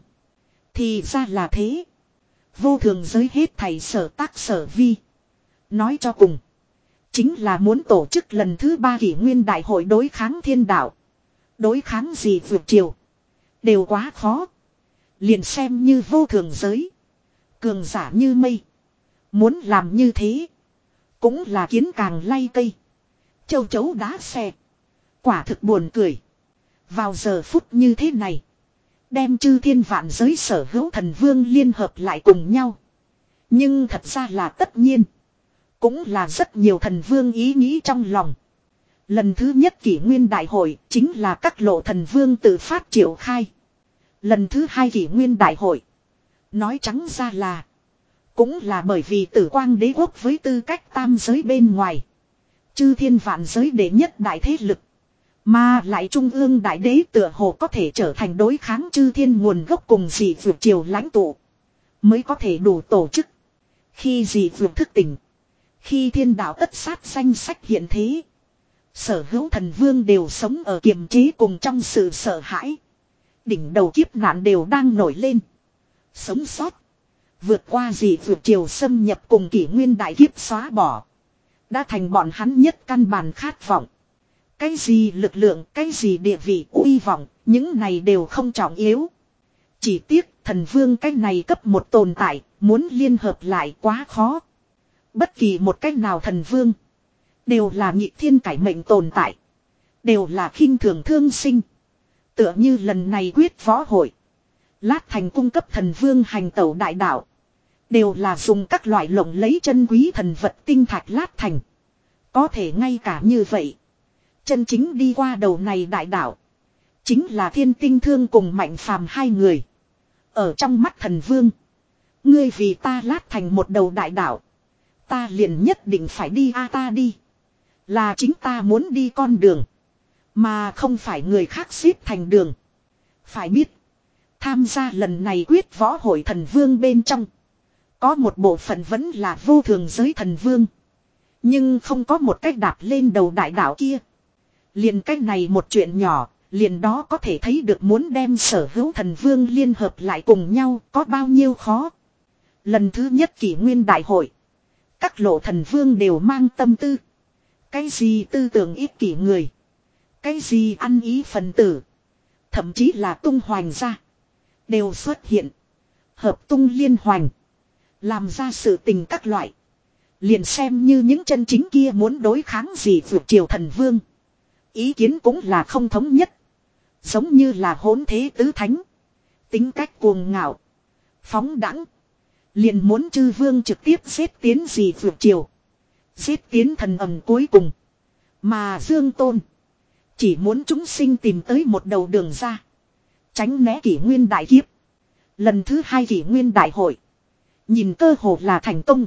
Thì ra là thế. Vô thường giới hết thầy sở tác sở vi. Nói cho cùng. Chính là muốn tổ chức lần thứ ba kỷ nguyên đại hội đối kháng thiên đạo. Đối kháng gì vượt chiều. Đều quá khó. Liền xem như vô thường giới. Cường giả như mây. Muốn làm như thế. Cũng là kiến càng lay cây. Châu chấu đá xe. Quả thực buồn cười. Vào giờ phút như thế này. Đem chư thiên vạn giới sở hữu thần vương liên hợp lại cùng nhau. Nhưng thật ra là tất nhiên. Cũng là rất nhiều thần vương ý nghĩ trong lòng. Lần thứ nhất kỷ nguyên đại hội chính là các lộ thần vương tự phát triệu khai. Lần thứ hai kỷ nguyên đại hội. Nói trắng ra là. Cũng là bởi vì tử quang đế quốc với tư cách tam giới bên ngoài. Chư thiên vạn giới đệ nhất đại thế lực. Mà lại trung ương đại đế tựa hồ có thể trở thành đối kháng chư thiên nguồn gốc cùng dị vượt triều lãnh tụ. Mới có thể đủ tổ chức. Khi dị vượt thức tỉnh. Khi thiên đạo tất sát danh sách hiện thế. Sở hữu thần vương đều sống ở kiềm chế cùng trong sự sợ hãi. Đỉnh đầu kiếp nạn đều đang nổi lên. Sống sót. Vượt qua dị vượt triều xâm nhập cùng kỷ nguyên đại kiếp xóa bỏ. Đã thành bọn hắn nhất căn bản khát vọng. Cái gì lực lượng, cái gì địa vị, uy vọng, những này đều không trọng yếu. Chỉ tiếc thần vương cái này cấp một tồn tại, muốn liên hợp lại quá khó. Bất kỳ một cách nào thần vương, đều là nhị thiên cải mệnh tồn tại. Đều là khinh thường thương sinh. Tựa như lần này quyết võ hội. Lát thành cung cấp thần vương hành tẩu đại đạo. Đều là dùng các loại lộng lấy chân quý thần vật tinh thạch lát thành. Có thể ngay cả như vậy. Chân chính đi qua đầu này đại đạo. Chính là thiên tinh thương cùng mạnh phàm hai người. Ở trong mắt thần vương. Ngươi vì ta lát thành một đầu đại đạo. Ta liền nhất định phải đi a ta đi. Là chính ta muốn đi con đường. Mà không phải người khác xếp thành đường. Phải biết. Tham gia lần này quyết võ hội thần vương bên trong. Có một bộ phận vẫn là vô thường giới thần vương. Nhưng không có một cách đạp lên đầu đại đạo kia. Liền cách này một chuyện nhỏ. Liền đó có thể thấy được muốn đem sở hữu thần vương liên hợp lại cùng nhau có bao nhiêu khó. Lần thứ nhất kỷ nguyên đại hội. Các lộ thần vương đều mang tâm tư. Cái gì tư tưởng ích kỷ người. Cái gì ăn ý phần tử. Thậm chí là tung hoành ra. Đều xuất hiện. Hợp tung liên hoành. Làm ra sự tình các loại. Liền xem như những chân chính kia muốn đối kháng gì vượt triều thần vương. Ý kiến cũng là không thống nhất. Giống như là hỗn thế tứ thánh. Tính cách cuồng ngạo. Phóng đẳng. Liền muốn chư vương trực tiếp giết tiến gì vượt triều. Giết tiến thần ẩm cuối cùng. Mà Dương Tôn. Chỉ muốn chúng sinh tìm tới một đầu đường ra. Tránh né kỷ nguyên đại kiếp. Lần thứ hai kỷ nguyên đại hội. Nhìn cơ hồ là thành công.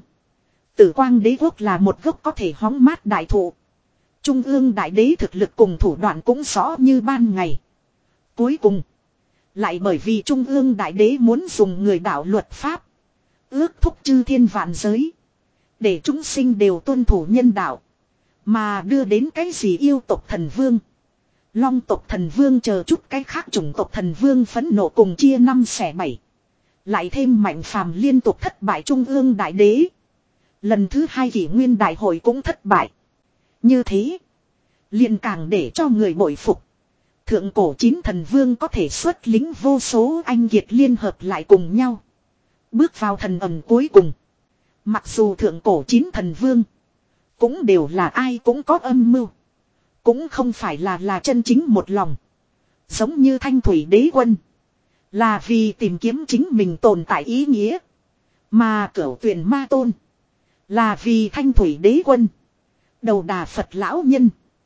Tử quang đế quốc là một gốc có thể hóng mát đại thụ. Trung ương đại đế thực lực cùng thủ đoạn cũng rõ như ban ngày. Cuối cùng. Lại bởi vì trung ương đại đế muốn dùng người đạo luật pháp. Ước thúc chư thiên vạn giới. Để chúng sinh đều tuân thủ nhân đạo. Mà đưa đến cái gì yêu tộc thần vương. Long tộc thần vương chờ chút cái khác chủng tộc thần vương phẫn nộ cùng chia năm xẻ bảy. Lại thêm mạnh phàm liên tục thất bại trung ương đại đế. Lần thứ hai kỷ nguyên đại hội cũng thất bại. Như thế. Liền càng để cho người bội phục. Thượng cổ chín thần vương có thể xuất lính vô số anh kiệt liên hợp lại cùng nhau. Bước vào thần ẩm cuối cùng. Mặc dù thượng cổ chín thần vương. Cũng đều là ai cũng có âm mưu. Cũng không phải là là chân chính một lòng. Giống như thanh thủy đế quân. Là vì tìm kiếm chính mình tồn tại ý nghĩa. Mà cửu tuyển ma tôn. Là vì thanh thủy đế quân. Đầu đà Phật lão nhân.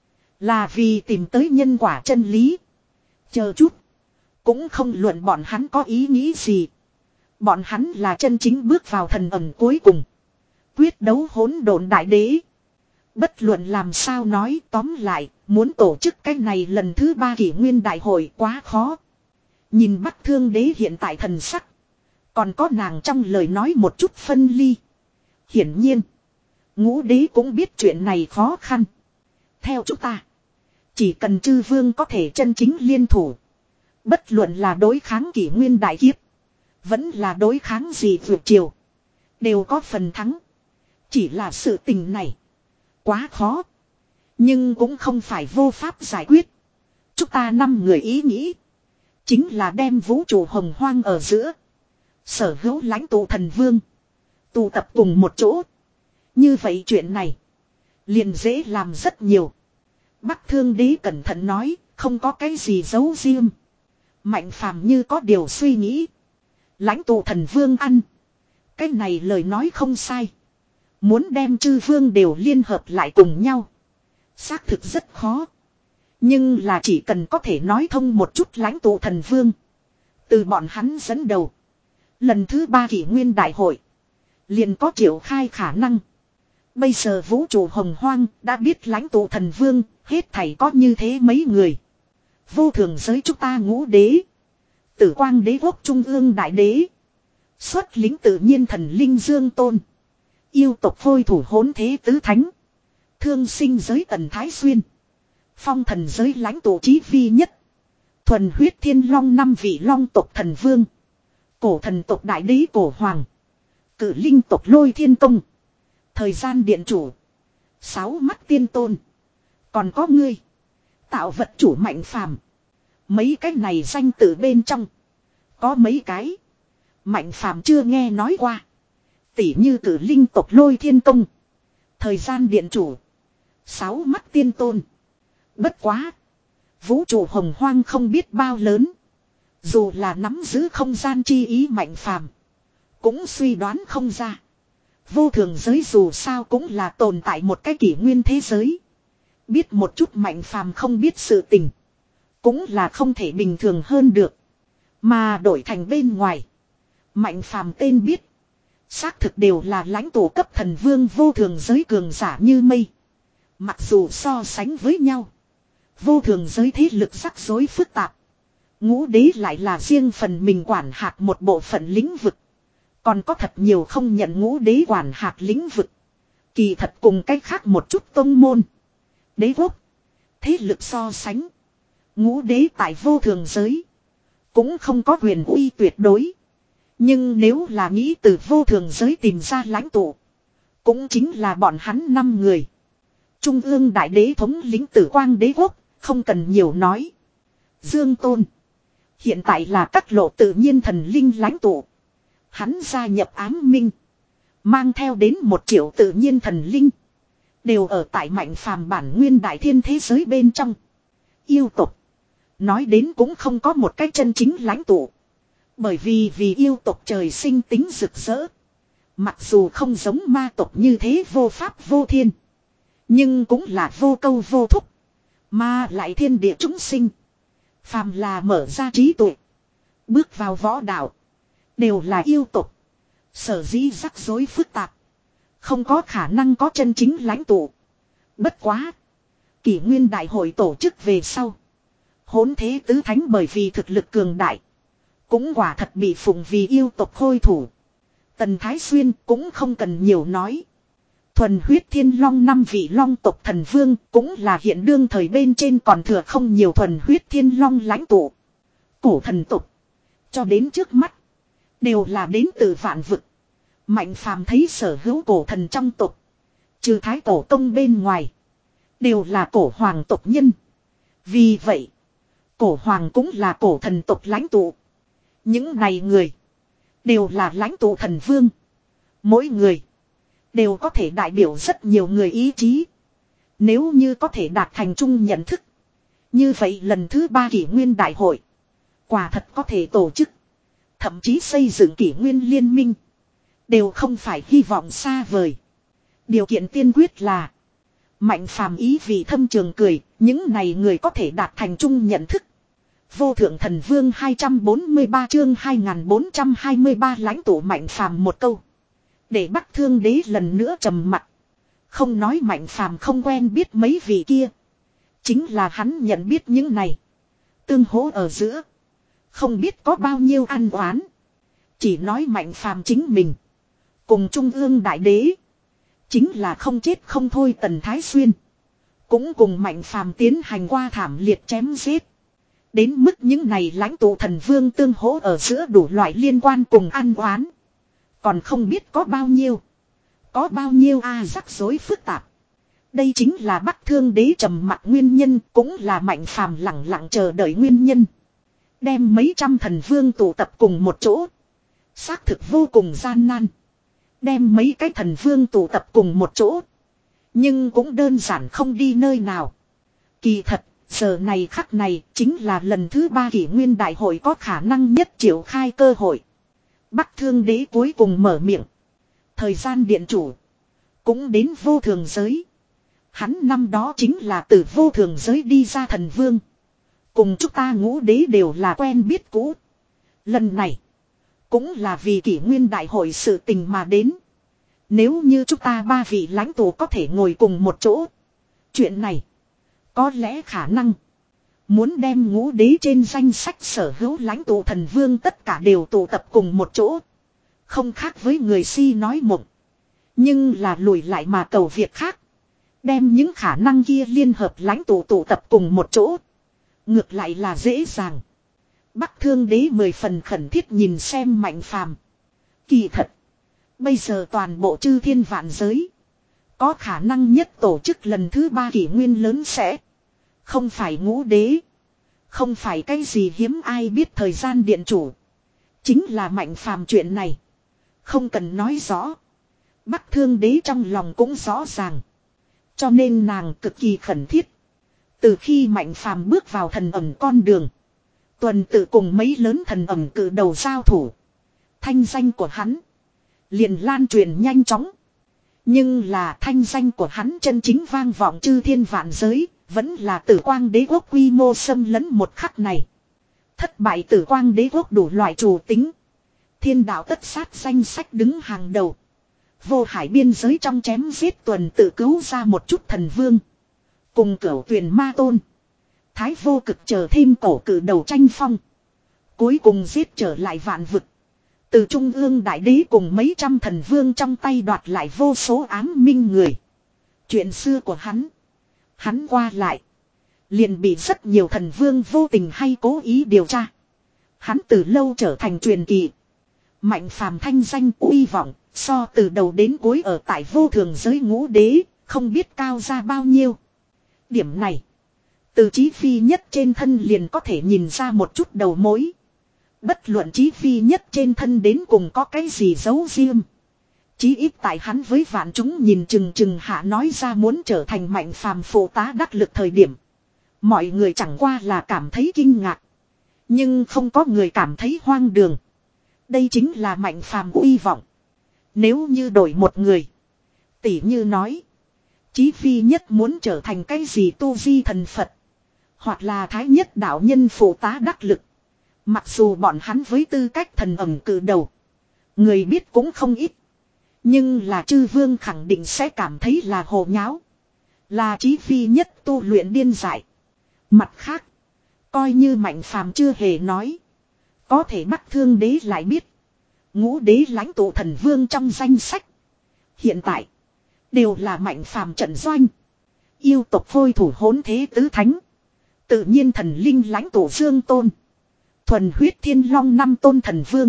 Là vì tìm tới nhân quả chân lý. Chờ chút. Cũng không luận bọn hắn có ý nghĩ gì. Bọn hắn là chân chính bước vào thần ẩm cuối cùng. Quyết đấu hỗn độn đại đế. Bất luận làm sao nói tóm lại. Muốn tổ chức cái này lần thứ ba kỷ nguyên đại hội quá khó. Nhìn Bắc Thương đế hiện tại thần sắc. Còn có nàng trong lời nói một chút phân ly. Hiển nhiên. Ngũ đế cũng biết chuyện này khó khăn. Theo chúng ta. Chỉ cần chư vương có thể chân chính liên thủ. Bất luận là đối kháng kỷ nguyên đại kiếp. Vẫn là đối kháng gì vượt triều. Đều có phần thắng. Chỉ là sự tình này. Quá khó. Nhưng cũng không phải vô pháp giải quyết. Chúng ta năm người ý nghĩ. Chính là đem vũ trụ hồng hoang ở giữa. Sở hữu lãnh tụ thần vương. Tụ tập cùng một chỗ. Như vậy chuyện này. Liền dễ làm rất nhiều. Bắc Thương đế cẩn thận nói. Không có cái gì giấu riêng. Mạnh phàm như có điều suy nghĩ. Lãnh tụ thần vương ăn. Cái này lời nói không sai. Muốn đem chư vương đều liên hợp lại cùng nhau. Xác thực rất khó. Nhưng là chỉ cần có thể nói thông một chút lãnh tụ thần vương. Từ bọn hắn dẫn đầu. Lần thứ ba kỷ nguyên đại hội. Liền có triệu khai khả năng. Bây giờ vũ trụ hồng hoang đã biết lãnh tụ thần vương. Hết thảy có như thế mấy người. Vô thường giới chúng ta ngũ đế. Tử quang đế quốc trung ương đại đế. Xuất lính tự nhiên thần linh Dương Tôn. Yêu tộc phôi thủ hỗn thế tứ thánh. Thương sinh giới tần thái xuyên. Phong thần giới lãnh tụ chí vi nhất. Thuần huyết thiên long năm vị long tộc thần vương. Cổ thần tộc đại đế cổ hoàng. Cử linh tộc lôi thiên công. Thời gian điện chủ. Sáu mắt tiên tôn. Còn có ngươi. Tạo vật chủ mạnh phàm. Mấy cái này danh từ bên trong. Có mấy cái. Mạnh phàm chưa nghe nói qua. Tỉ như cử linh tộc lôi thiên công. Thời gian điện chủ. Sáu mắt tiên tôn. Bất quá. Vũ trụ hồng hoang không biết bao lớn. Dù là nắm giữ không gian chi ý mạnh phàm. Cũng suy đoán không ra. Vô thường giới dù sao cũng là tồn tại một cái kỷ nguyên thế giới. Biết một chút mạnh phàm không biết sự tình. Cũng là không thể bình thường hơn được. Mà đổi thành bên ngoài. Mạnh phàm tên biết. Xác thực đều là lãnh tụ cấp thần vương vô thường giới cường giả như mây. Mặc dù so sánh với nhau. Vô thường giới thế lực rắc rối phức tạp. Ngũ đế lại là riêng phần mình quản hạt một bộ phận lĩnh vực. Còn có thật nhiều không nhận ngũ đế quản hạt lĩnh vực. Kỳ thật cùng cách khác một chút tông môn. Đế quốc. Thế lực so sánh. Ngũ đế tại vô thường giới. Cũng không có quyền uy tuyệt đối. Nhưng nếu là nghĩ từ vô thường giới tìm ra lãnh tụ. Cũng chính là bọn hắn năm người. Trung ương đại đế thống lĩnh tử quang đế quốc. Không cần nhiều nói. Dương Tôn. Hiện tại là các lộ tự nhiên thần linh lãnh tụ. Hắn gia nhập ám minh. Mang theo đến một triệu tự nhiên thần linh. Đều ở tại Mạnh Phàm bản nguyên đại thiên thế giới bên trong. Yêu tộc. Nói đến cũng không có một cái chân chính lãnh tụ. Bởi vì vì yêu tộc trời sinh tính rực rỡ. Mặc dù không giống ma tộc như thế vô pháp vô thiên. Nhưng cũng là vô câu vô thúc. Mà lại thiên địa chúng sinh. Phàm là mở ra trí tuệ. Bước vào võ đạo. Đều là yêu tộc. Sở dĩ rắc rối phức tạp. Không có khả năng có chân chính lãnh tụ. Bất quá. Kỷ nguyên đại hội tổ chức về sau. Hỗn thế tứ thánh bởi vì thực lực cường đại. Cũng quả thật bị phụng vì yêu tộc khôi thủ. Tần Thái Xuyên cũng không cần nhiều nói. Thuần huyết thiên long năm vị long tộc thần vương cũng là hiện đương thời bên trên còn thừa không nhiều thuần huyết thiên long lãnh tụ. Cổ thần tộc. Cho đến trước mắt. Đều là đến từ vạn vực. Mạnh Phàm thấy sở hữu cổ thần trong tộc. Trừ thái cổ công bên ngoài. Đều là cổ hoàng tộc nhân. Vì vậy. Cổ hoàng cũng là cổ thần tộc lãnh tụ. Những này người. Đều là lãnh tụ thần vương. Mỗi người. Đều có thể đại biểu rất nhiều người ý chí. Nếu như có thể đạt thành chung nhận thức. Như vậy lần thứ ba kỷ nguyên đại hội. Quả thật có thể tổ chức. Thậm chí xây dựng kỷ nguyên liên minh. Đều không phải hy vọng xa vời. Điều kiện tiên quyết là. Mạnh Phàm ý vì thâm trường cười. Những này người có thể đạt thành chung nhận thức. Vô thượng thần vương hai trăm bốn mươi ba chương hai nghìn bốn trăm hai mươi ba lãnh tụ Mạnh Phàm một câu. Để Bắc Thương Đế lần nữa trầm mặt. Không nói Mạnh Phàm không quen biết mấy vị kia. Chính là hắn nhận biết những này. Tương hỗ ở giữa. Không biết có bao nhiêu ăn oán. Chỉ nói Mạnh Phàm chính mình. Cùng Trung ương Đại Đế. Chính là không chết không thôi Tần Thái Xuyên. Cũng cùng Mạnh Phàm tiến hành qua thảm liệt chém giết. Đến mức những này lãnh tụ thần vương tương hỗ ở giữa đủ loại liên quan cùng ăn oán. Còn không biết có bao nhiêu. Có bao nhiêu a à, rắc rối phức tạp. Đây chính là Bắc Thương Đế trầm mặc nguyên nhân. Cũng là Mạnh Phàm lặng lặng chờ đợi nguyên nhân. Đem mấy trăm thần vương tụ tập cùng một chỗ. Xác thực vô cùng gian nan. Đem mấy cái thần vương tụ tập cùng một chỗ. Nhưng cũng đơn giản không đi nơi nào. Kỳ thật. Giờ này khắc này chính là lần thứ ba kỷ nguyên đại hội có khả năng nhất triển khai cơ hội. Bắc Thương Đế cuối cùng mở miệng. Thời gian điện chủ. Cũng đến vô thường giới. Hắn năm đó chính là từ vô thường giới đi ra thần vương. Cùng chúng ta ngũ đế đều là quen biết cũ. Lần này. Cũng là vì kỷ nguyên đại hội sự tình mà đến. Nếu như chúng ta ba vị lãnh tụ có thể ngồi cùng một chỗ. Chuyện này. Có lẽ khả năng. Muốn đem ngũ đế trên danh sách sở hữu lãnh tụ thần vương tất cả đều tụ tập cùng một chỗ. Không khác với người si nói mộng. Nhưng là lùi lại mà cầu việc khác. Đem những khả năng kia liên hợp lãnh tụ tụ tập cùng một chỗ. Ngược lại là dễ dàng. Bắc Thương Đế mười phần khẩn thiết nhìn xem Mạnh Phàm. Kỳ thật. Bây giờ toàn bộ chư thiên vạn giới. Có khả năng nhất tổ chức lần thứ ba kỷ nguyên lớn sẽ. Không phải ngũ đế. Không phải cái gì hiếm ai biết thời gian điện chủ. Chính là Mạnh Phàm chuyện này. Không cần nói rõ. Bắc Thương Đế trong lòng cũng rõ ràng. Cho nên nàng cực kỳ khẩn thiết. Từ khi Mạnh Phàm bước vào thần ẩm con đường. Tuần tự cùng mấy lớn thần ẩm cử đầu giao thủ. Thanh danh của hắn. Liền lan truyền nhanh chóng. Nhưng là thanh danh của hắn chân chính vang vọng chư thiên vạn giới. Vẫn là Tử Quang Đế quốc quy mô xâm lấn một khắc này. Thất bại Tử Quang Đế quốc đủ loại chủ tính. Thiên đạo tất sát danh sách đứng hàng đầu. Vô hải biên giới trong chém giết tuần tự cứu ra một chút thần vương. Cùng cửu tuyền ma tôn. Thái vô cực chờ thêm cổ cử đầu tranh phong. Cuối cùng giết trở lại vạn vực. Từ trung ương đại đế cùng mấy trăm thần vương trong tay đoạt lại vô số ám minh người. Chuyện xưa của hắn. Hắn qua lại. Liền bị rất nhiều thần vương vô tình hay cố ý điều tra. Hắn từ lâu trở thành truyền kỳ. Mạnh Phàm thanh danh uy vọng. So từ đầu đến cuối ở tại vô thường giới ngũ đế. Không biết cao ra bao nhiêu. Điểm này. Từ Chí Phi nhất trên thân liền có thể nhìn ra một chút đầu mối. Bất luận Chí Phi nhất trên thân đến cùng có cái gì giấu riêng. Chí ít tại hắn với vạn chúng nhìn chừng chừng hạ nói ra muốn trở thành Mạnh Phàm phụ tá đắc lực thời điểm. Mọi người chẳng qua là cảm thấy kinh ngạc. Nhưng không có người cảm thấy hoang đường. Đây chính là Mạnh Phàm uy vọng. Nếu như đổi một người. Tỉ như nói. Chí Phi nhất muốn trở thành cái gì tu di thần Phật. Hoặc là thái nhất đạo nhân phụ tá đắc lực. Mặc dù bọn hắn với tư cách thần ẩm cử đầu. Người biết cũng không ít. Nhưng là chư vương khẳng định sẽ cảm thấy là hồ nháo. Là Chí Phi nhất tu luyện điên dại. Mặt khác. Coi như Mạnh Phàm chưa hề nói. Có thể Bắc Thương Đế lại biết. Ngũ đế lãnh tụ thần vương trong danh sách. Hiện tại. Đều là Mạnh Phàm trận doanh. Yêu tộc phôi thủ hỗn thế tứ thánh. Tự nhiên thần linh lãnh tụ Dương Tôn. Thuần huyết thiên long năm tôn thần vương.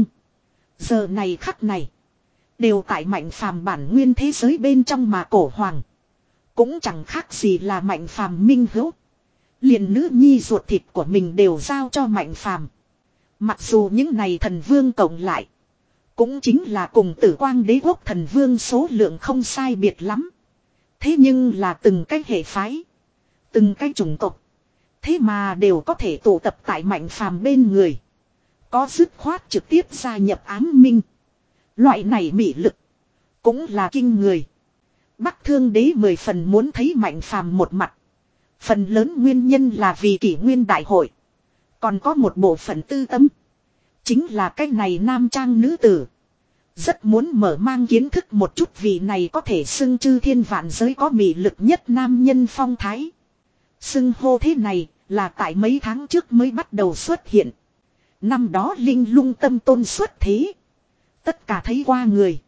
Giờ này khắc này. Đều tại Mạnh Phàm bản nguyên thế giới bên trong mà cổ hoàng. Cũng chẳng khác gì là Mạnh Phàm minh hữu. Liền nữ nhi ruột thịt của mình đều giao cho Mạnh Phàm. Mặc dù những này thần vương cộng lại. Cũng chính là cùng Tử Quang Đế quốc thần vương số lượng không sai biệt lắm. Thế nhưng là từng cái hệ phái. Từng cái chủng tộc. Thế mà đều có thể tụ tập tại Mạnh Phàm bên người. Có dứt khoát trực tiếp gia nhập ám minh. Loại này mị lực. Cũng là kinh người. Bắc Thương Đế mười phần muốn thấy Mạnh Phàm một mặt. Phần lớn nguyên nhân là vì kỷ nguyên đại hội. Còn có một bộ phận tư tâm. Chính là cái này nam trang nữ tử. Rất muốn mở mang kiến thức một chút vị này có thể xưng chư thiên vạn giới có mị lực nhất nam nhân phong thái. Xưng hô thế này là tại mấy tháng trước mới bắt đầu xuất hiện. Năm đó Linh Lung Tâm Tôn xuất thế. Tất cả thấy qua người.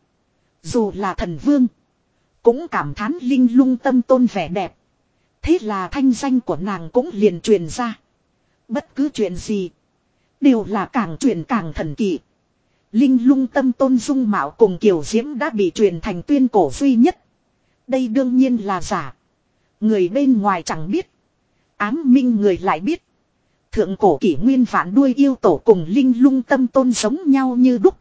Dù là thần vương. Cũng cảm thán Linh Lung Tâm Tôn vẻ đẹp. Thế là thanh danh của nàng cũng liền truyền ra. Bất cứ chuyện gì. Đều là càng truyền càng thần kỳ. Linh Lung Tâm Tôn dung mạo cùng Kiều Diễm đã bị truyền thành tuyên cổ duy nhất. Đây đương nhiên là giả. Người bên ngoài chẳng biết. Ám minh người lại biết. Thượng cổ kỷ nguyên vạn đuôi yêu tổ cùng Linh Lung Tâm Tôn giống nhau như đúc.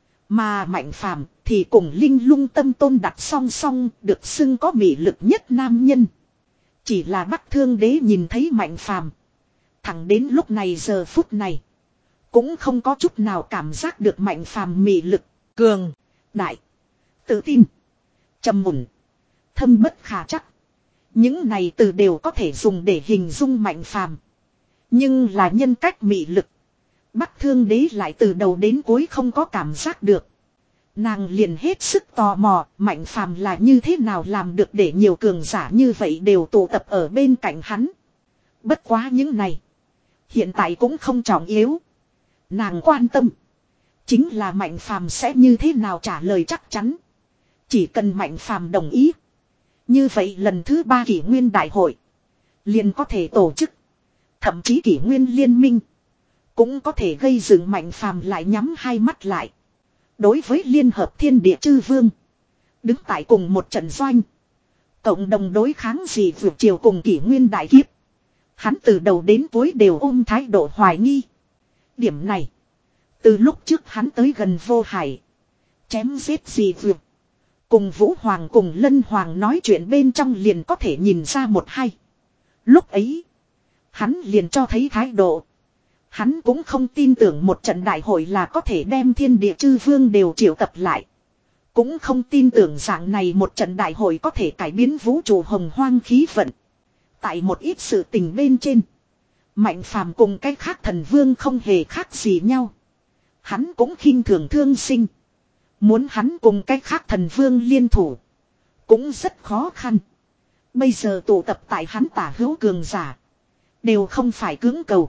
Mà Mạnh Phàm thì cùng Linh Lung Tâm Tôn đặt song song được xưng có mị lực nhất nam nhân. Chỉ là Bắc Thương Đế nhìn thấy Mạnh Phàm. Thẳng đến lúc này giờ phút này. Cũng không có chút nào cảm giác được Mạnh Phàm mị lực, cường, đại, tự tin, trầm mùn, thâm bất khả chắc. Những này từ đều có thể dùng để hình dung Mạnh Phàm. Nhưng là nhân cách mị lực. Bắc Thương Đế lại từ đầu đến cuối không có cảm giác được. Nàng liền hết sức tò mò Mạnh Phàm là như thế nào làm được để nhiều cường giả như vậy đều tụ tập ở bên cạnh hắn. Bất quá những này. Hiện tại cũng không trọng yếu. Nàng quan tâm. Chính là Mạnh Phàm sẽ như thế nào trả lời chắc chắn. Chỉ cần Mạnh Phàm đồng ý. Như vậy lần thứ ba kỷ nguyên đại hội. Liền có thể tổ chức. Thậm chí kỷ nguyên liên minh. Cũng có thể gây dựng Mạnh Phàm lại nhắm hai mắt lại. Đối với Liên hợp Thiên Địa Chư Vương. Đứng tại cùng một trận doanh. Cộng đồng đối kháng gì vượt chiều cùng kỷ nguyên đại kiếp. Hắn từ đầu đến cuối đều ôm thái độ hoài nghi. Điểm này. Từ lúc trước hắn tới gần Vô Hải. Chém giết gì vượt. Cùng Vũ Hoàng cùng Lân Hoàng nói chuyện bên trong liền có thể nhìn ra một hay. Lúc ấy. Hắn liền cho thấy thái độ. Hắn cũng không tin tưởng một trận đại hội là có thể đem thiên địa chư vương đều triệu tập lại. Cũng không tin tưởng dạng này một trận đại hội có thể cải biến vũ trụ hồng hoang khí vận. Tại một ít sự tình bên trên. Mạnh Phàm cùng cái khác thần vương không hề khác gì nhau. Hắn cũng khinh thường thương sinh. Muốn hắn cùng cái khác thần vương liên thủ. Cũng rất khó khăn. Bây giờ tụ tập tại hắn tả hữu cường giả. Đều không phải cưỡng cầu.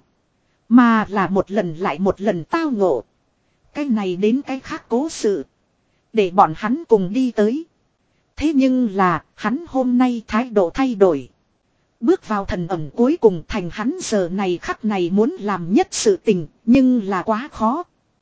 Mà là một lần lại một lần tao ngộ. Cái này đến cái khác cố sự. Để bọn hắn cùng đi tới. Thế nhưng là hắn hôm nay thái độ thay đổi. Bước vào thần ẩm cuối cùng thành hắn giờ này khắc này muốn làm nhất sự tình. Nhưng là quá khó.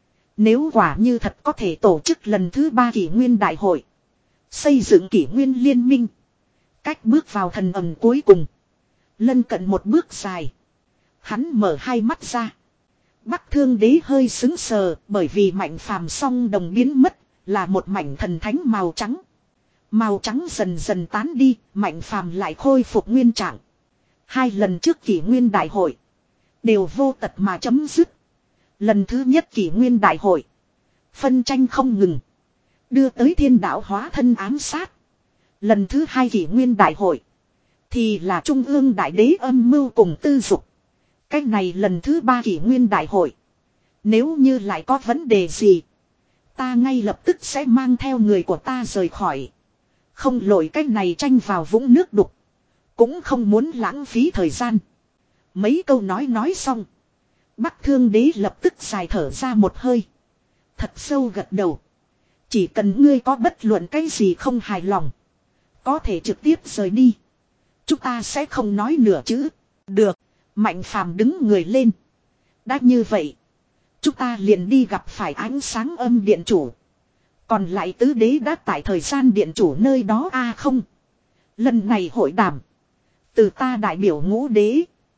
Nếu quả như thật có thể tổ chức lần thứ ba kỷ nguyên đại hội. Xây dựng kỷ nguyên liên minh. Cách bước vào thần ẩm cuối cùng. Lân cận một bước dài. Hắn mở hai mắt ra. Bắc Thương Đế hơi xứng sờ bởi vì Mạnh Phàm song đồng biến mất. là một mảnh thần thánh màu trắng. Màu trắng dần dần tán đi, Mạnh Phàm lại khôi phục nguyên trạng. Hai lần trước kỷ nguyên đại hội đều vô tật mà chấm dứt. Lần thứ nhất kỷ nguyên đại hội, phân tranh không ngừng, đưa tới thiên đạo hóa thân ám sát. Lần thứ hai kỷ nguyên đại hội thì là trung ương đại đế âm mưu cùng tư dục. Cách này lần thứ ba kỷ nguyên đại hội, nếu như lại có vấn đề gì, ta ngay lập tức sẽ mang theo người của ta rời khỏi. Không lội cách này tranh vào vũng nước đục, cũng không muốn lãng phí thời gian. Mấy câu nói nói xong, Bắc Thương Đế lập tức dài thở ra một hơi, thật sâu gật đầu. Chỉ cần ngươi có bất luận cái gì không hài lòng, có thể trực tiếp rời đi, chúng ta sẽ không nói nửa chữ. Được. Mạnh Phàm đứng người lên. Đã như vậy, chúng ta liền đi gặp phải ánh sáng âm điện chủ. Còn lại tứ đế đã tại thời gian điện chủ nơi đó a à không. Lần này hội đàm, từ ta đại biểu ngũ đế.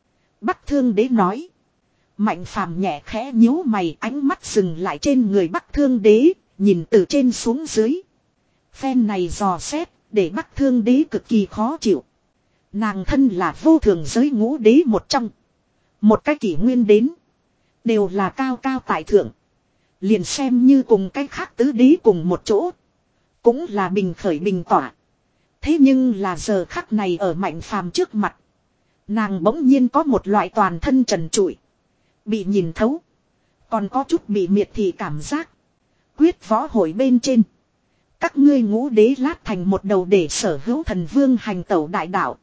Bắc Thương Đế nói. Mạnh Phàm nhẹ khẽ nhíu mày, ánh mắt dừng lại trên người Bắc Thương Đế, nhìn từ trên xuống dưới. Phen này dò xét, để Bắc Thương Đế cực kỳ khó chịu. Nàng thân là vô thường giới ngũ đế một trong. Một cái kỷ nguyên đến, đều là cao cao tại thượng. Liền xem như cùng cái khác tứ đế cùng một chỗ, cũng là bình khởi bình tỏa. Thế nhưng là giờ khắc này ở Mạnh Phàm trước mặt, nàng bỗng nhiên có một loại toàn thân trần trụi, bị nhìn thấu, còn có chút bị miệt thị cảm giác. Quyết võ hội bên trên, các ngươi ngũ đế lát thành một đầu để sở hữu thần vương hành tẩu đại đạo.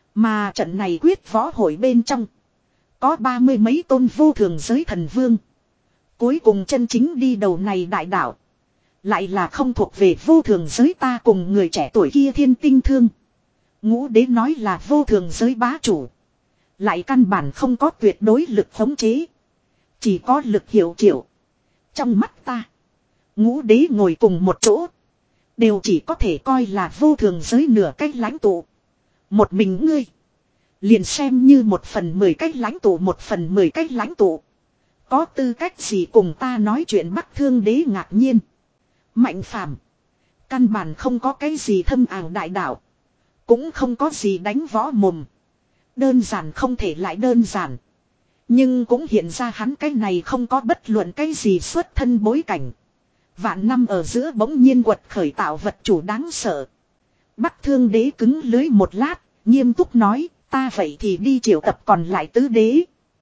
Mà trận này quyết võ hội bên trong, có ba mươi mấy tôn vô thường giới thần vương. Cuối cùng chân chính đi đầu này đại đạo, lại là không thuộc về vô thường giới ta cùng người trẻ tuổi kia Thiên Tinh Thương. Ngũ đế nói là vô thường giới bá chủ, lại căn bản không có tuyệt đối lực khống chế, chỉ có lực hiệu triệu. Trong mắt ta, ngũ đế ngồi cùng một chỗ, đều chỉ có thể coi là vô thường giới nửa cách lãnh tụ. Một mình ngươi, liền xem như một phần mười cách lãnh tụ, một phần mười cách lãnh tụ, có tư cách gì cùng ta nói chuyện? Bắc Thương Đế ngạc nhiên. Mạnh Phàm, căn bản không có cái gì thâm ảo đại đạo, cũng không có gì đánh võ mồm, đơn giản không thể lại đơn giản. Nhưng cũng hiện ra hắn cái này không có bất luận cái gì xuất thân bối cảnh, vạn năm ở giữa bỗng nhiên quật khởi tạo vật chủ đáng sợ. Bắc Thương Đế cứng lưới một lát, nghiêm túc nói, ta vậy thì đi triệu tập còn lại tứ đế.